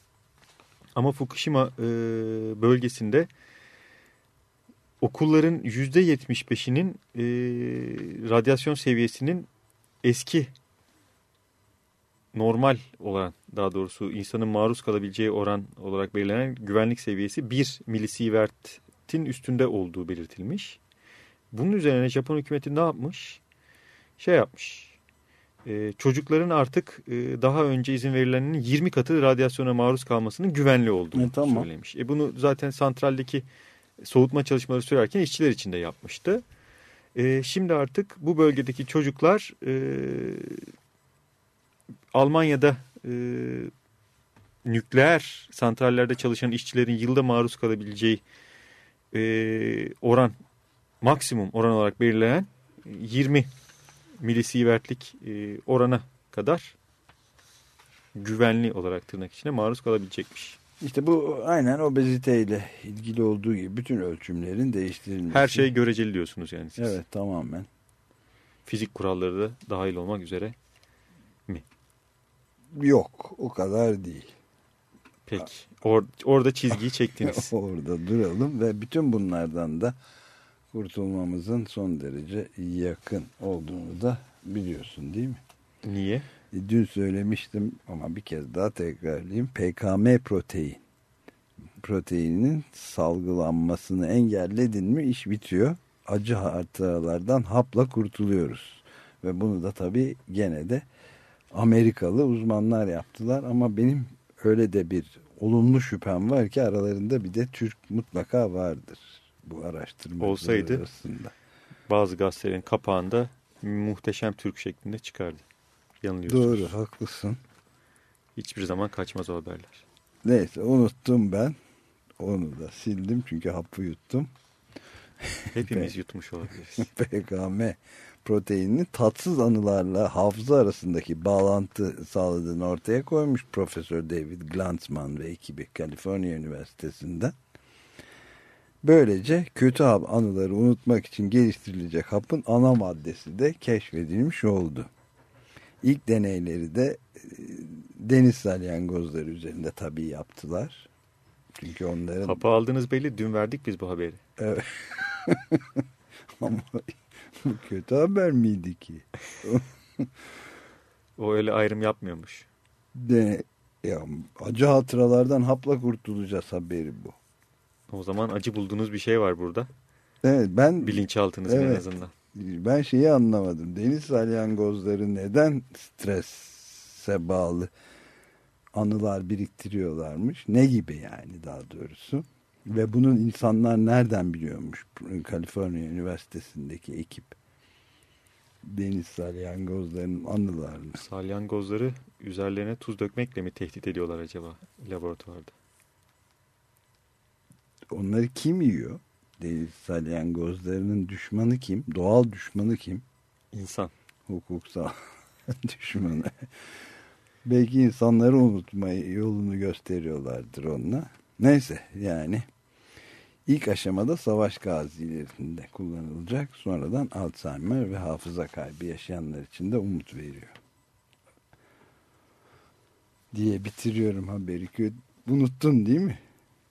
Ama Fukushima e, bölgesinde okulların yüzde yetmiş beşinin e, radyasyon seviyesinin eski normal olan, daha doğrusu insanın maruz kalabileceği oran olarak belirlenen güvenlik seviyesi bir milisievert'in üstünde olduğu belirtilmiş. Bunun üzerine Japon hükümeti ne yapmış? Şey yapmış. E, çocukların artık e, daha önce izin verilenin yirmi katı radyasyona maruz kalmasının güvenli olduğunu e, tamam. söylemiş. E, bunu zaten santraldeki soğutma çalışmaları sürerken işçiler için de yapmıştı. E, şimdi artık bu bölgedeki çocuklar e, Almanya'da e, nükleer santrallerde çalışan işçilerin yılda maruz kalabileceği e, oran, maksimum oran olarak belirlenen yirmi milisievertlik e, orana kadar güvenli olarak tırnak içine maruz kalabilecekmiş. İşte bu aynen obeziteyle ilgili olduğu gibi bütün ölçümlerin değiştirilmesi. Her şey göreceli diyorsunuz yani siz. Evet, tamamen. Fizik kuralları da dahil olmak üzere mi? Yok, o kadar değil. Peki. Or orada çizgiyi çektiniz. Orada duralım ve bütün bunlardan da kurtulmamızın son derece yakın olduğunu da biliyorsun değil mi? Niye? Dün söylemiştim ama bir kez daha tekrarlayayım. P K M protein. Proteininin salgılanmasını engelledin mi iş bitiyor. Acı hatıralardan hapla kurtuluyoruz. Ve bunu da tabii gene de Amerikalı uzmanlar yaptılar, ama benim öyle de bir olumlu şüphem var ki aralarında bir de Türk mutlaka vardır bu araştırma olsaydı arasında. Bazı gazetelerin kapağında Muhteşem Türk şeklinde çıkardı. Yanılıyorsunuz. Doğru, haklısın. Hiçbir zaman kaçmaz o haberler. Neyse, unuttum ben. Onu da sildim çünkü hapı yuttum. Hepimiz yutmuş olabiliriz. P K M proteininin tatsız anılarla hafıza arasındaki bağlantı sağladığını ortaya koymuş Profesör David Glanzman ve ekibi Kaliforniya Üniversitesi'nden. Böylece kötü anıları unutmak için geliştirilecek hapın ana maddesi de keşfedilmiş oldu. İlk deneyleri de deniz salyangozları üzerinde tabii yaptılar. Çünkü onların... Hapı aldığınız belli. Dün verdik biz bu haberi. Evet. Ama bu kötü haber miydi ki? O öyle ayrım yapmıyormuş. De, ya, acı hatıralardan hapla kurtulacağız haberi bu. O zaman acı bulduğunuz bir şey var burada. Evet, ben... Bilinçaltınızın evet, en azından. Ben şeyi anlamadım. Deniz salyangozları neden strese bağlı anılar biriktiriyorlarmış? Ne gibi yani daha doğrusu? Ve bunun insanlar nereden biliyormuş? Kaliforniya Üniversitesi'ndeki ekip deniz salyangozlarının anılarını. Salyangozları üzerlerine tuz dökmekle mi tehdit ediyorlar acaba laboratuvarda? Onları kim yiyor? Deniz salyangozlarının düşmanı kim? Doğal düşmanı kim? İnsan. Hukuksal düşmanı. Belki insanları unutmayı yolunu gösteriyorlardır onunla. Neyse yani ilk aşamada savaş gazilerinde kullanılacak. Sonradan Alzheimer ve hafıza kaybı yaşayanlar için de umut veriyor. Diye bitiriyorum haberi. Unuttun değil mi?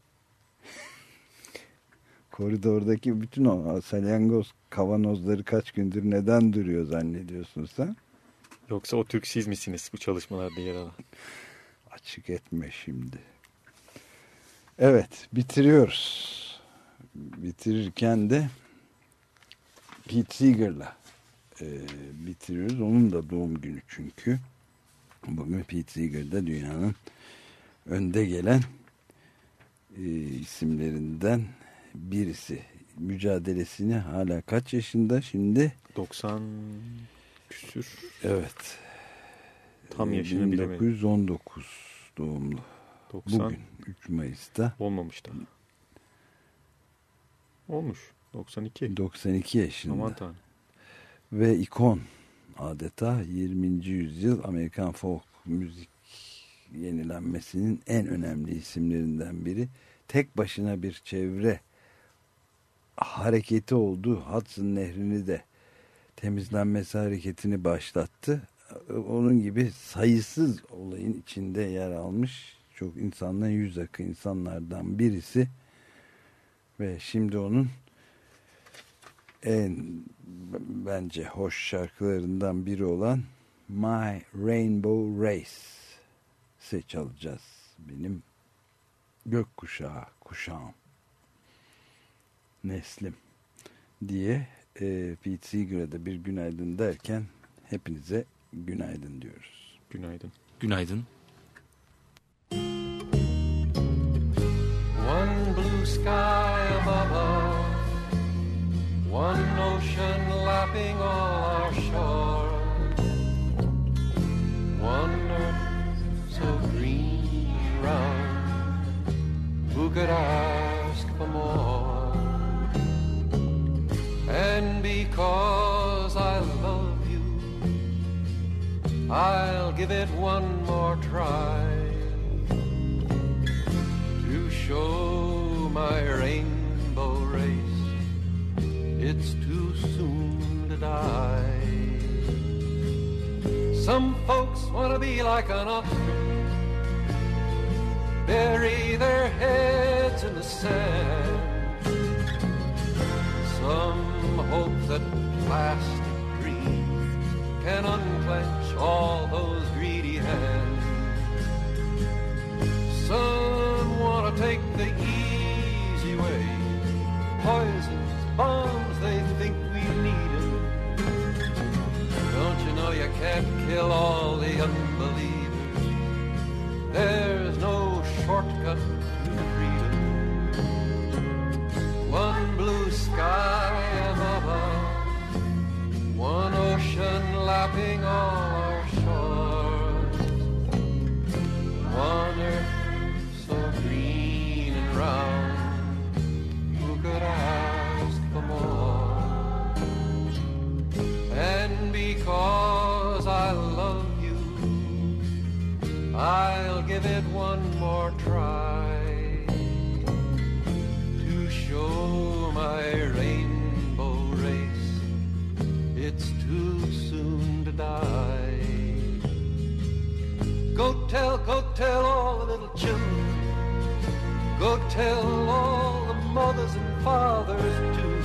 Koridordaki bütün o salyangoz kavanozları kaç gündür neden duruyor zannediyorsun sen? Yoksa o Türk siz misiniz bu çalışmalarda yer alan? Açık etme şimdi. Evet, bitiriyoruz. Bitirirken de Pete Seeger'la e, bitiriyoruz. Onun da doğum günü çünkü. Bugün Pete Seeger de dünyanın önde gelen e, isimlerinden birisi. Mücadelesini hala kaç yaşında şimdi? doksan küsür. Evet. Tam yaşını bilemedim. bin dokuz yüz on dokuz doğumlu. doksan Bugün üç Mayıs'ta. Olmamış da. Olmuş. doksan iki. doksan iki yaşında. Aman tanrım. Ve ikon adeta yirminci yüzyıl Amerikan folk müzik yenilenmesinin en önemli isimlerinden biri. Tek başına bir çevre hareketi oldu. Hudson Nehri'ni de temizlenmesi hareketini başlattı. Onun gibi sayısız olayın içinde yer almış çok insanla yüz akı insanlardan birisi ve şimdi onun en bence hoş şarkılarından biri olan My Rainbow Race'i çalacağız. Benim gökkuşağı kuşağım, neslim diye e, Pete Seeger'a da bir günaydın derken hepinize günaydın diyoruz. Günaydın. Günaydın. One blue sky above us, one ocean lapping all our shores, one earth so green and round, who could ask for more? And because I love you, I'll give it one more try to show my rainbow race it's too soon to die. Some folks want to be like an ostrich, bury their heads in the sand. Some hope that plastic dreams can unclench all those greedy hands. Some want to take the easy way, poisons, bombs, they think we need them. Don't you know you can't kill all the unbelievers? There's no shortcut to freedom. One blue sky above us, one ocean lapping all our shores, one earth so green and round, who could ask for more? And because I love you, I'll give it one more try to show my rainbow race it's too soon to die. Go tell, go tell all the little children, Go tell all the mothers and fathers too.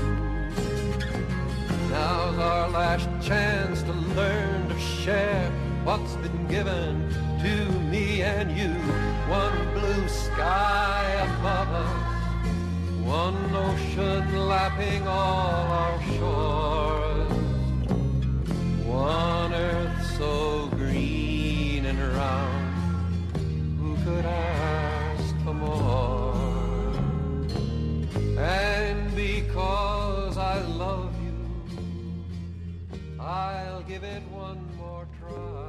Now's our last chance to learn to share what's been given to me and you. One blue sky above us, one ocean lapping all our shores, one earth so green and round, who could ask for more? And because I love you, I'll give it one more try.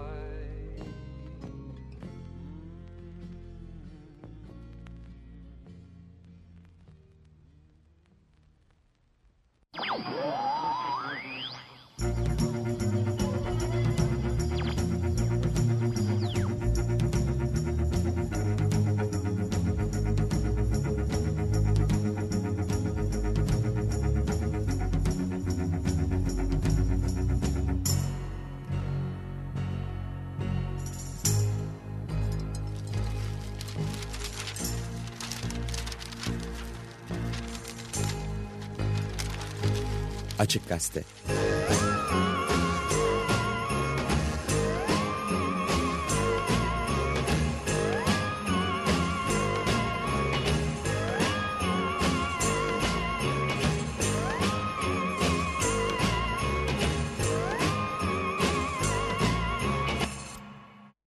Açık Gazete.